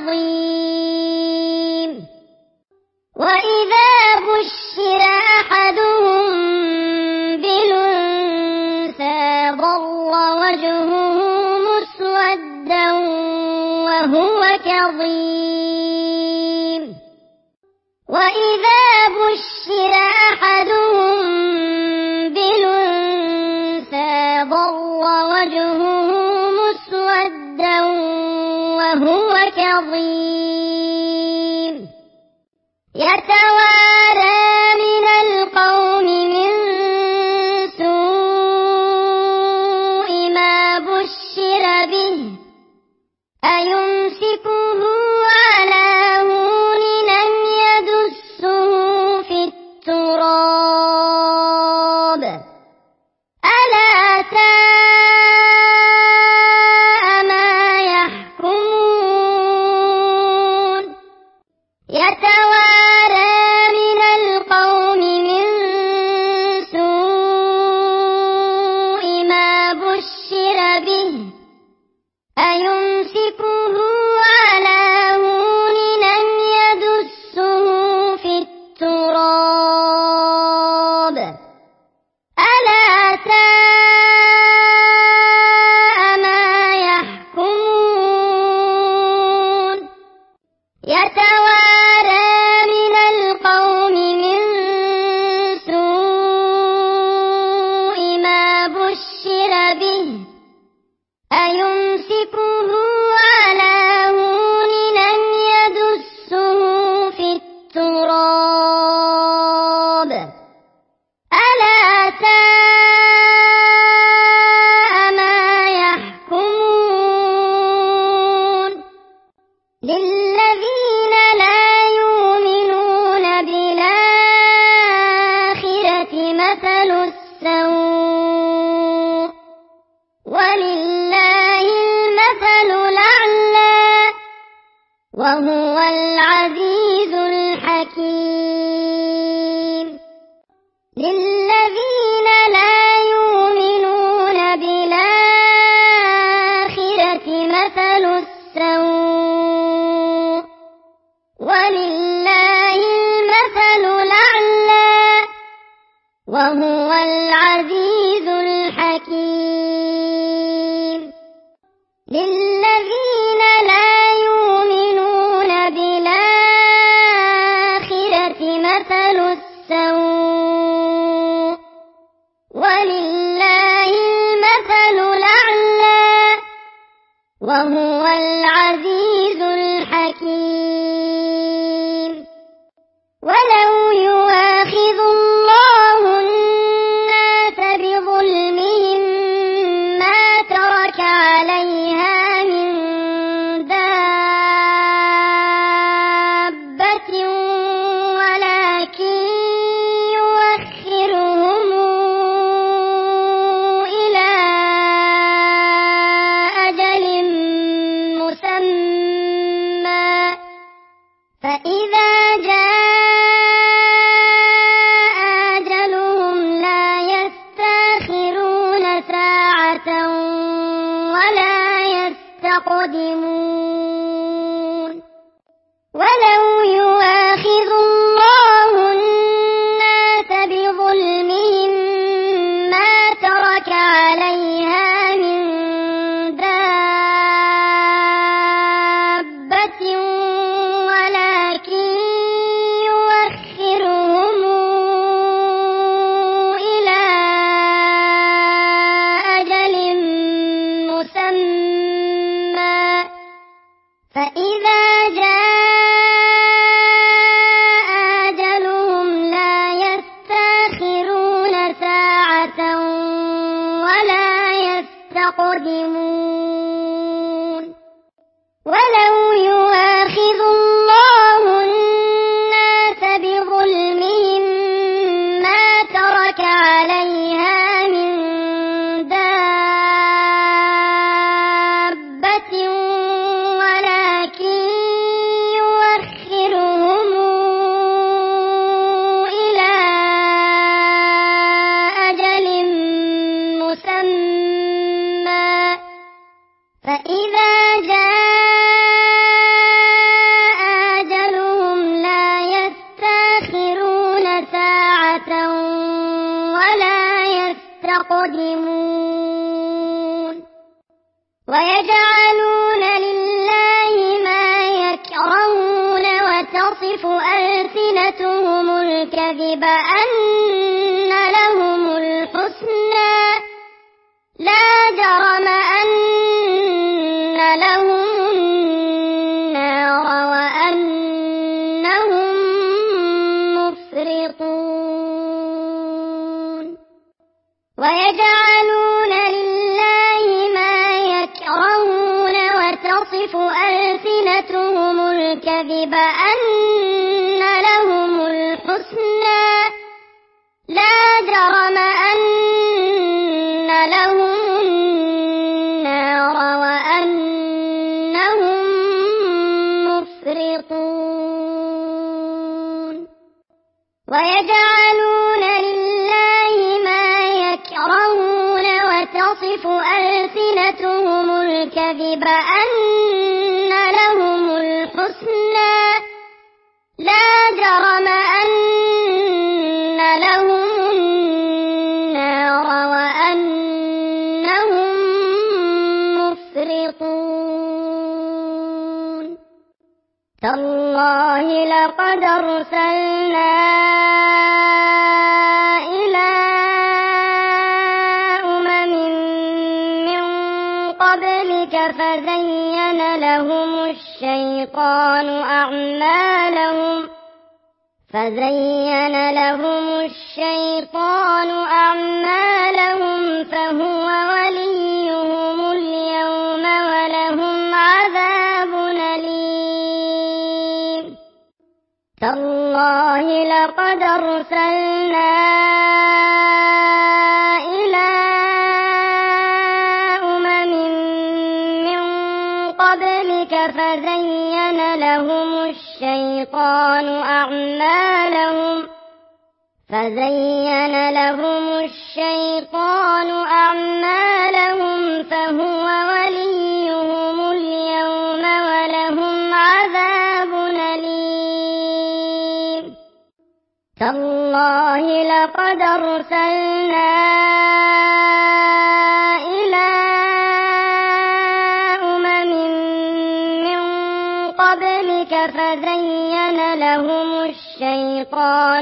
كظيم وإذا بشر أحدهم بالأنثى ظل وجهه مسودا وهو كظيم وإذا بشر أحدهم بالأنثى ظل وجهه مسودا وهو كظيم يتوارى من القوم من سوء ما بشر به أيمسكه على هون أم يدسه في التراب ألا ساء ما يحكمون يتوارى من القوم من سوء ما بشر به أيمسكه للذين لا يؤمنون بالآخرة مثل السوء ولله المثل الأعلى وهو العزيز الحكيم. للذين لا يؤمنون بالآخرة مثل السوء ولله المثل الأعلى وهو العزيز الحكيم. للذين لا يؤمنون بالآخرة مثل السوء ولله المثل الأعلى وهو العزيز الحكيم. ولو يؤاخذ الله الناس بظلمهم ما ترك عليها من دابة ولكن يؤخرهم إلى أجل مسمى فإذا جاء أجلهم لا يستأخرون ساعة ولا يستقدمون. ولو يؤاخذ الله الناس بظلمهم ما ترك عليها من دابة ولكن يؤخرهم إلى أجل مسمى فإذا جاء أجلهم لا يستأخرون ساعة ولا يستقدمون. ولو يؤاخذ الله الناس بظلمهم ما ترك عليها من دابة ولكن يؤخرهم إلى أجل مسمى فإذا جاء أجلهم لا يستأخرون ساعة ولا يستقدمون. ويجعلون لله ما يكرهون وتصف ألسنتهم الكذب أن لهم الحسنى لا جرم أن لهم النار وأنهم مفرطون. ويجعلون لله ما يكرهون وتصف ألسنتهم الكذب أن لهم الحسنى لا جرم أن لهم النار وأنهم مفرطون. ويجعلون لله ما يكرهون وتصف ألسنتهم الكذب أن لهم الحسنى لا جرم أن لهم النار وأنهم مفرطون. تالله لقد أرسلنا إلى أمم من قبلك فزين لهم الشيطان أعمالهم فهو وليهم اليوم ولهم عذاب أليم. تالله لقد أرسلنا إلى أمم من قبلك فزين لهم الشيطان أعمالهم فهو وليهم اليوم ولهم عذاب أليم تالله لقد أرسلنا إلى أمم من قبلك فزين لهم الشيطان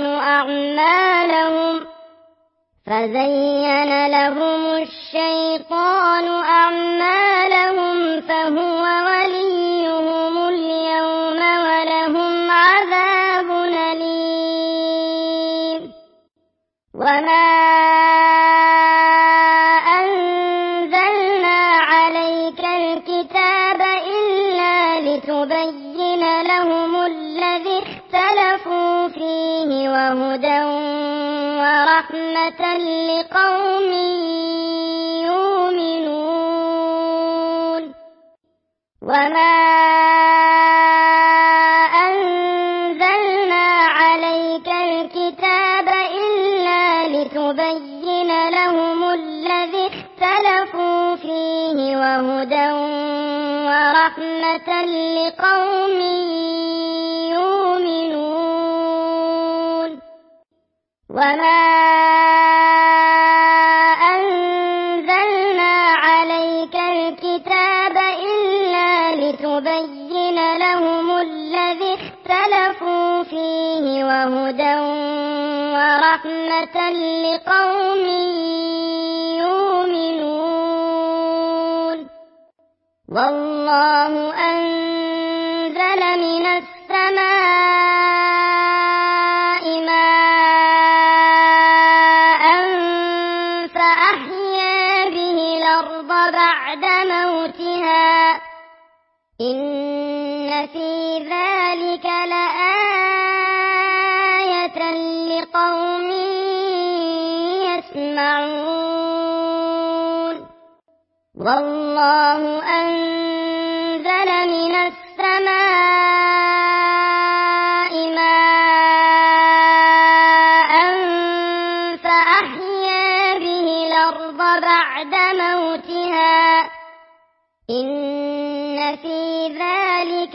أعمالهم فهو وليهم اليوم ولهم عذاب أليم وما أنزلنا عليك الكتاب إلا لتبين لهم الذي اختلفوا فيه وهدى ورحمة لقوم يؤمنون وما أنزلنا عليك الكتاب إلا لتبين لهم الذي اختلفوا فيه وهدى ورحمة لقوم يؤمنون وما أنزلنا عليك الكتاب إلا لتبين لهم الذي اختلفوا فيه وهدى ورحمة لقوم يؤمنون والله أنزل من السماء ماء فأحيا به الأرض بعد موتها إن في ذلك لآية لقوم يسمعون والله أنزل من السماء ماء فأحيا به الأرض بعد موتها إن في ذلك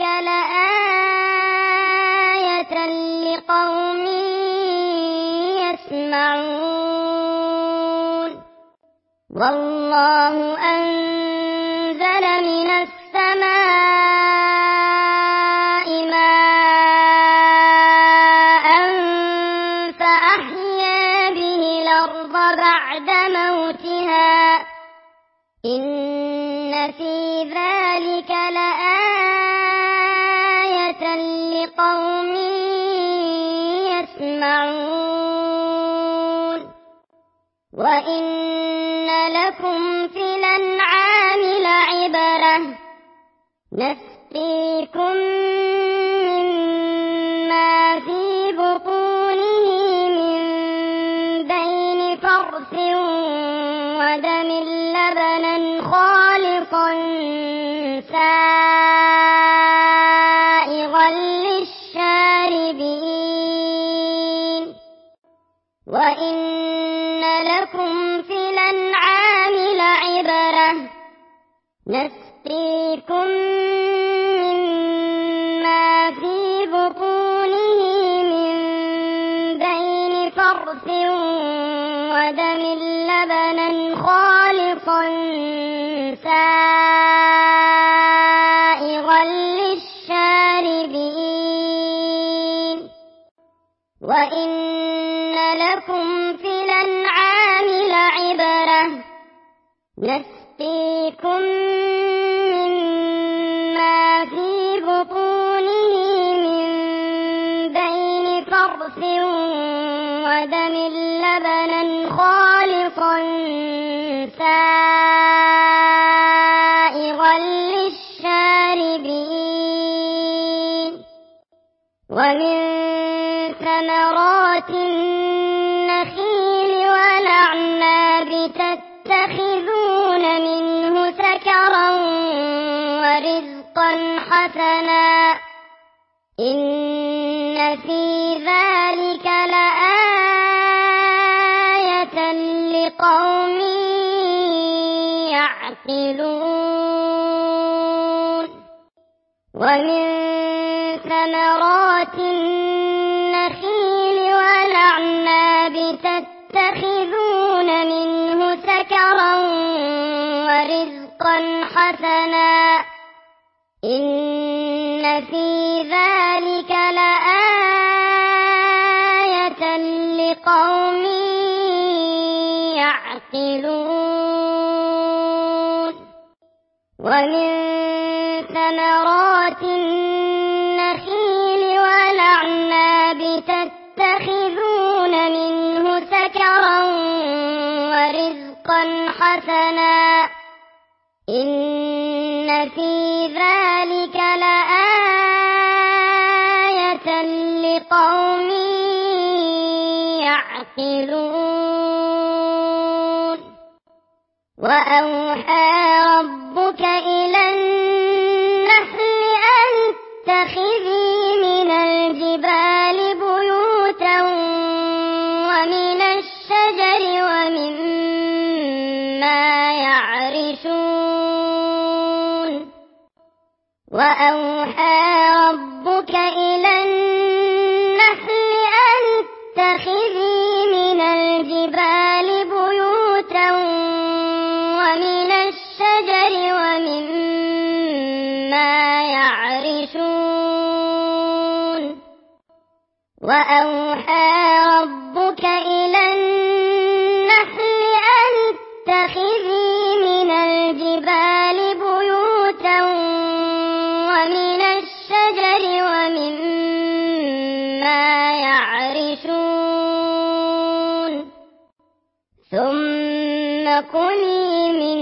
لآية لقوم يسمعون والله أنزل من السماء ماء فأحيا به الأرض بعد موتها إن في ذلك لآية لقوم يسمعون وإن لكم في الأنعام لعبرة نسقيكم مما في بطونه من بين فرث ودم لبنا خالصا سائغا للشاربين وإن لكم في الأنعام لعبرة نسقيكم مما في بطونه من بين فرث ودم لبنا خالصا سائغا للشاربين وإن لكم في الأنعام لعبرة نسقيكم مما في بطونه من بين فرث ودم لبنا خالصا سائغا للشاربين ومن ثمرات النخيل والأعناب تتخذون منه سكرا ورزقا حسنا إن في ذلك لآية لقوم يعقلون ومن ثمرات النخيل والأعناب تتخذون منه سكرا ورزقا حسنا إن في ذلك لآية لقوم يعقلون ومن ثمرات النخيل والأعناب تتخذون منه سكرا ورزقا حسنا إن في ذلك لآية لقوم يعقلون وأوحى ربك إلى النحل أن اتخذي من الجبال بيوتا ومن الشجر ومما يعرشون وأوحى ربك إلى النحل أن اتخذي من الجبال بيوتا ومن الشجر ومما يعرشون وأوحى ربك إلى النحل أن اتخذي من الجبال بيوتا ومن الشجر ومما يعرشون ثم كلي من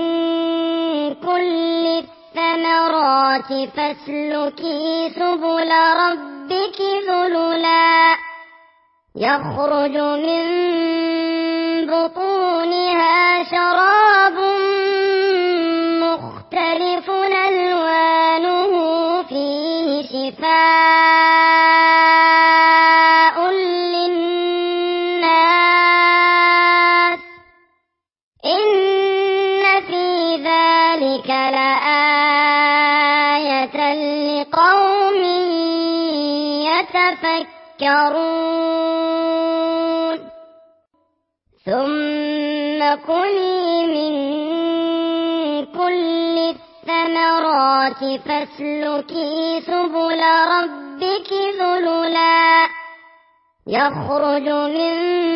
كل الثمرات فاسلكي سبل ربك ذللا يخرج من بطونها شراب مختلف ألوانه فيه شفاء للناس إن في ذلك لآية لقوم يتفكرون ثم كلي من كل الثمرات فاسلكي سبل ربك ذللا يخرج من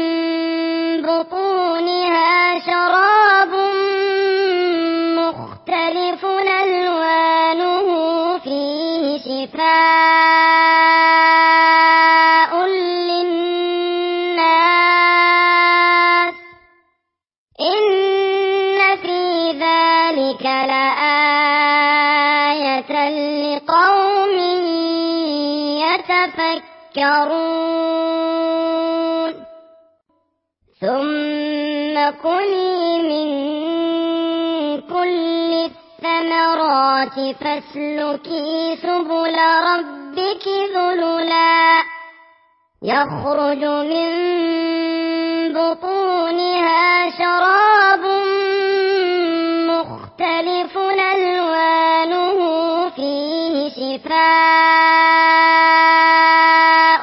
بطونها شراب مختلف ألوانه فيه شفاء للناس إن في ذلك لآية لقوم يتفكرون ثم كلي من كل الثمرات فاسلكي سبل ربك ذللا يخرج من بطونها شراب مختلف ألوانه فيه شفاء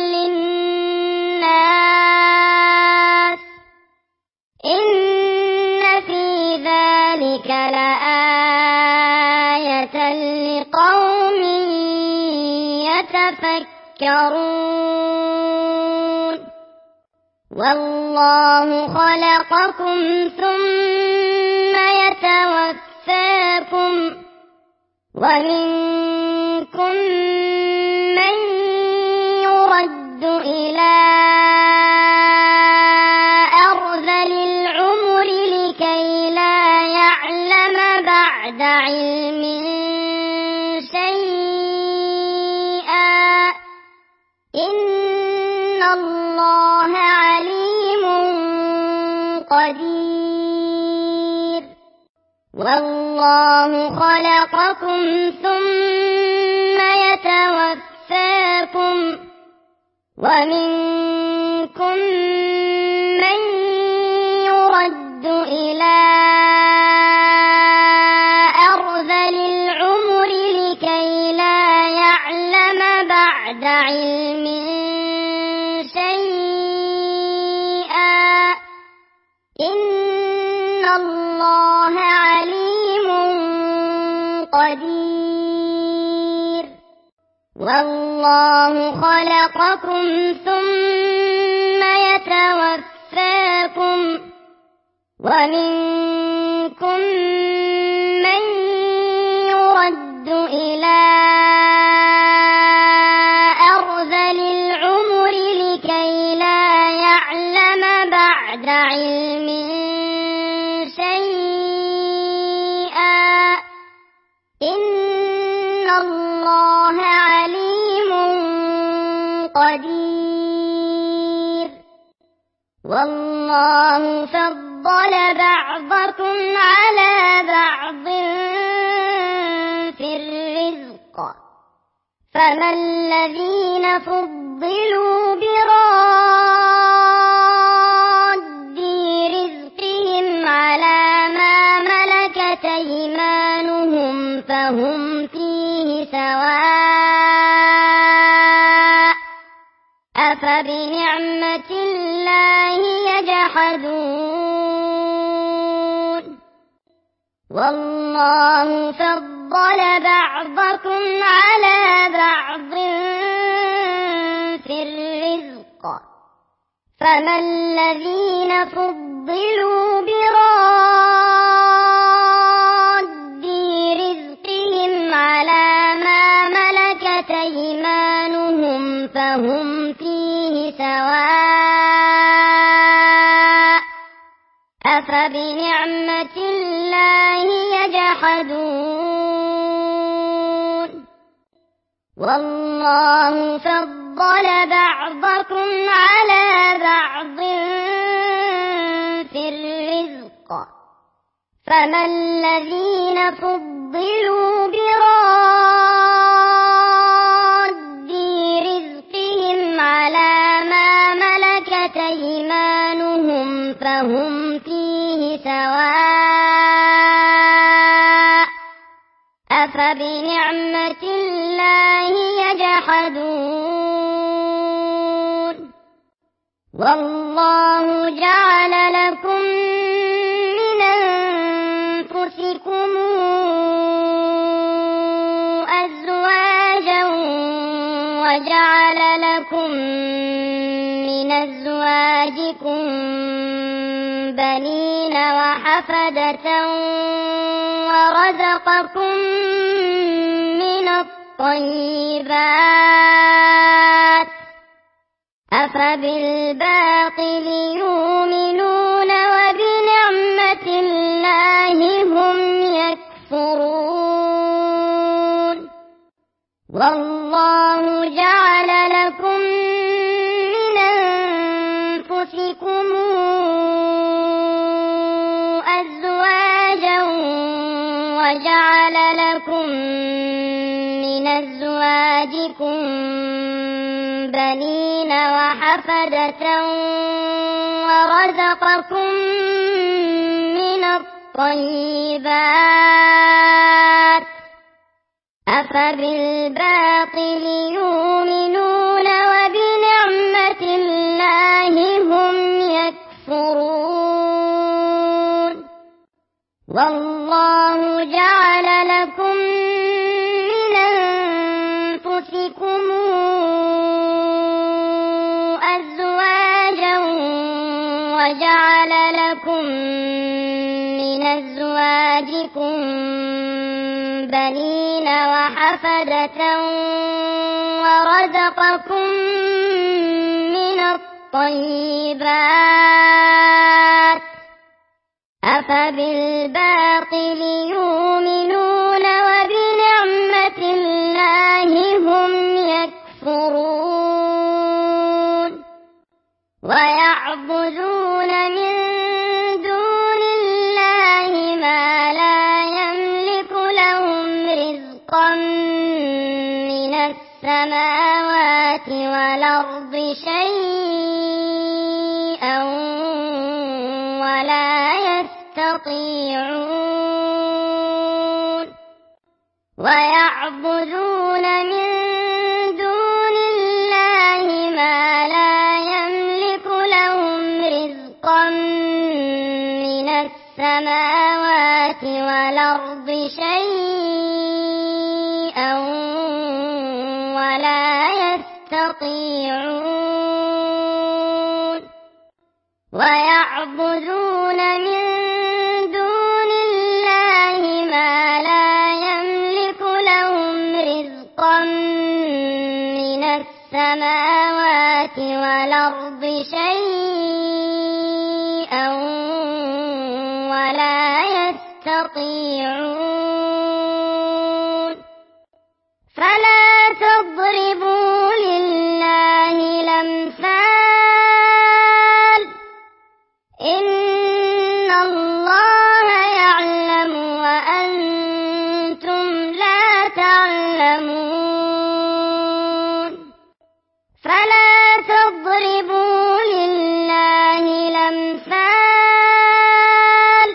للناس إن في ذلك لآية لقوم يتفكرون والله خلقكم ثم يتوفاكم ومنكم من يرد إلى أرذل العمر لكي لا يعلم بعد علم شيئا إن قدير. والله خلقكم ثم يتوفاكم ومنكم من يرد إلى أرذل العمر لكي لا يعلم بعد علم شيئا إن الله عليم قدير. والله خلقكم ثم يتوفاكم ومنكم من يرد إلى أرذل العمر لكي لا يعلم بعد علم شيئا إن الله عليم قدير. والله فضل بعضكم على بعض في الرزق فما الذين فضلوا براد رزقهم على ما ملكت أيمانهم فهم فيه سواء أفبنعمة الله يجحدون. والله فضل بعضكم على بعض في الرزق فما الذين فضلوا براد رزقهم على ما ملكت أيمانهم فهم فيه سواء أفبنعمة الله يجحدون. والله فضل بعضكم على بعض في الرزق فما الذين فضلوا براد رزقهم على ما ملكت أيمانهم فهم فيه سواء أفبنعمة الله يجحدون. والله جعل لكم من أنفسكم أزواجا وجعل لكم من أزواجكم بنين وحفدة ورزقكم من الطيبات أفبالباطل يؤمنون وبنعمة الله هم يكفرون. والله جعل لكم من أنفسكم أزواجا وجعل لكم من أزواجكم بنين وحفدة ورزقكم من الطيبات أفبالباطل يؤمنون وبنعمة الله هم يكفرون. والله جعل لكم من أنفسكم أزواجا وجعل لكم من أزواجكم بنين وحفدة ورزقكم من الطيبات أفبالباطل يؤمنون وبنعمة الله هم يكفرون. ويعبدون من السماوات والأرض شيئا ولا يستطيعون ويعبدون من دون الله ما لا يملك لهم رزقا من السماوات والأرض شيئا ولا يستطيعون ويعبدون من دون الله ما لا يملك لهم رزقا من السماوات والأرض شيئا ولا يستطيعون فلا تضربوا لله الأمثال إن الله يعلم وأنتم لا تعلمون فلا تضربوا لله الأمثال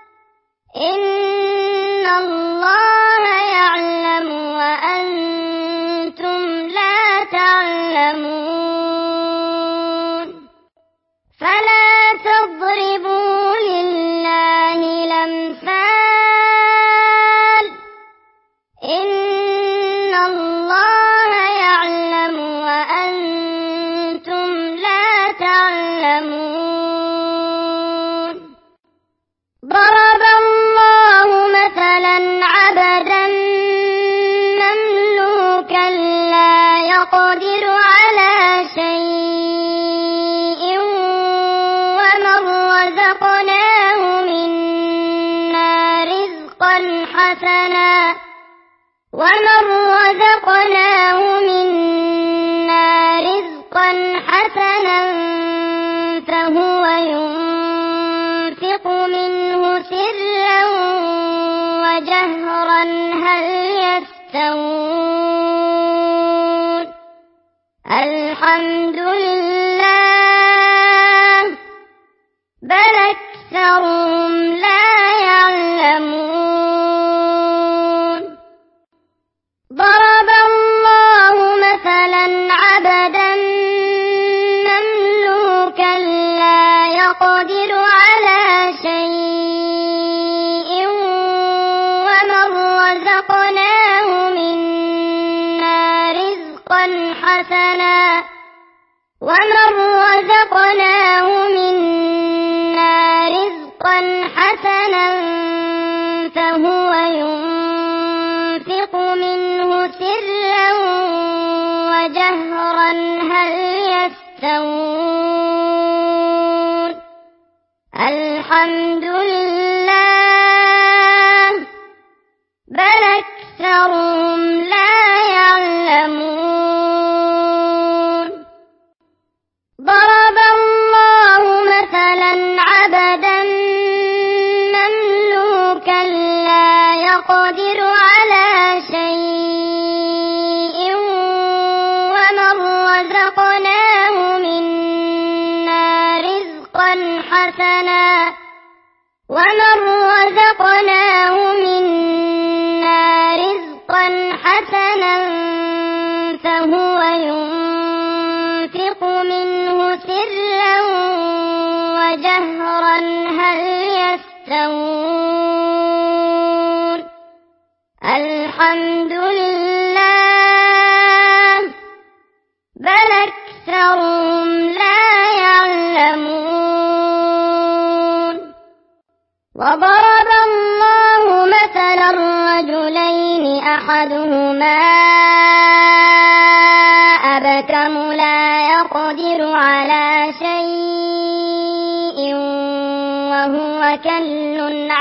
إن الله يعلم وأنتم لا تعلمون فلا تضربوا لله الأمثال إن الله يعلم وأنتم لا تعلمون ضرب الله مثلا عبدا مملوكا لا يقدر على شيء ومن رزقناه منا رزقا حسنا فهو ينفق منه سرا وجهرا هل يستوون الحمد لله بل أكثرهم لا يعلمون ضرب الله مثلا عبدا مملوكا لا يقدر على شيء ومن رزقناه منا رزقا حسنا فهو ينفق منه سرا وجهرا هل يستوون الحمد لله بل أكثرهم لا يعلمون ضرب الله مثلا عبدا مملوكا لا يقدر على شيء ومن رزقناه منا رزقا حسنا فهو ينفق منه سرا وجهرا هل يستوون الحمد لله بل أكثرهم لا يعلمون وضرب الله مثلا رجلين أحدهما أبكم لا يقدر على شيء وهو كل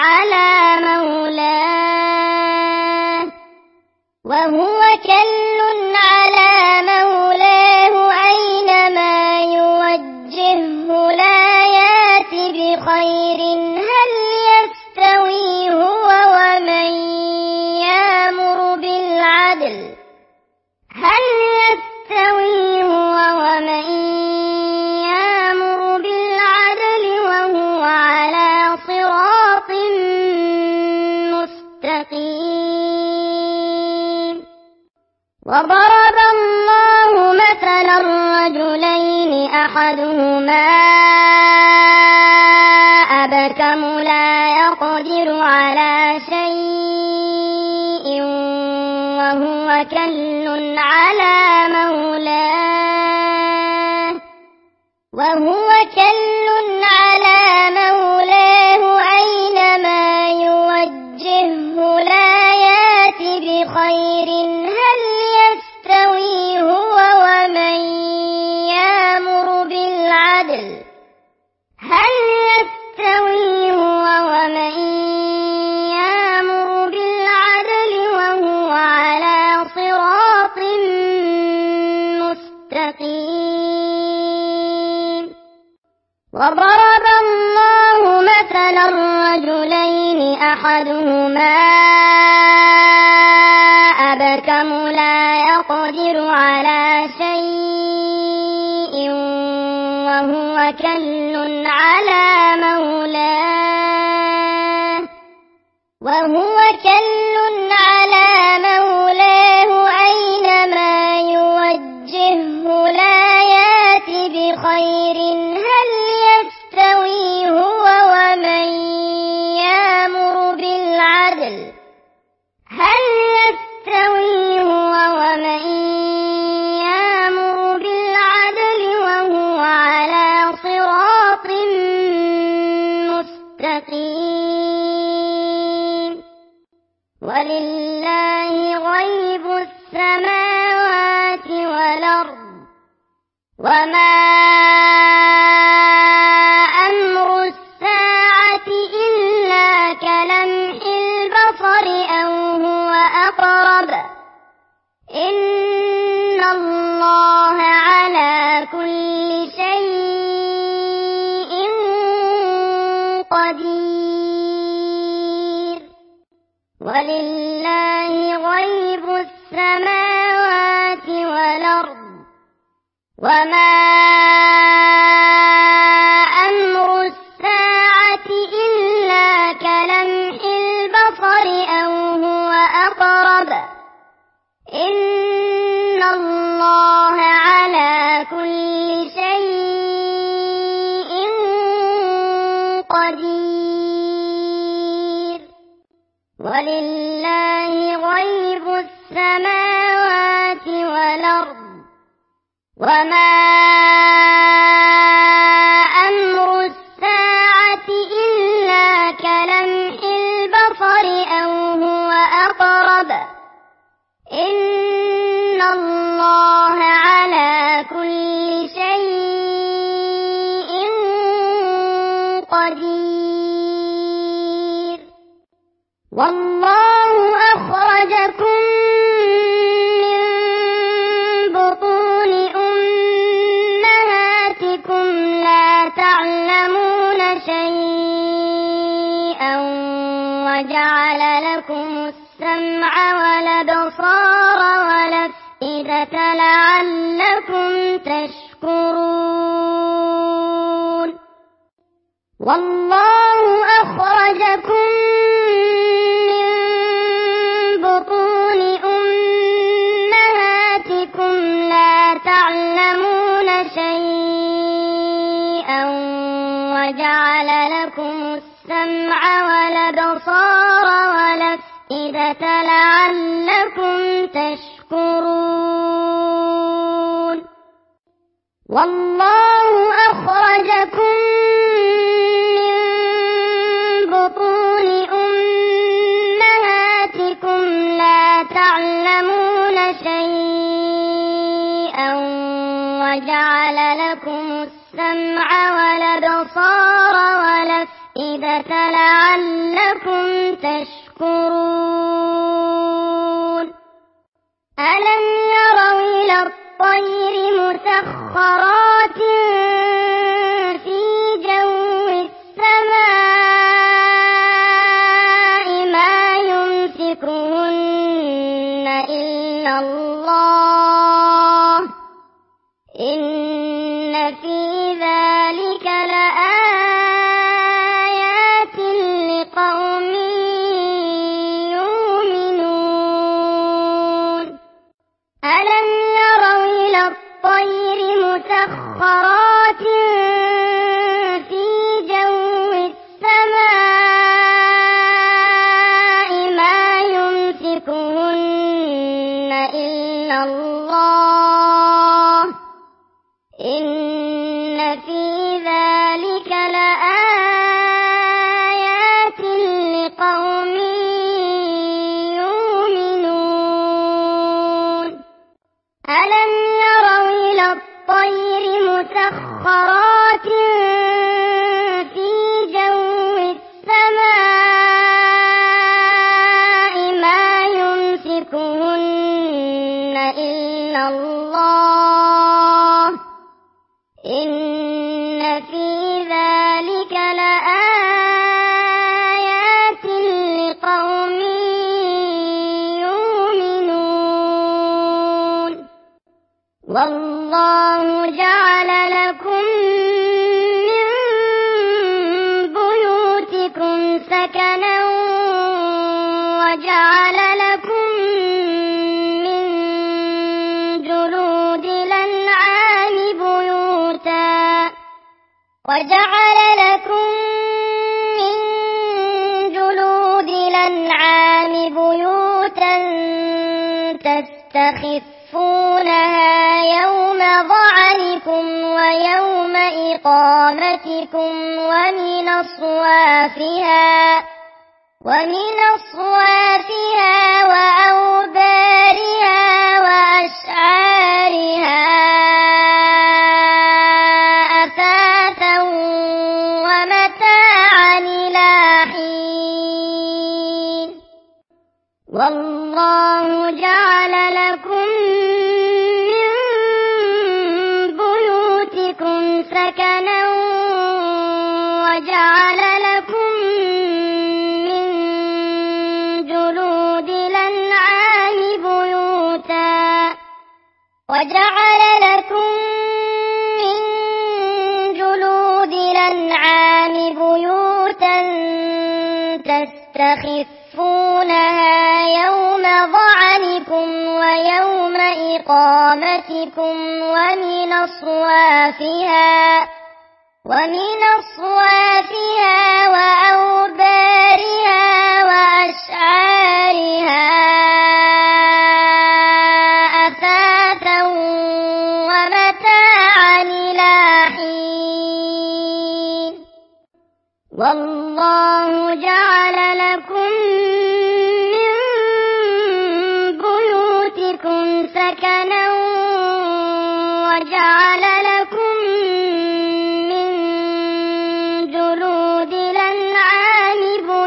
على مولاه أينما يوجهه لا يأت بخير هل يستوي هو ومن يأمر بالعدل يستوي هو ومن يأمر بالعدل وهو على صراط مستقيم. وضرب الله مثلا رجلين أحدهما أبكم لا يقدر على شيء وهو كل على مولاه أينما يوجهه لا يأت بخير. هل يستوي هو ومن يأمر بالعدل وهو على صراط مستقيم. وضرب الله مثلا رجلين أحدهما أبكم لا يقدر على شيء وهو كل على مولاه أينما يوجهه لا يأت بخير. هل يستوي هو ومن يأمر بالعدل وهو على صراط مستقيم. ولله غيب السماوات والأرض وما أمر الساعة إلا كلمح البصر أو هو أقرب. إن الله على كل شيء قدير. ولله غيب السماوات والأرض وما أمر الساعة إلا كلمح البصر أو هو أقرب. إن الله على كل شيء قدير. ولله غيب السماوات والأرض وما أمر الساعة إلا كلمح البصر أو هو أقرب. إن الله على كل شيء قدير. والله أخرجكم من بطون أمهاتكم لا تعلمون شيئا وجعل لكم السمع والأبصار والأفئدة لعلكم تشكرون. والله أخرجكم من بطون أمهاتكم لا تعلمون شيئا وجعل لكم السمع والأبصار والأفئدة لعلكم تشكرون. والله أخرجكم من بطون أمهاتكم لا تعلمون شيئا وجعل لكم السمع والأبصار والأفئدة لعلكم تشكرون. ألم يروا إلى الطير مسخرات في جو السماء ما يمسكهن إلا الله إن في ذلك لآيات لقوم يؤمنون ألم يروا إلى الطير مسخرات في جو السماء ما يمسكهن إلا الله إن في ذلك لآيات لقوم يؤمنون ألم يروا إلى الطير مسخرات في جو السماء ما يمسكهن إلا الله إن في ذلك لآيات لقوم يؤمنون والله جعل لكم من بيوتكم سكنا وجعل لكم من جلود الأنعام بيوتا تستخفونها يوم ظعنكم ويوم إقامتكم ومن أصوافها وأوبارها وأشعارها أثاثا ومتاعا إلى حين والله جعل لكم من بيوتكم سكنا وجعل لكم من جلود الأنعام بيوتا تستخفونها يوم ظعنكم ويوم إقامتكم ومن أصوافها وأوبارها وأشعارها أثاثا ومتاعا إلى حين والله جعل لكم من بيوتكم سكنا وجعل لكم من جلود الأنعام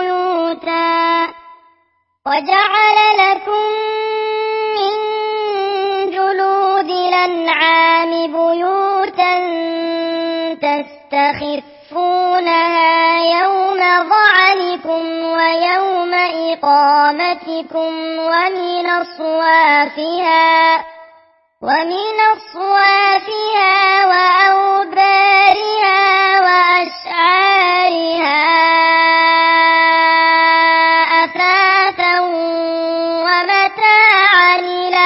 بيوتا تستخفونها يوم ظعنكم ويوم إقامتكم ومن أصوافها وأوبارها وأشعارها أثاثا ومتاعا إلى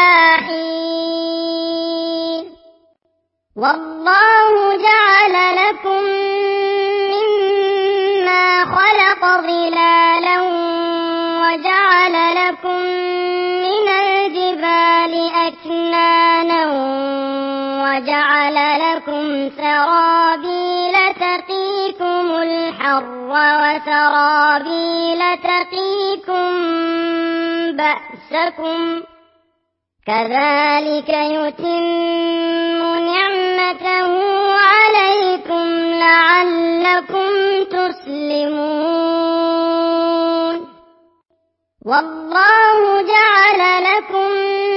حين والله جعل لكم مما خلق ظلالا وجعل لكم من الجبال أكنانا وجعل لكم سرابيل تقيكم الحر وسرابيل تقيكم بأسكم كذلك يتم نعمته عليكم لعلكم تسلمون والله جعل لكم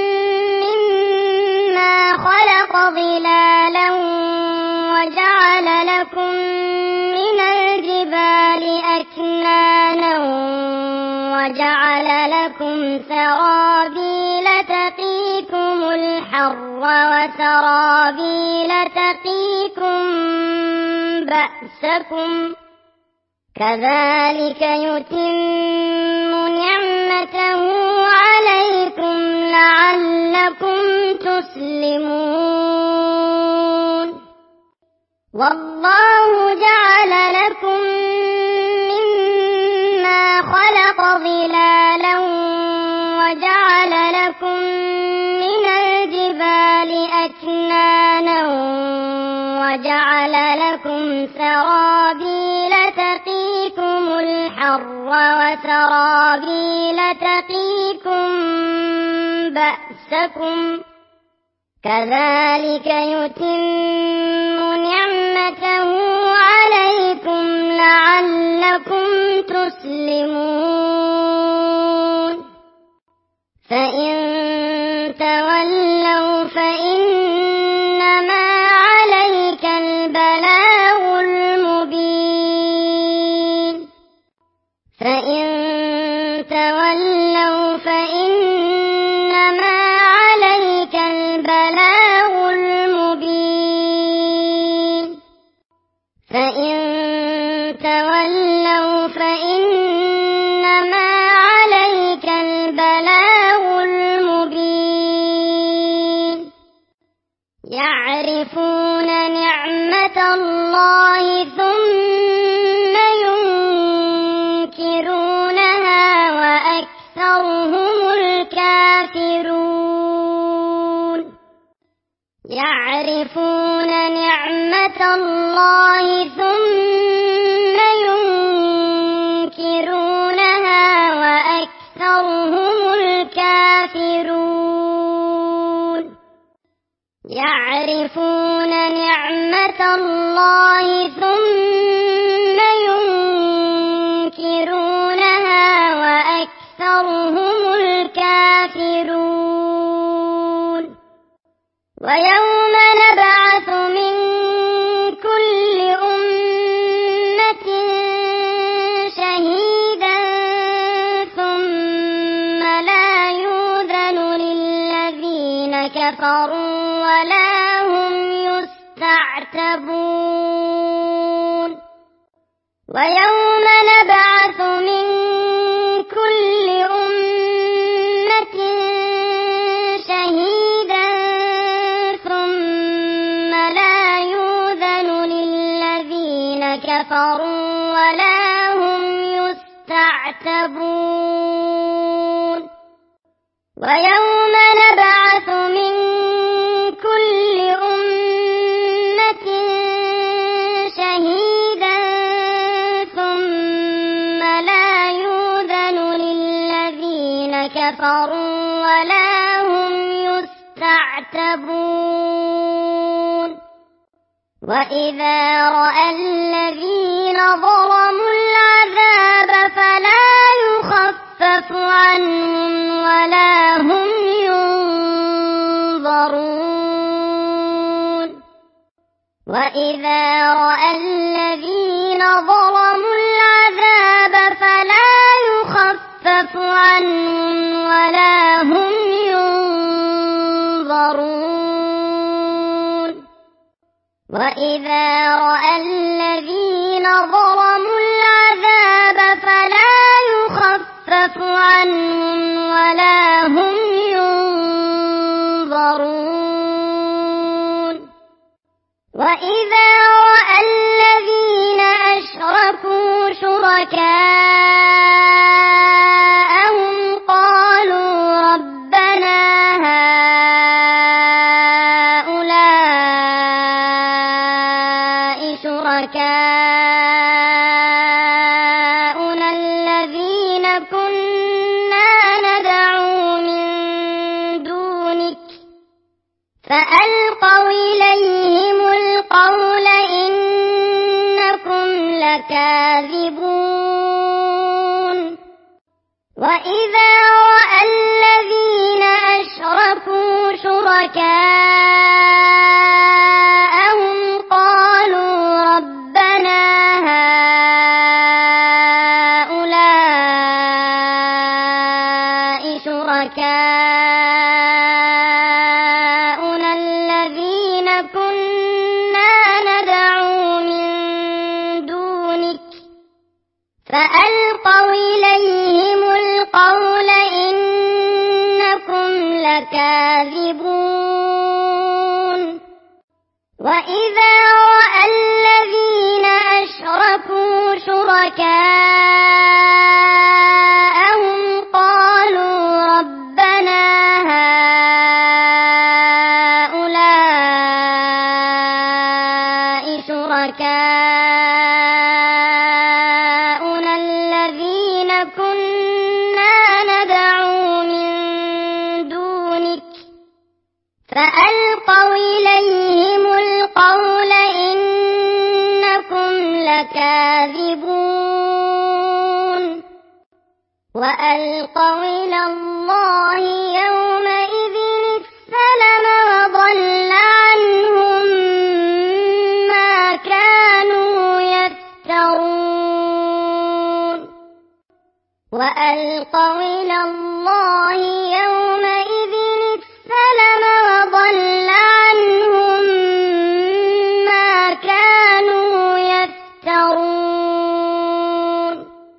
مما خلق ظلالا وجعل لكم من الجبال أكنانا وجعل لكم سرابيل تقيكم الحر الحر وسرابيل تقيكم بأسكم كذلك يتم نعمته عليكم لعلكم تسلمون والله جعل لكم مما خلق ظلالا وجعل لكم من الجبال أكنانا وجعل لكم سرابيل تقيكم الحر وسرابيل تقيكم بأسكم كذلك يتم نعمته عليكم لعلكم تسلمون فإن تولوا فإنما عليك البلاغ المبين فإن تولوا فإنما عليك البلاغ المبين فإن تولوا فإنما عليك البلاغ المبين يعرفون نعمة الله ثم ينكرونها وأكثرهم الكافرون يعرفون نعمة الله ثم ينكرونها وأكثرهم الكافرون يعرفون نعمة الله ثم ينكرونها وأكثرهم الكافرون ويوم نبعث من كل أمة شهيدا ثم لا يؤذن للذين كفروا ولا هم يستعتبون ويوم نبعث من كل أمة شهيدا ثم لا يؤذن للذين كفروا ولا هم يستعتبون ويوم نبعث من كل أمة شهيدا ثم لا يؤذن للذين كفروا ولا هم يستعتبون وإذا رأى الذين ظلموا العذاب فلا يخفف عنهم ولا هم ينظرون وإذا رأى الذين ظلموا العذاب فلا يخفف عنهم ولا هم ينظرون وإذا رأى الذين ظلموا العذاب فلا يخفف عنهم ولا هم ينظرون وإذا رأى الذين أشركوا شركاءهم قالوا ربنا هؤلاء شركاؤنا الذين كنا ندعو من دونك فألقوا إليهم القول إنكم لكاذبون وإذا رأى الذين أشركوا شركاءهم قالوا ربنا هؤلاء شركاؤنا لكاذبون وإذا رأى الذين أشركوا شركاءهم قالوا ربنا هؤلاء شركاؤنا الذين كنا ندعو من دونك فألقوا إليهم القول إنكم لكاذبون وألقوا إلى الله يومئذ السلم وضل عنهم ما كانوا يفترون وألقوا إلى الله يومئذ السلم وضل عنهم ما كانوا يفترون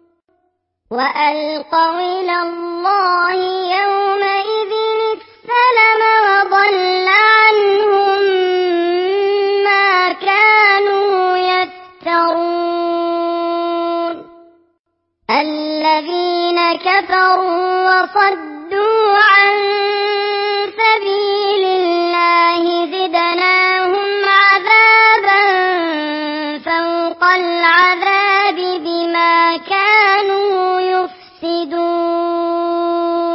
وألقوا إلى الله يومئذ السلم وضل عنهم ما كانوا يفترون الذين كفروا وصدوا عن سبيل الله زدناهم عذابا فوق العذاب بما كانوا يفسدون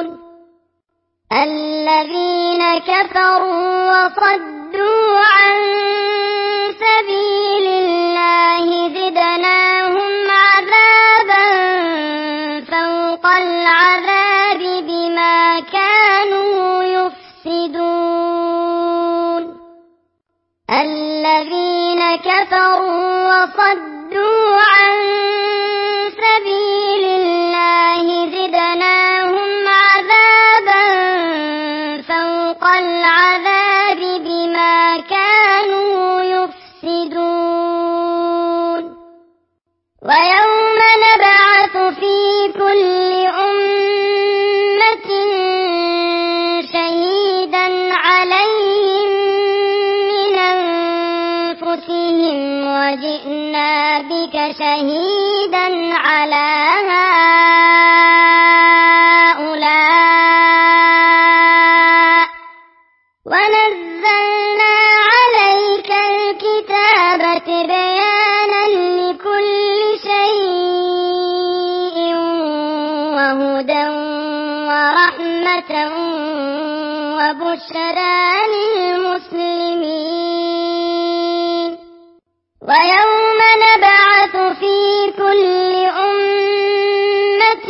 الذين كفروا وصدوا عن سبيل الله زدناهم عذابا فوق العذاب بما كانوا يفسدون الذين كفروا وصدوا عن سبيل الله زدناهم عذابا فوق العذاب بما كانوا يفسدون ويوم نبعث في كل أمة شهيدا عليهم من أنفسهم وجئنا بك شهيدا على هؤلاء ونزلنا عليك الكتاب تبيانا لكل شيء وهدى ورحمة وبشرى للمسلمين ويوم نبعث في كل أمة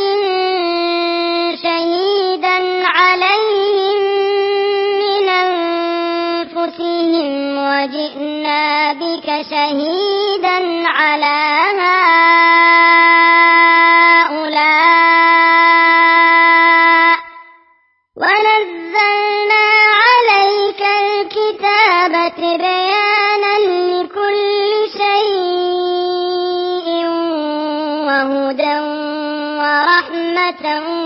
شهيدا عليهم من أنفسهم وجئنا بك شهيدا على هؤلاء ونزلنا عليك الكتاب تبيانا لكل شيء وهدى ورحمة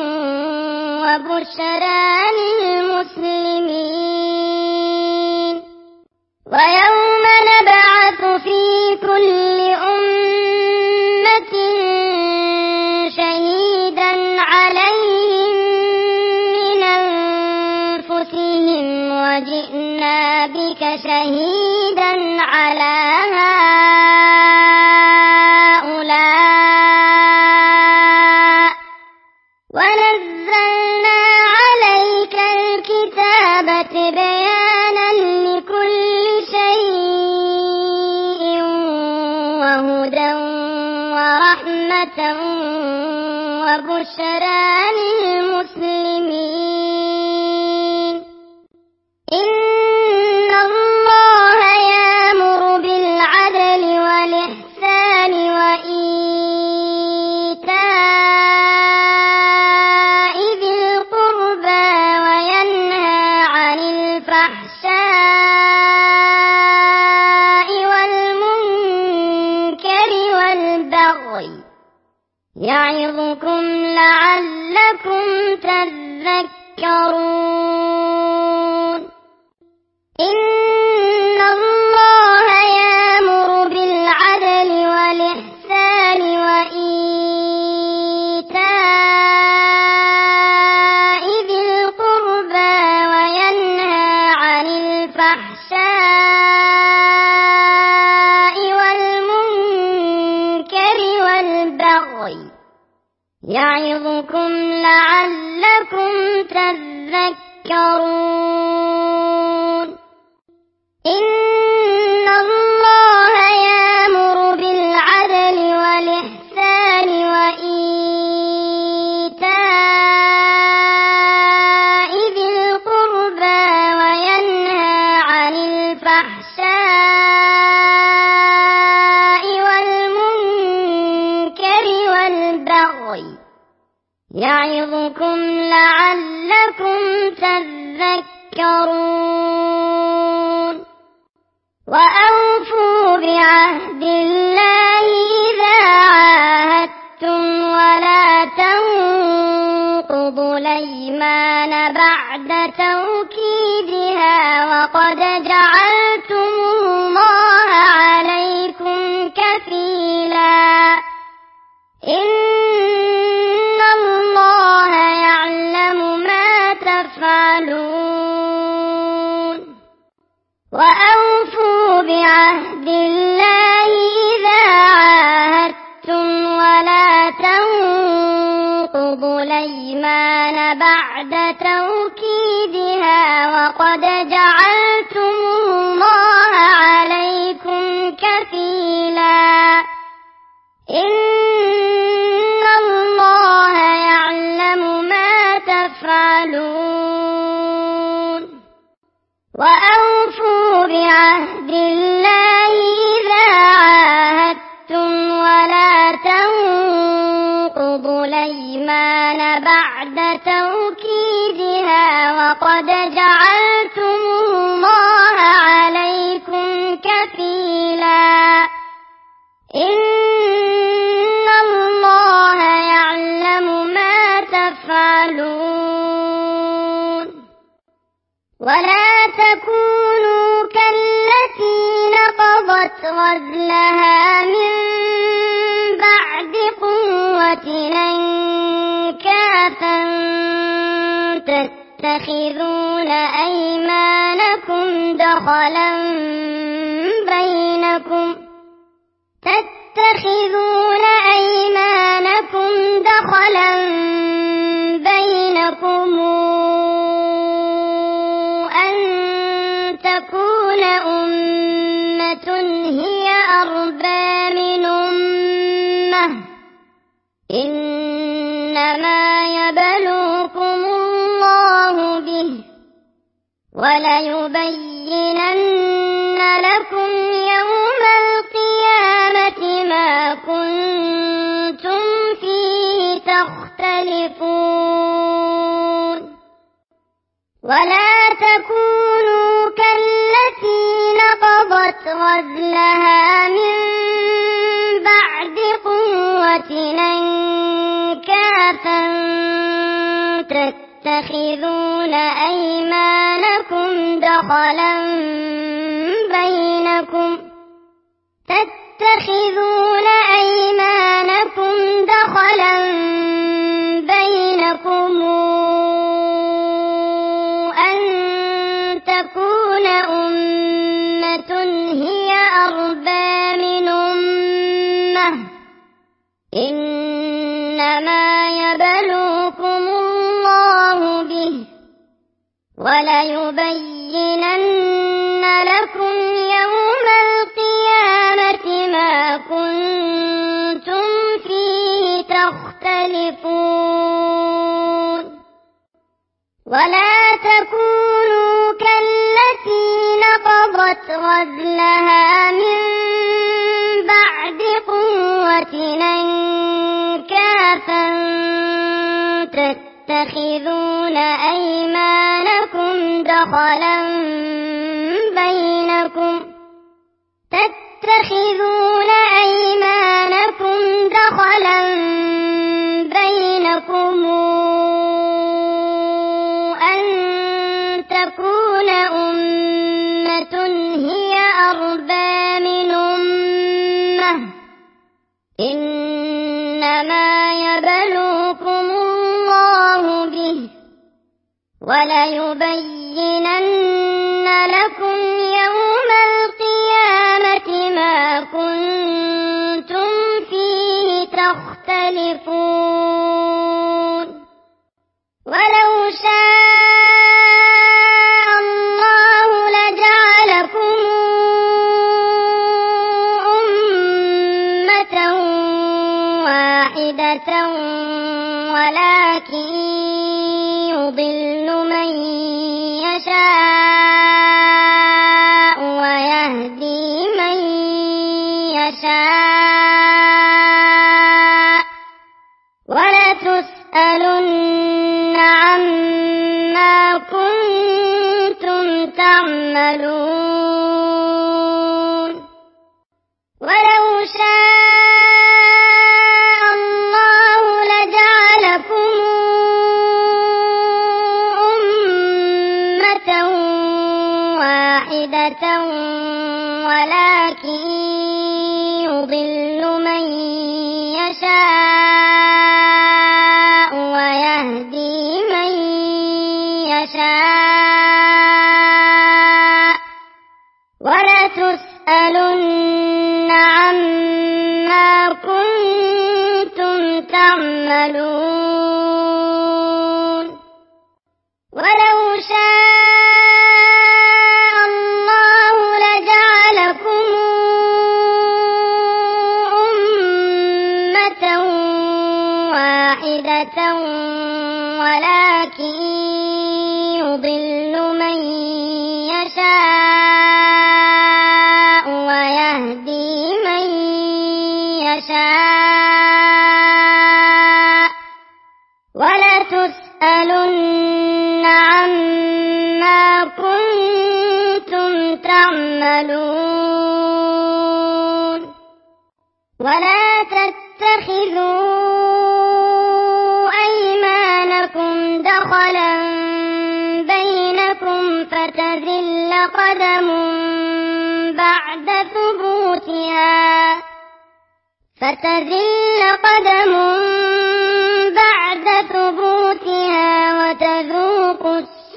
وبشرى للمسلمين ويوم نبعث في كل أمة شهيدا عليهم من أنفسهم وجئنا بك شهيدا على هؤلاء ونزلنا عليك الكتاب تبيانا لكل شيء وهدى ورحمة وبشرى للمسلمين إن الله يأمر بالعدل والإحسان وإيتاء ذي القربى وينهى عن الفحشاء والمنكر والبغي يعظكم لعلكم تذكرون تذكرون إن الله يأمر بالعدل والإحسان وإيتاء ذي القربى وينهى عن الفحشاء والمنكر والبغي يعظكم لعلكم تذكرون إن الله يأمر بالعدل والإحسان وإيتاء ذي القربى وينهى عن الفحشاء والمنكر والبغي يعظكم لعلكم تذكرون وأوفوا بعهد الله إذا عاهدتم ولا تنقضوا الأيمان بعد توكيدها وقد جعلتم الله عليكم كفيلا إن الله يعلم ما تفعلون وأوفوا بعهد الله إذا عاهدتم ولا تنقضوا الأيمان بعد توكيدها وقد جعلتم الله عليكم كفيلا إن الله يعلم ما تفعلون وأوفوا بعهد الله إذا عاهدتم ولا تنقضوا الأيمان بعد توكيدها وقد جعلتم الله عليكم كفيلا إن الله يعلم ما تفعلون ولا تكونوا كالتي نقضت غزلها من بعد قوة أنكاثا تتخذون أيمانكم دخلا بينكم أن تكون أمة هي أربى من أمة إنما يبلوكم الله به وليبينن لكم يوم القيامة ما كنتم فيه تختلفون ولا تكونوا كالتي نقضت غزلها من بعد قوة أنكاثا تتخذون أيمانكم دخلا بينكم أن تكون أمة هي أربى من أمة إنما يبلوكم الله به وليبينن لكم يوم القيامة ما كنتم فيه تختلفون ولا تكونوا كالتي نقضت غزلها من بعد قوة أنكاثا تتخذون أيمانكم دخلا بينكم إنما يبلوكم الله به وليبينن لكم يوم القيامة ما كنتم فيه تختلفون ولو شاء الله لجعلكم أمة واحدة ولكن يضل من يشاء ويهدي من يشاء ولتسألن عما كنتم تعملون ولو شاء الله لجعلكم أمة واحدة ولكن يضل من يشاء ويهدي من يشاء ولتسألن عما كنتم تعملون ولو شاء الله لجعلكم أمة واحدة ولكن يضل من يشاء ويهدي من يشاء ولتسألن عما كنتم تعملون ولا تتخذوا أيمانكم دخلا بينكم فتزل قدم بعد ثبوتها وتذوقوا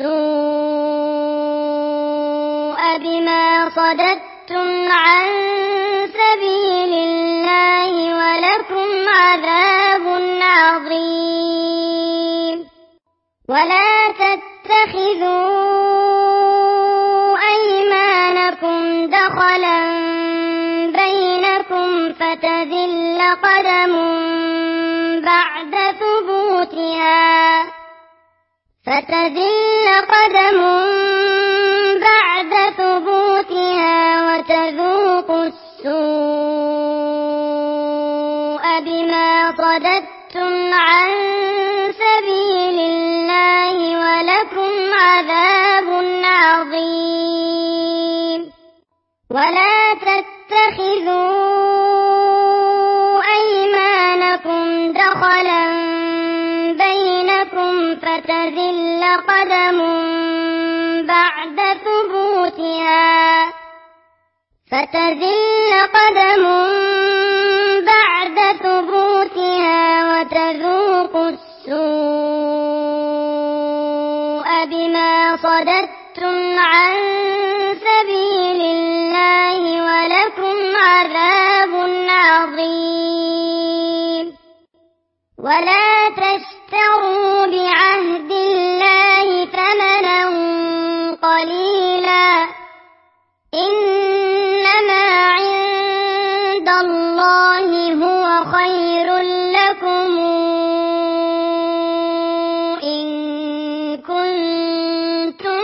السوء بما صددتم عن سبيل الله ولكم عذاب عظيم ولا تتخذوا أيمانكم دخلا بينكم فتزل قدم بعد ثبوتها وتذوقوا السوء بما صددتم عن سبيل الله ولكم عذاب عظيم ولا تتخذوا أيمانكم دخلا بينكم فتزل قدم بعد ثبوتها وتذوقوا السوء بما صددتم عن سبيل الله ولكم عذاب عظيم ولا تشتروا بعهد الله ثمنا قليلا إنما عند الله هو خير لكم إن كنتم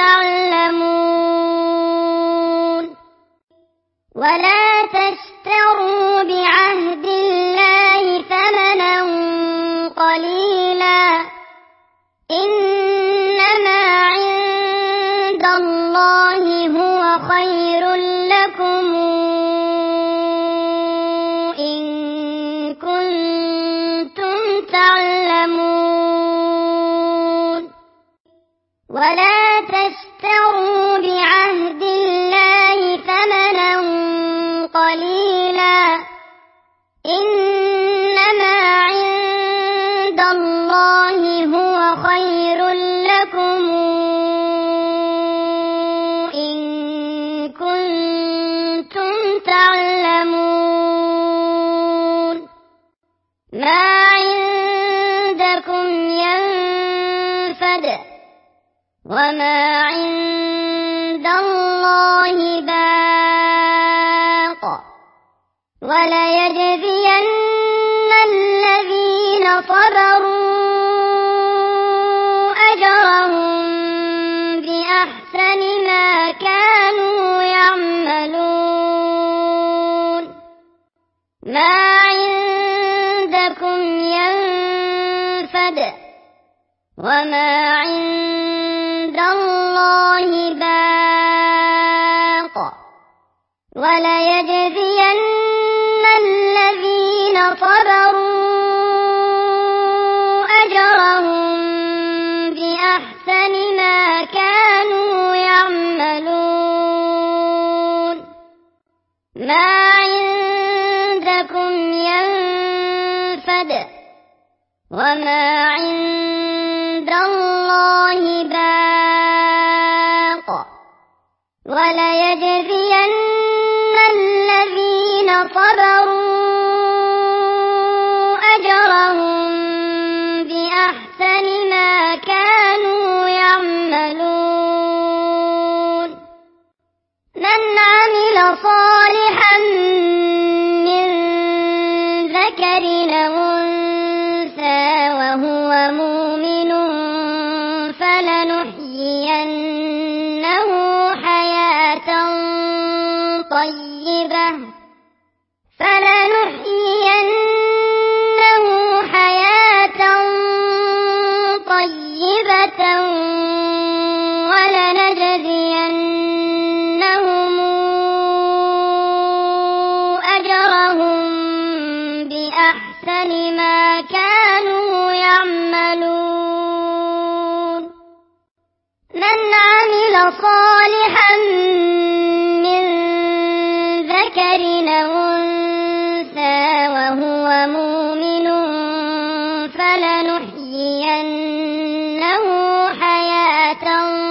تعلمون ولا تشتروا بعهد الله ثمنا قليلا إنما عند الله هو خير لكم إن كنتم تعلمون ولا تشتروا بعهد الله ثمنا قليلا وما عند الله باق وليجزين الذين صبروا أجرهم بأحسن ما كانوا يعملون ما عندكم ينفد وما عند الله باق وليجزين الذين صبروا أجرهم بأحسن ما كانوا يعملون ما عندكم ينفد وما عند الله باق وليجزين الذين صبروا أجرهم بأحسن ما كانوا يعملون من عمل صالحا من ذكر أو أنثى وهو مؤمن فلنحيينه حياة طيبة ولنجزينهم أجرهم بأحسن ما كانوا يعملون من عمل صالحا من ذكر أو أنثى وهو مؤمن فلنحيينه حياة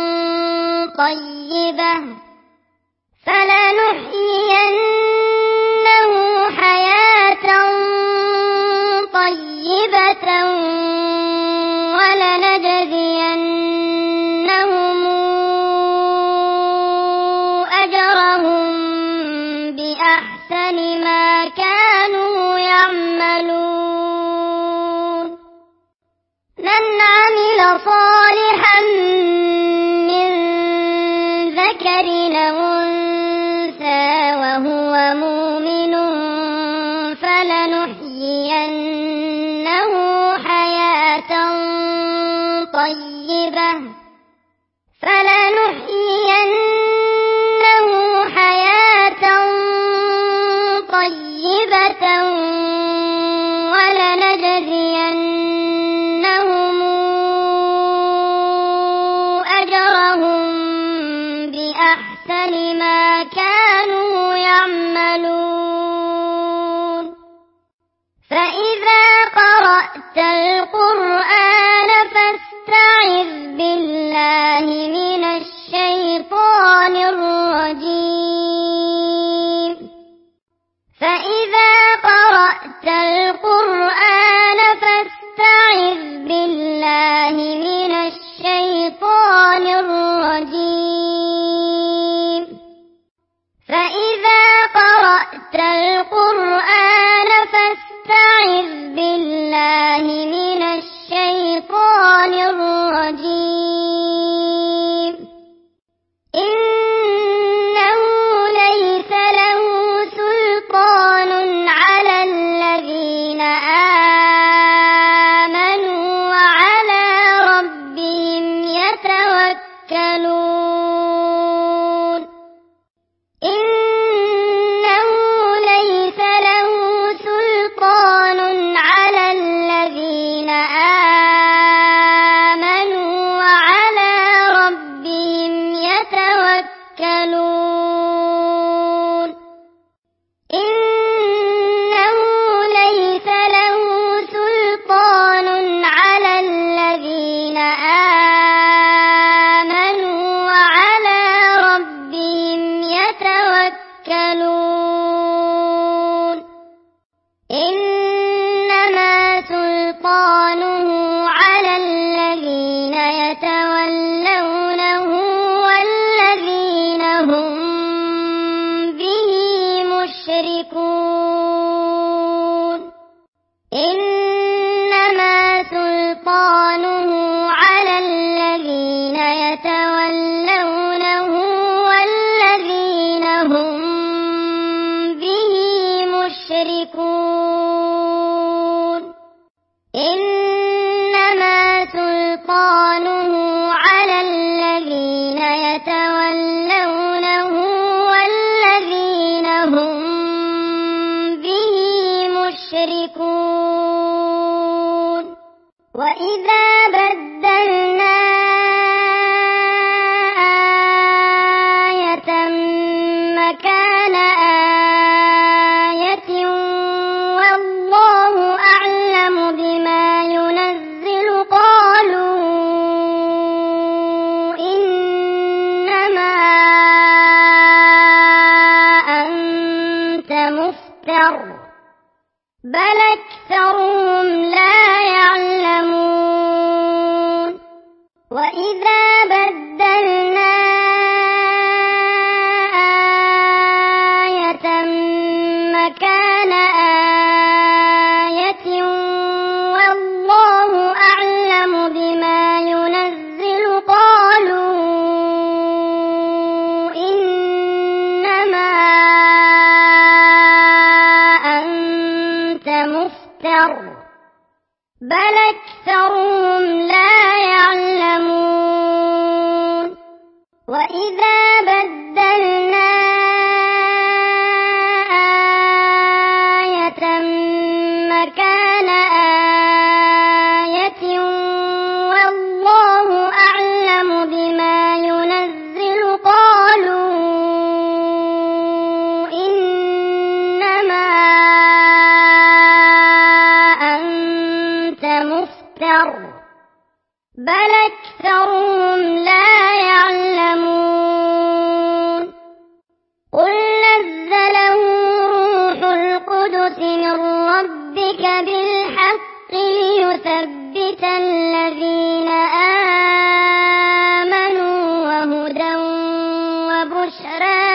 طيبة ولنجزينهم أجرهم بأحسن ما كانوا يعملون من عمل صالحا من ذكر أو أنثى وهو مؤمن فلنحيينه حياة طيبة ولنجزينهم أجرهم بأحسن ما كانوا يعملون فإذا قرأت القرآن فاستعذ بالله من الشيطان الرجيم فإذا قرأت القرآن فاستعذ بالله من الشيطان الرجيم فإذا قرأت القرآن فاستعذ بالله من الشيطان الرجيم يشركون وإذا بدلنا آية مكان آية والله أعلم بما ينزل قالوا إنما أنت مفتر بل أكثرهم لا يعلمون وإذا بدلنا آية مكان آية والله أعلم بما ينزل قالوا إنما أنت مفتر بل أكثرهم لا يعلمون وإذا بدلنا آية مكان آية والله أعلم بما ينزل قالوا إنما أنت مفتر بل أكثرهم لا يعلمون قل نزله روح القدس من ربك بالحق ليثبت الذين آمنوا وهدى وبشرى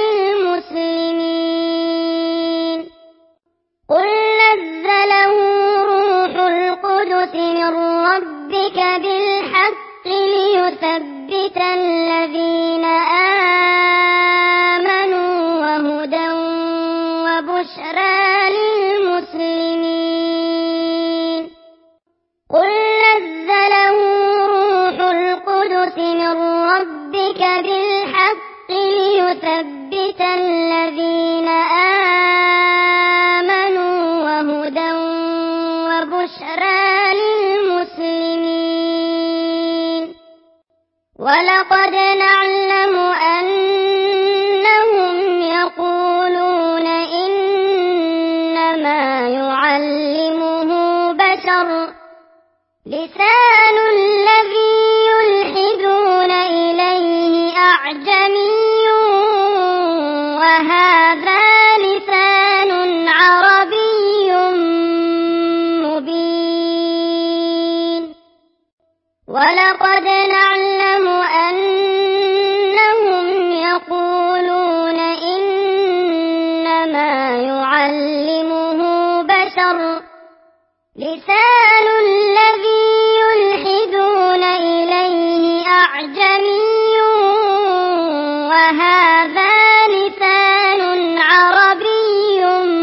للمسلمين قل نزله روح القدس من ربك بالحق ليثبت الذين آمنوا وهدى وبشرى للمسلمين قل نزله روح القدس من ربك بالحق ليثبت الذين آمنوا وهدى وبشرى للمسلمين ولقد نعلم أنهم يقولون إنما يعلمه بشر لسان الذي يلحدون إليه أعجمي وهذا لسان عربي مبين ولقد نعلم أنهم يقولون إنما يعلمه بشر لسان الذي يلحدون إليه أعجمي وهذا لسان عربي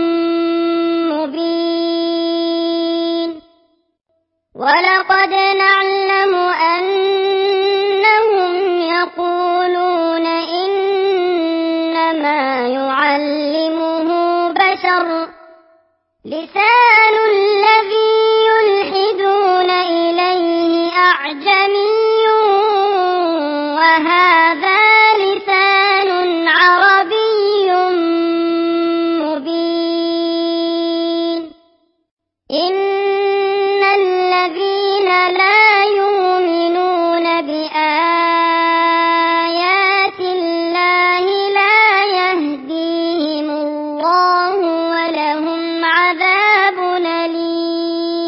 مبين ولقد نعلم أنهم يقولون إنما يعلمه بشر لسان الذي يلحدون إليه أعجمي وهذا لسان عربي مبين إن الذين لا يؤمنون بآيات الله لا يهديهم الله ولهم عذاب أليم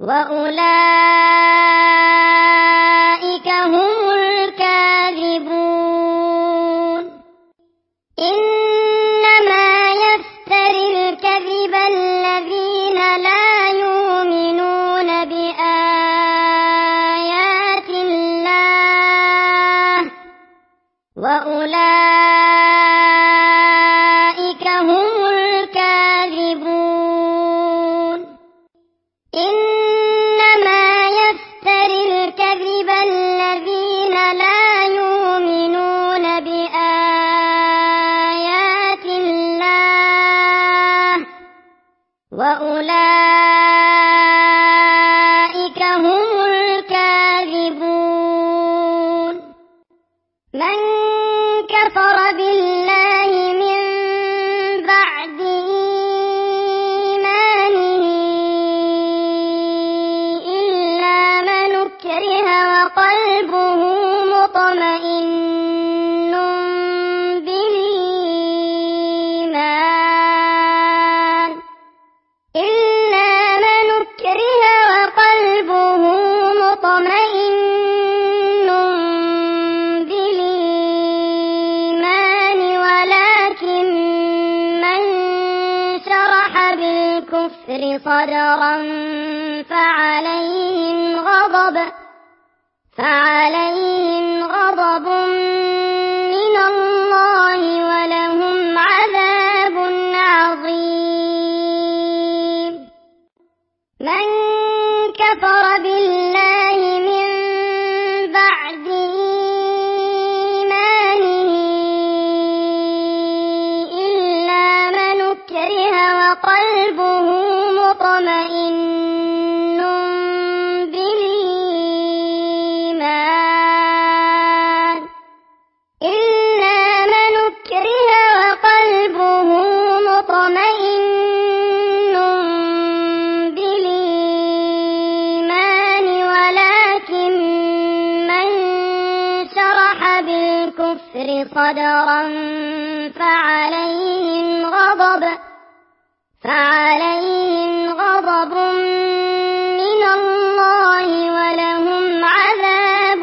وأولئك هم الكاذبون إنما يفتري الكذب الذين لا يؤمنون بآيات الله وأولئك هم الكاذبون إنما يفتري الكذب الذين لا يؤمنون بآيات الله وأولئك هم الكاذبون من كفر بالله من بعد إيمانه إلا من أكره وقلبه مطمئن بالإيمان إلا من أكره وقلبه مطمئن بالإيمان ولكن من شرح بالكفر صدرا فعليهم غضب من الله ولهم عذاب عظيم من كفر بالله من بعد إيمانه إلا من أكره وقلبه مطمئن بالإيمان إلا من أكره وقلبه مطمئن بالإيمان ولكن من شرح بالكفر صدرا فعليهم غضب من الله ولهم عذاب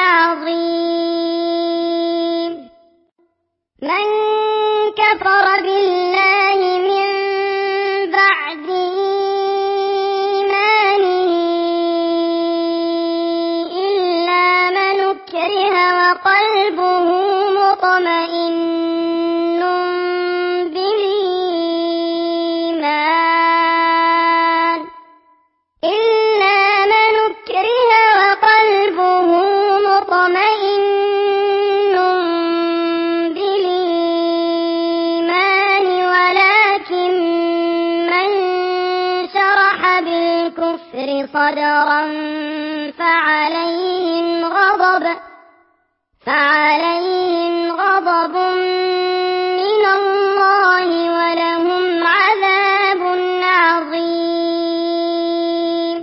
عظيم من كفر بالله من بعد إيمانه إلا من أكره وقلبه مطمئن بالإيمان إلا من أكره وقلبه مطمئن بالإيمان ولكن من شرح بالكفر صدرا فعليهم غضب من الله ولهم عذاب عظيم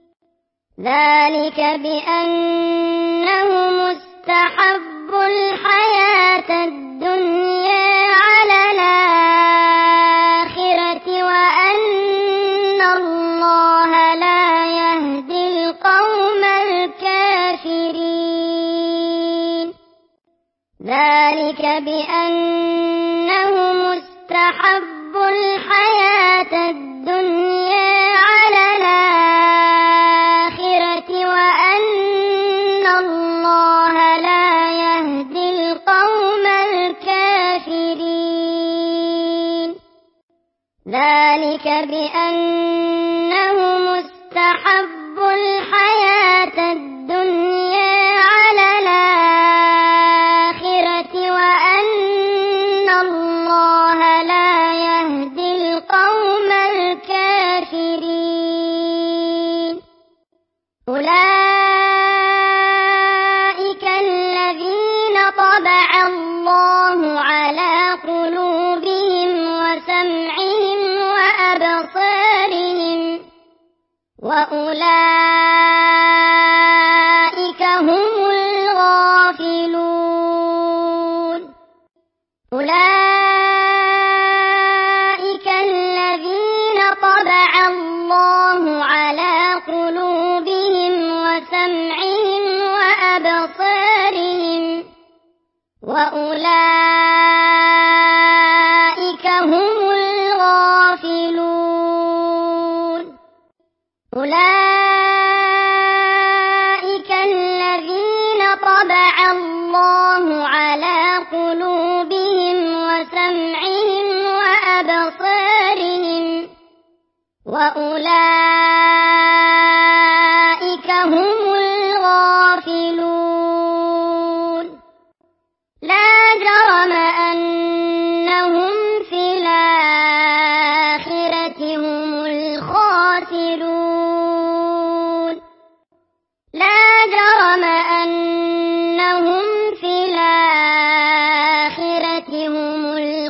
ذلك بأنهم استحبوا الحياة الدنيا على الآخرة وأن الله لا يهدي القوم الكافرين ذلك بأنهم استحبوا الحياة الدنيا على الآخرة وأن الله لا يهدي القوم الكافرين ذلك بأنهم استحبوا الحياة الدنيا على الآخرة وأن الله لا يهدي القوم الكافرين أولئك الذين طبع الله على قلوبهم وسمعهم وأبصارهم وأولئك هم الغافلون أولئك الذين طبع الله على قلوبهم وأولئك هم الغافلون. أولئك الذين طبع الله على قلوبهم وسمعهم وأبصارهم وأولئك هم الغافلون. لا جرم أنهم في الآخرة هم الخاسرون. لا جرم أنهم في الآخرة هم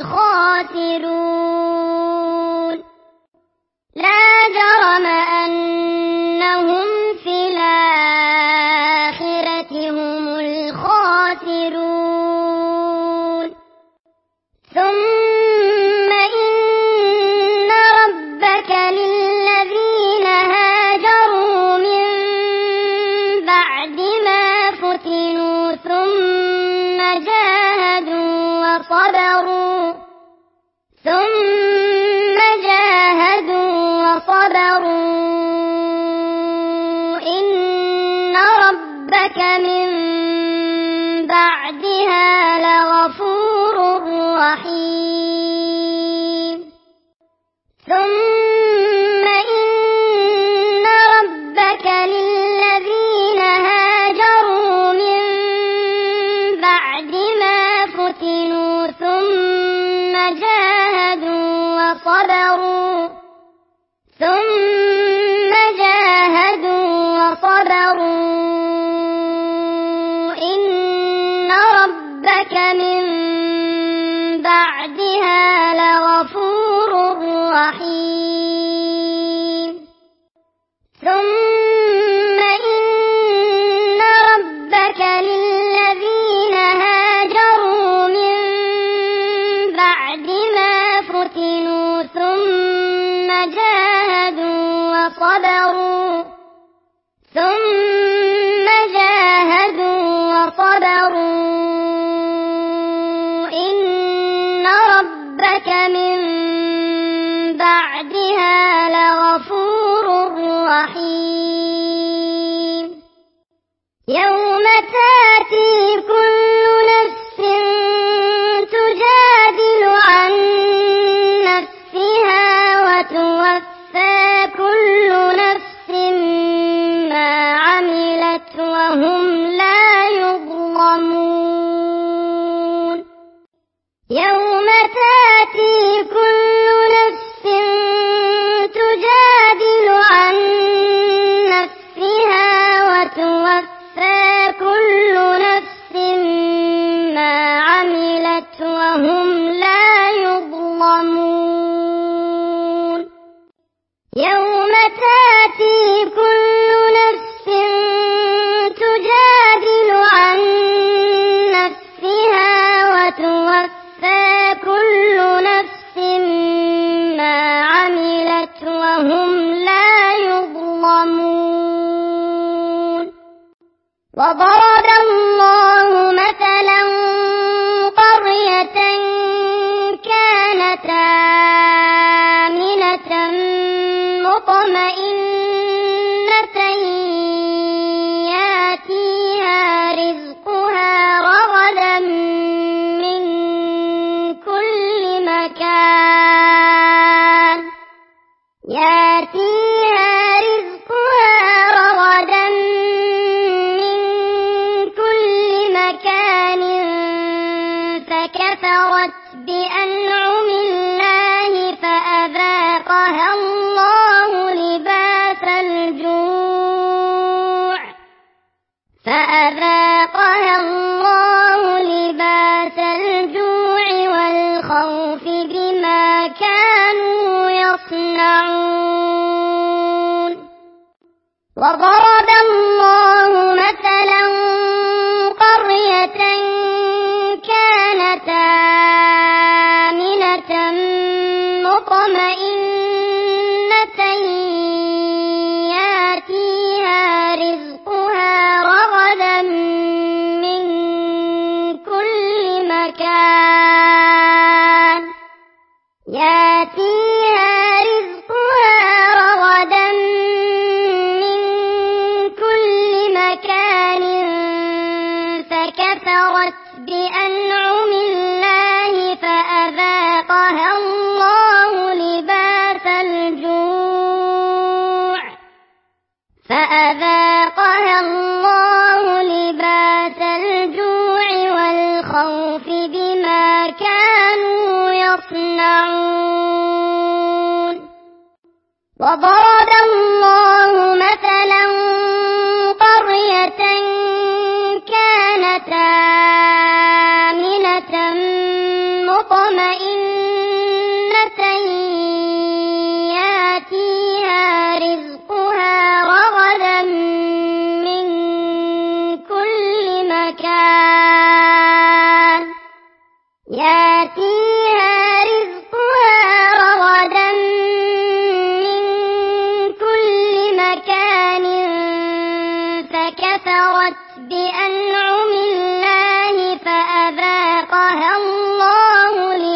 الخاسرون. لا جرم أنهم في الآخرة هم الخاسرون. ثم إن ربك للذين هاجروا من بعد ما فتنوا ثم جاهدوا وصبروا إن ربك من بعدها لغفور رحيم. ثم إن ربك للذين هاجروا من بعد ما فتنوا ثم جاهدوا وصبروا إن ربك من بعدها لغفور رحيم. ثم إن ربك للذين هاجروا من بعد ما فتنوا ثم جاهدوا وصبروا إن ربك من بعدها لغفور رحيم. يوم تأتي كل نفس تجادل عن نفسها وتوفى كل نفس ما عملت وهم لا يظلمون. يوم تأتي كل نفس تجادل عن نفسها وتوفى كل نفس ما عملت وهم لا يظلمون. يوم تأتي كل نفس تجادل عن نفسها وتوفى كل نفس ما عملت وهم لا يظلمون. وضرب الله مثلا قرية كانت آمنة مطمئنة يأتيها رزقها رغدا من كل مكان فكفرت بأنعم الله فأذاقها الله لباس الجوع والخوف بما كانوا يصنعون. وضرب الله مثلا قرية كانت آمنة مطمئنة يأتيها رزقها رغدا من كل فكفرت بأنعم الله فأذاقها الله لباس الجوع والخوف بما كانوا يصنعون. وضرب الله مثلا قرية كانت آمنة مطمئنة يأتيها رزقها رغدا من كل مكان فكفرت بأنعم الله فأذاقها الله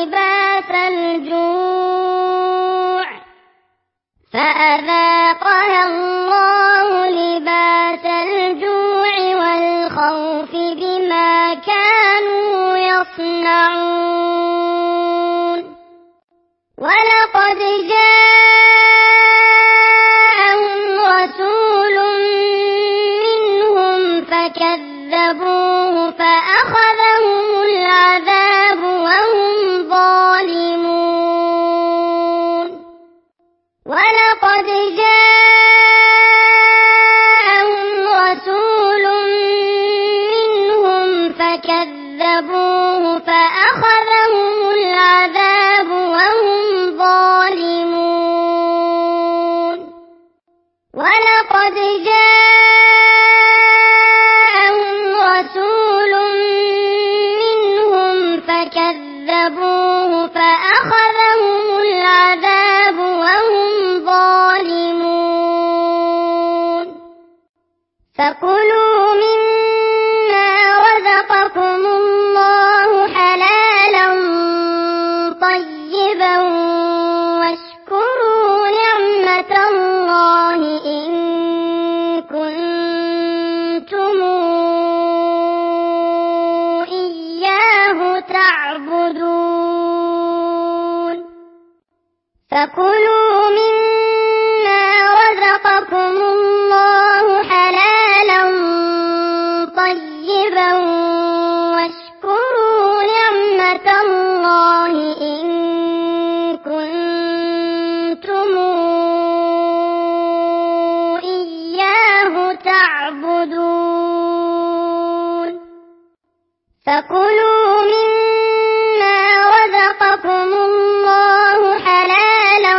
لباس الجوع والخوف بما كانوا يصنعون. ولقد جاءهم رسول منهم فكذبوه فأخذهم العذاب وهم ظالمون. ولقد جاءهم رسول منهم فكذبوه فأخذهم العذاب وهم ظالمون. ولقد جاءهم رسول منهم فكذبوه فأخذهم العذاب وهم ظالمون. فكلوا مما رزقكم الله حلالا طيبا واشكروا نعمة الله إن كنتم إياه تعبدون. فكلوا مما رزقكم الله حلالا طيبا واشكروا نعمة الله إن كنتم إياه تعبدون. فكلوا مما رزقكم الله حلالا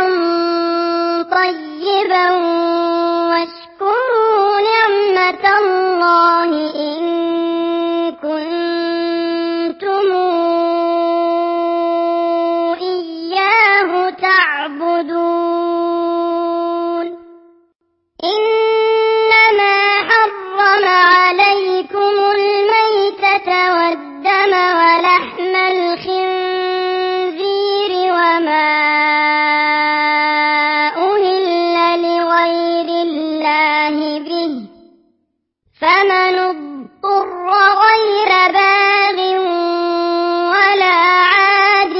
طيبا واشكروا نعمة الله إن كنتم إياه تعبدون. إنما حرم عليكم الميتة والدم ولحم الخنزير وما أهل لغير الله به فمن اضطر غير باغ ولا عاد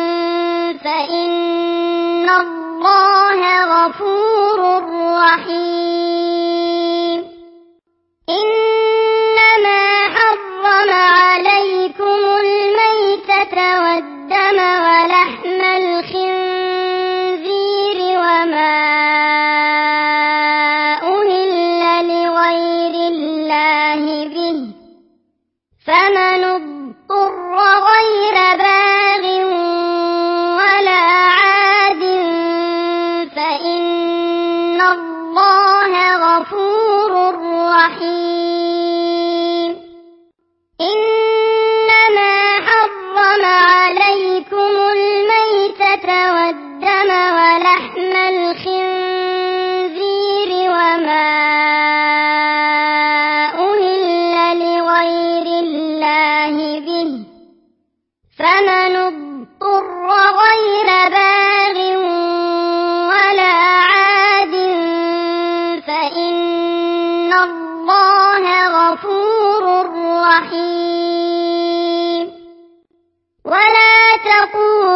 فإن الله غفور رحيم. إنما حرم عليكم الميتة والدم ولحم الخنزير وما أهل لغير الله به فمن اضطر غير باغ ولا عاد فإن الله غفور رحيم. إنما حرم عليكم الميتة والدم ولحم الخنزير وما أهل لغير الله به فمن اضطر غير باغ ولا عاد فإن الله غفور رحيم.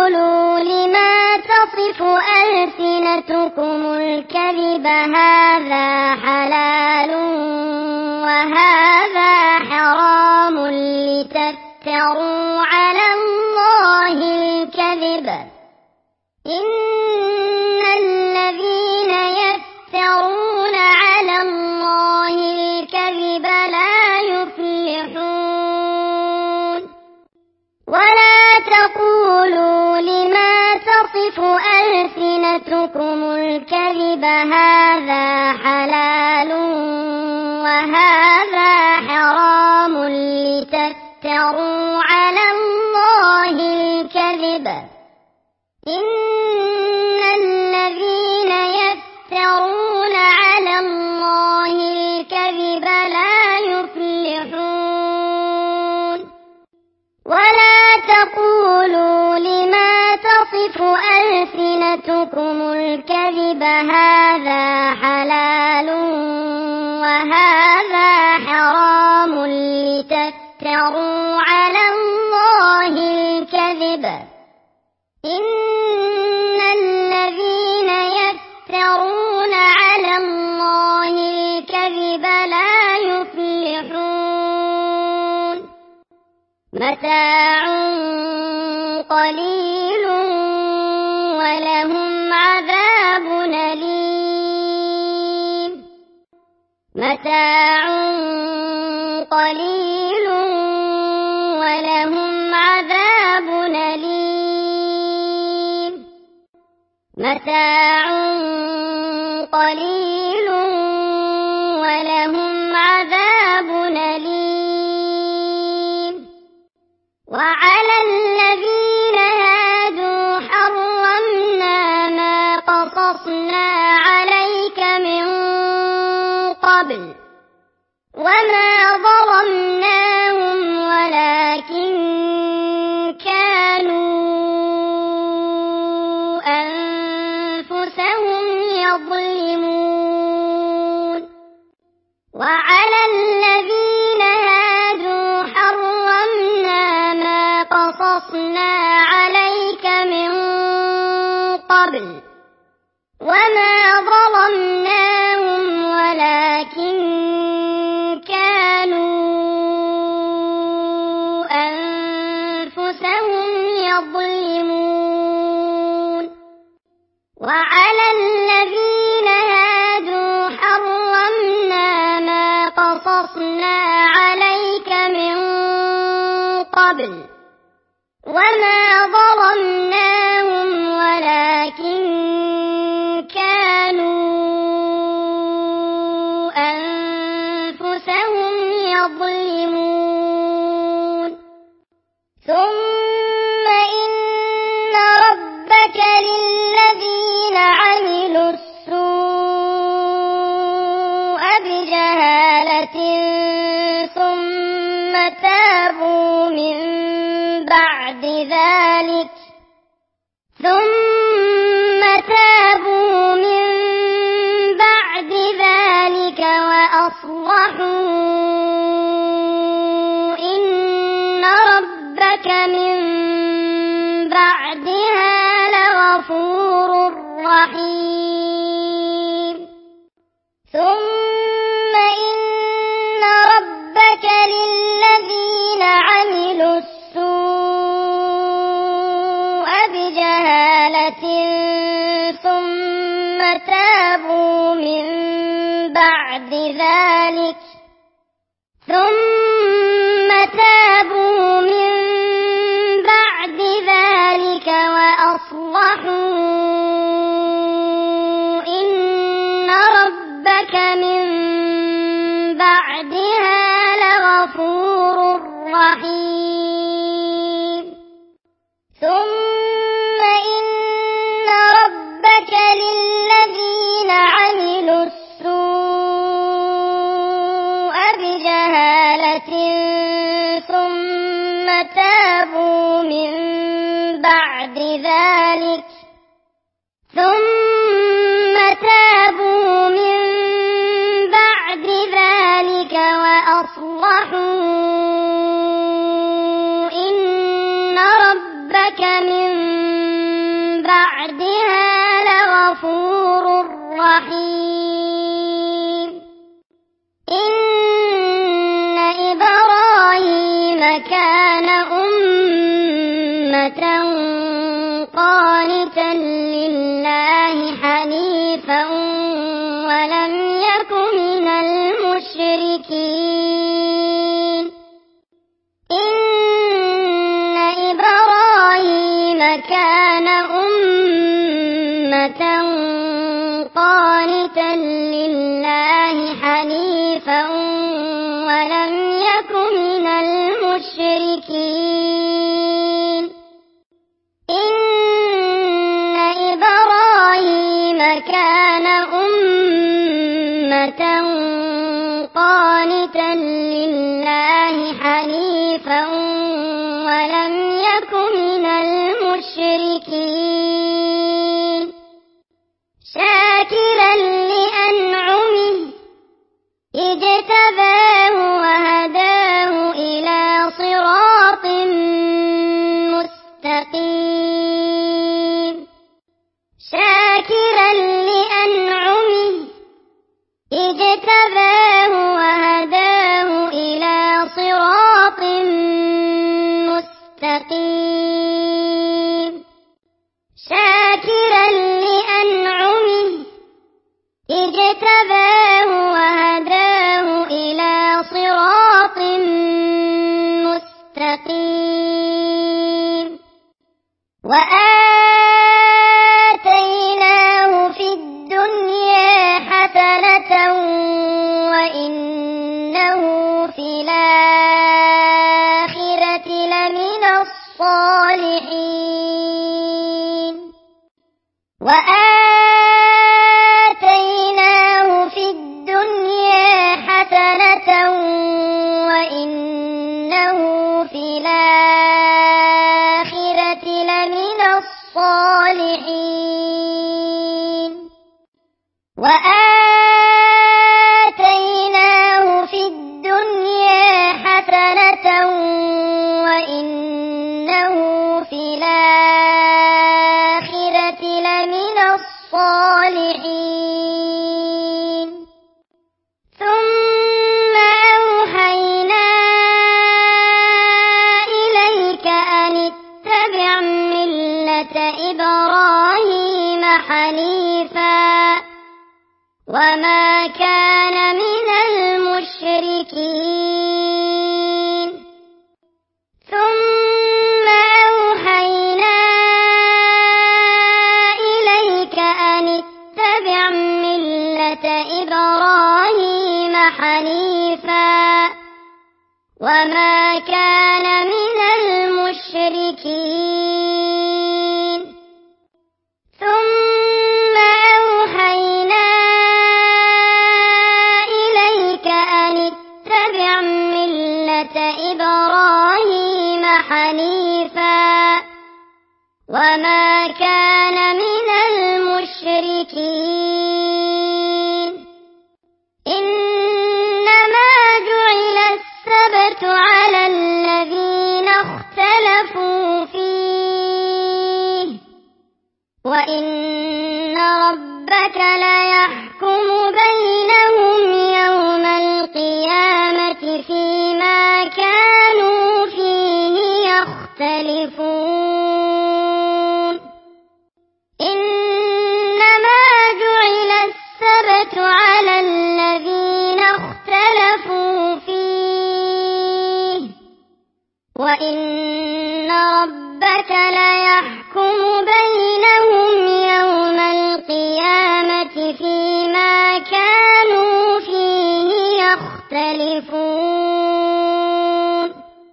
تقولوا لما تصف ألسنتكم الكذب هذا حلال وهذا حرام لتفتروا على الله الكذب إن الذين يفترون على الله الكذب لا يفلحون ولا تقولوا لما تصف ألسنتكم الكذب هذا حلال وهذا حرام لتفتروا على الله الكذب إن الذين يفترون على الله الكذب لا يفلحون ولا تقولوا لما تصف ألسنتكم الكذب هذا حلال وهذا حرام لتفتروا على الله الكذب إن الذين يفترون على الله الكذب لا يفلحون متاع قليل ولهم عذاب أليم متاع قليل ولهم عذاب أليم متاع قليل ولهم عذاب أليم وعلى الذين هادوا حرمنا ما قصصنا عليك من قبل وما ظلمناهم ولكن كانوا أنفسهم يظلمون وعلى الذين هادوا حرمنا ما قصصنا عليك من قبل وما ظلمناهم ولكن كانوا أنفسهم يظلمون وعلى الذين هادوا حرمنا ما قصصنا عليك من قبل وما ظلمناهم ولكن كانوا أنفسهم يظلمون ثم إن ربك للذين عملوا السوء بجهالة ثم تابوا من بعد ذلك وأصلحوا إن ربك من بعدها لغفور رحيم ثم إن ربك للذين عملوا السوء بجهالة ثم تابوا من بعد ذلك وأصلحوا إن ربك من بعدها لغفور رحيم ثم إن ربك للذين عملوا السوء بجهالة ثم تابوا من بعد ذلك وأصلحوا إن ربك من غفور رحيم إن إبراهيم كان أمة قانتا لله حنيفا ولم يك من المشركين إن إبراهيم كان أمة قانتا لله حنيفا ولم يك من المشركين إن إبراهيم كان أمة قانتا لله حنيفا ولم يك من المشركين شاكرا لأنعمه اجتباه وهداه إلى صراط مستقيم شاكرا لأنعمه اجتباه وهداه إلى صراط مستقيم شاكرا لأنعمه اجتباه وهداه إلى صراط مستقيم وآتيناه في الدنيا حسنة وإنه في الآخرة لمن الصالحين وآتيناه في الدنيا حسنة وإنه في الآخرة لمن الصالحين وآتيناه في الدنيا حسنة وإنه في الآخرة لمن الصالحين ثم أوحينا إليك أن اتبع ملة إبراهيم حنيفا وما كان من المشركين ثم أوحينا إليك أن اتبع ملة إبراهيم حنيفا وما كان من المشركين ثم أوحينا إليك أن اتبع ملة إبراهيم حنيفا وما كان من المشركين إنما جعل السبت على الذين اختلفوا فيه وإن ربك ليحكم بينهم يوم القيامة فيما كانوا فيه يختلفون إنما جعل السبت على الذين اختلفوا فيه وإن ربك ليحكم بينهم يوم القيامة فيما كانوا فيه يختلفون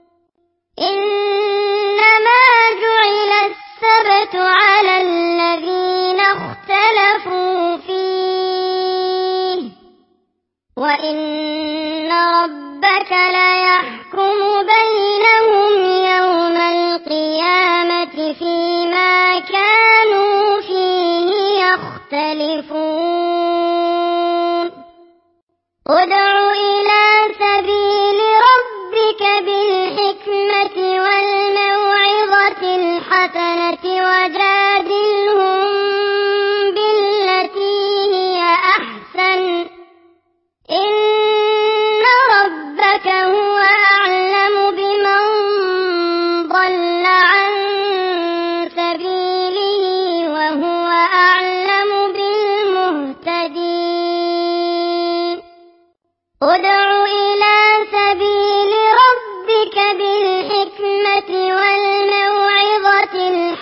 إنما جعل السبت على الذين اختلفوا فيه وإن ربك ليحكم بينهم يوم القيامة فيما كانوا فيه يختلفون ادع إلى سبيل ربك بالحكمة والموعظة الحسنة وجادلهم بالتي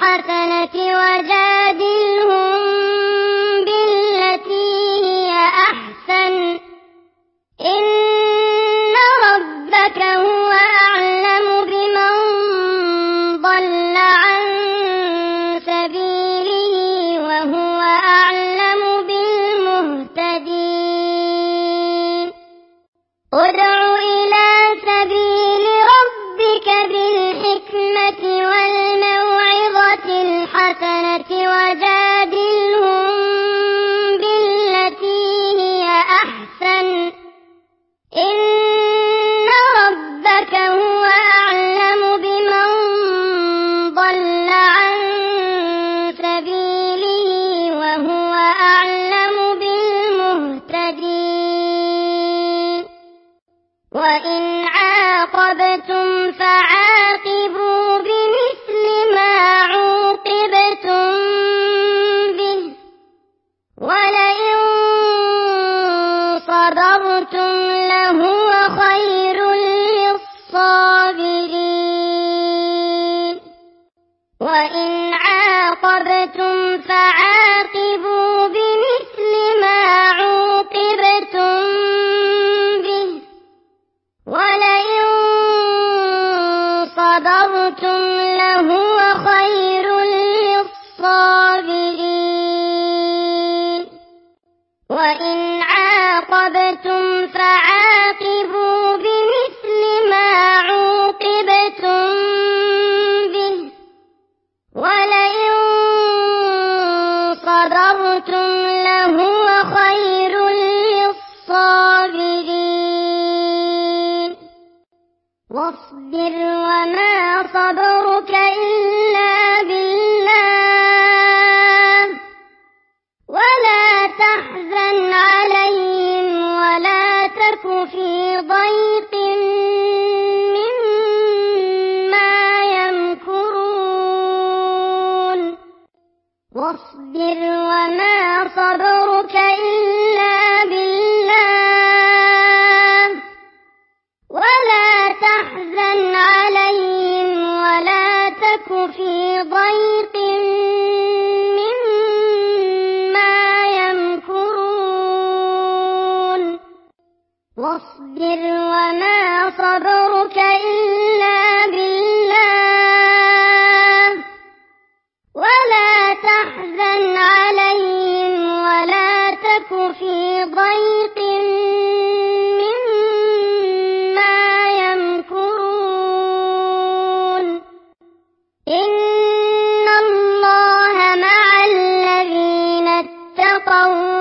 الحسنة وجادلهم بالتي هي أحسن إن ربك هو أعلم بمن ضل عن سبيله وهو أعلم بالمهتدين ادع إلى سبيل ربك بالحكمة والموعظة الحسنة وجادلهم بالتي هي أحسن إن ربك هو أعلم بمن ضل عن سبيله وهو أعلم بالمهتدين وإن عاقبتم فعاقبوا بمثل ما عوقبتم به ولئن صبرتم لهو خير للصابرين وإن عاقبتم فعاقبوا بمثل ما عوقبتم به ولئن صبرتم لهو خير للصابرين وإن عاقبتم فعاقبوا بمثل ما عوقبتم به ولئن صبرتم لهو خير للصابرين واصبر وما صبرك إلا بالله ولا تحزن عليهم ولا تك في ضيق مما يمكرون واصبر وما صبرك إلا بالله ولا تحزن عليهم ولا تك في ضيق مما يمكرون واصبر وما صبرك إلا بالله ولا تحزن عليهم ولا تك في ضيق مما يمكرون إن الله مع الذين اتقوا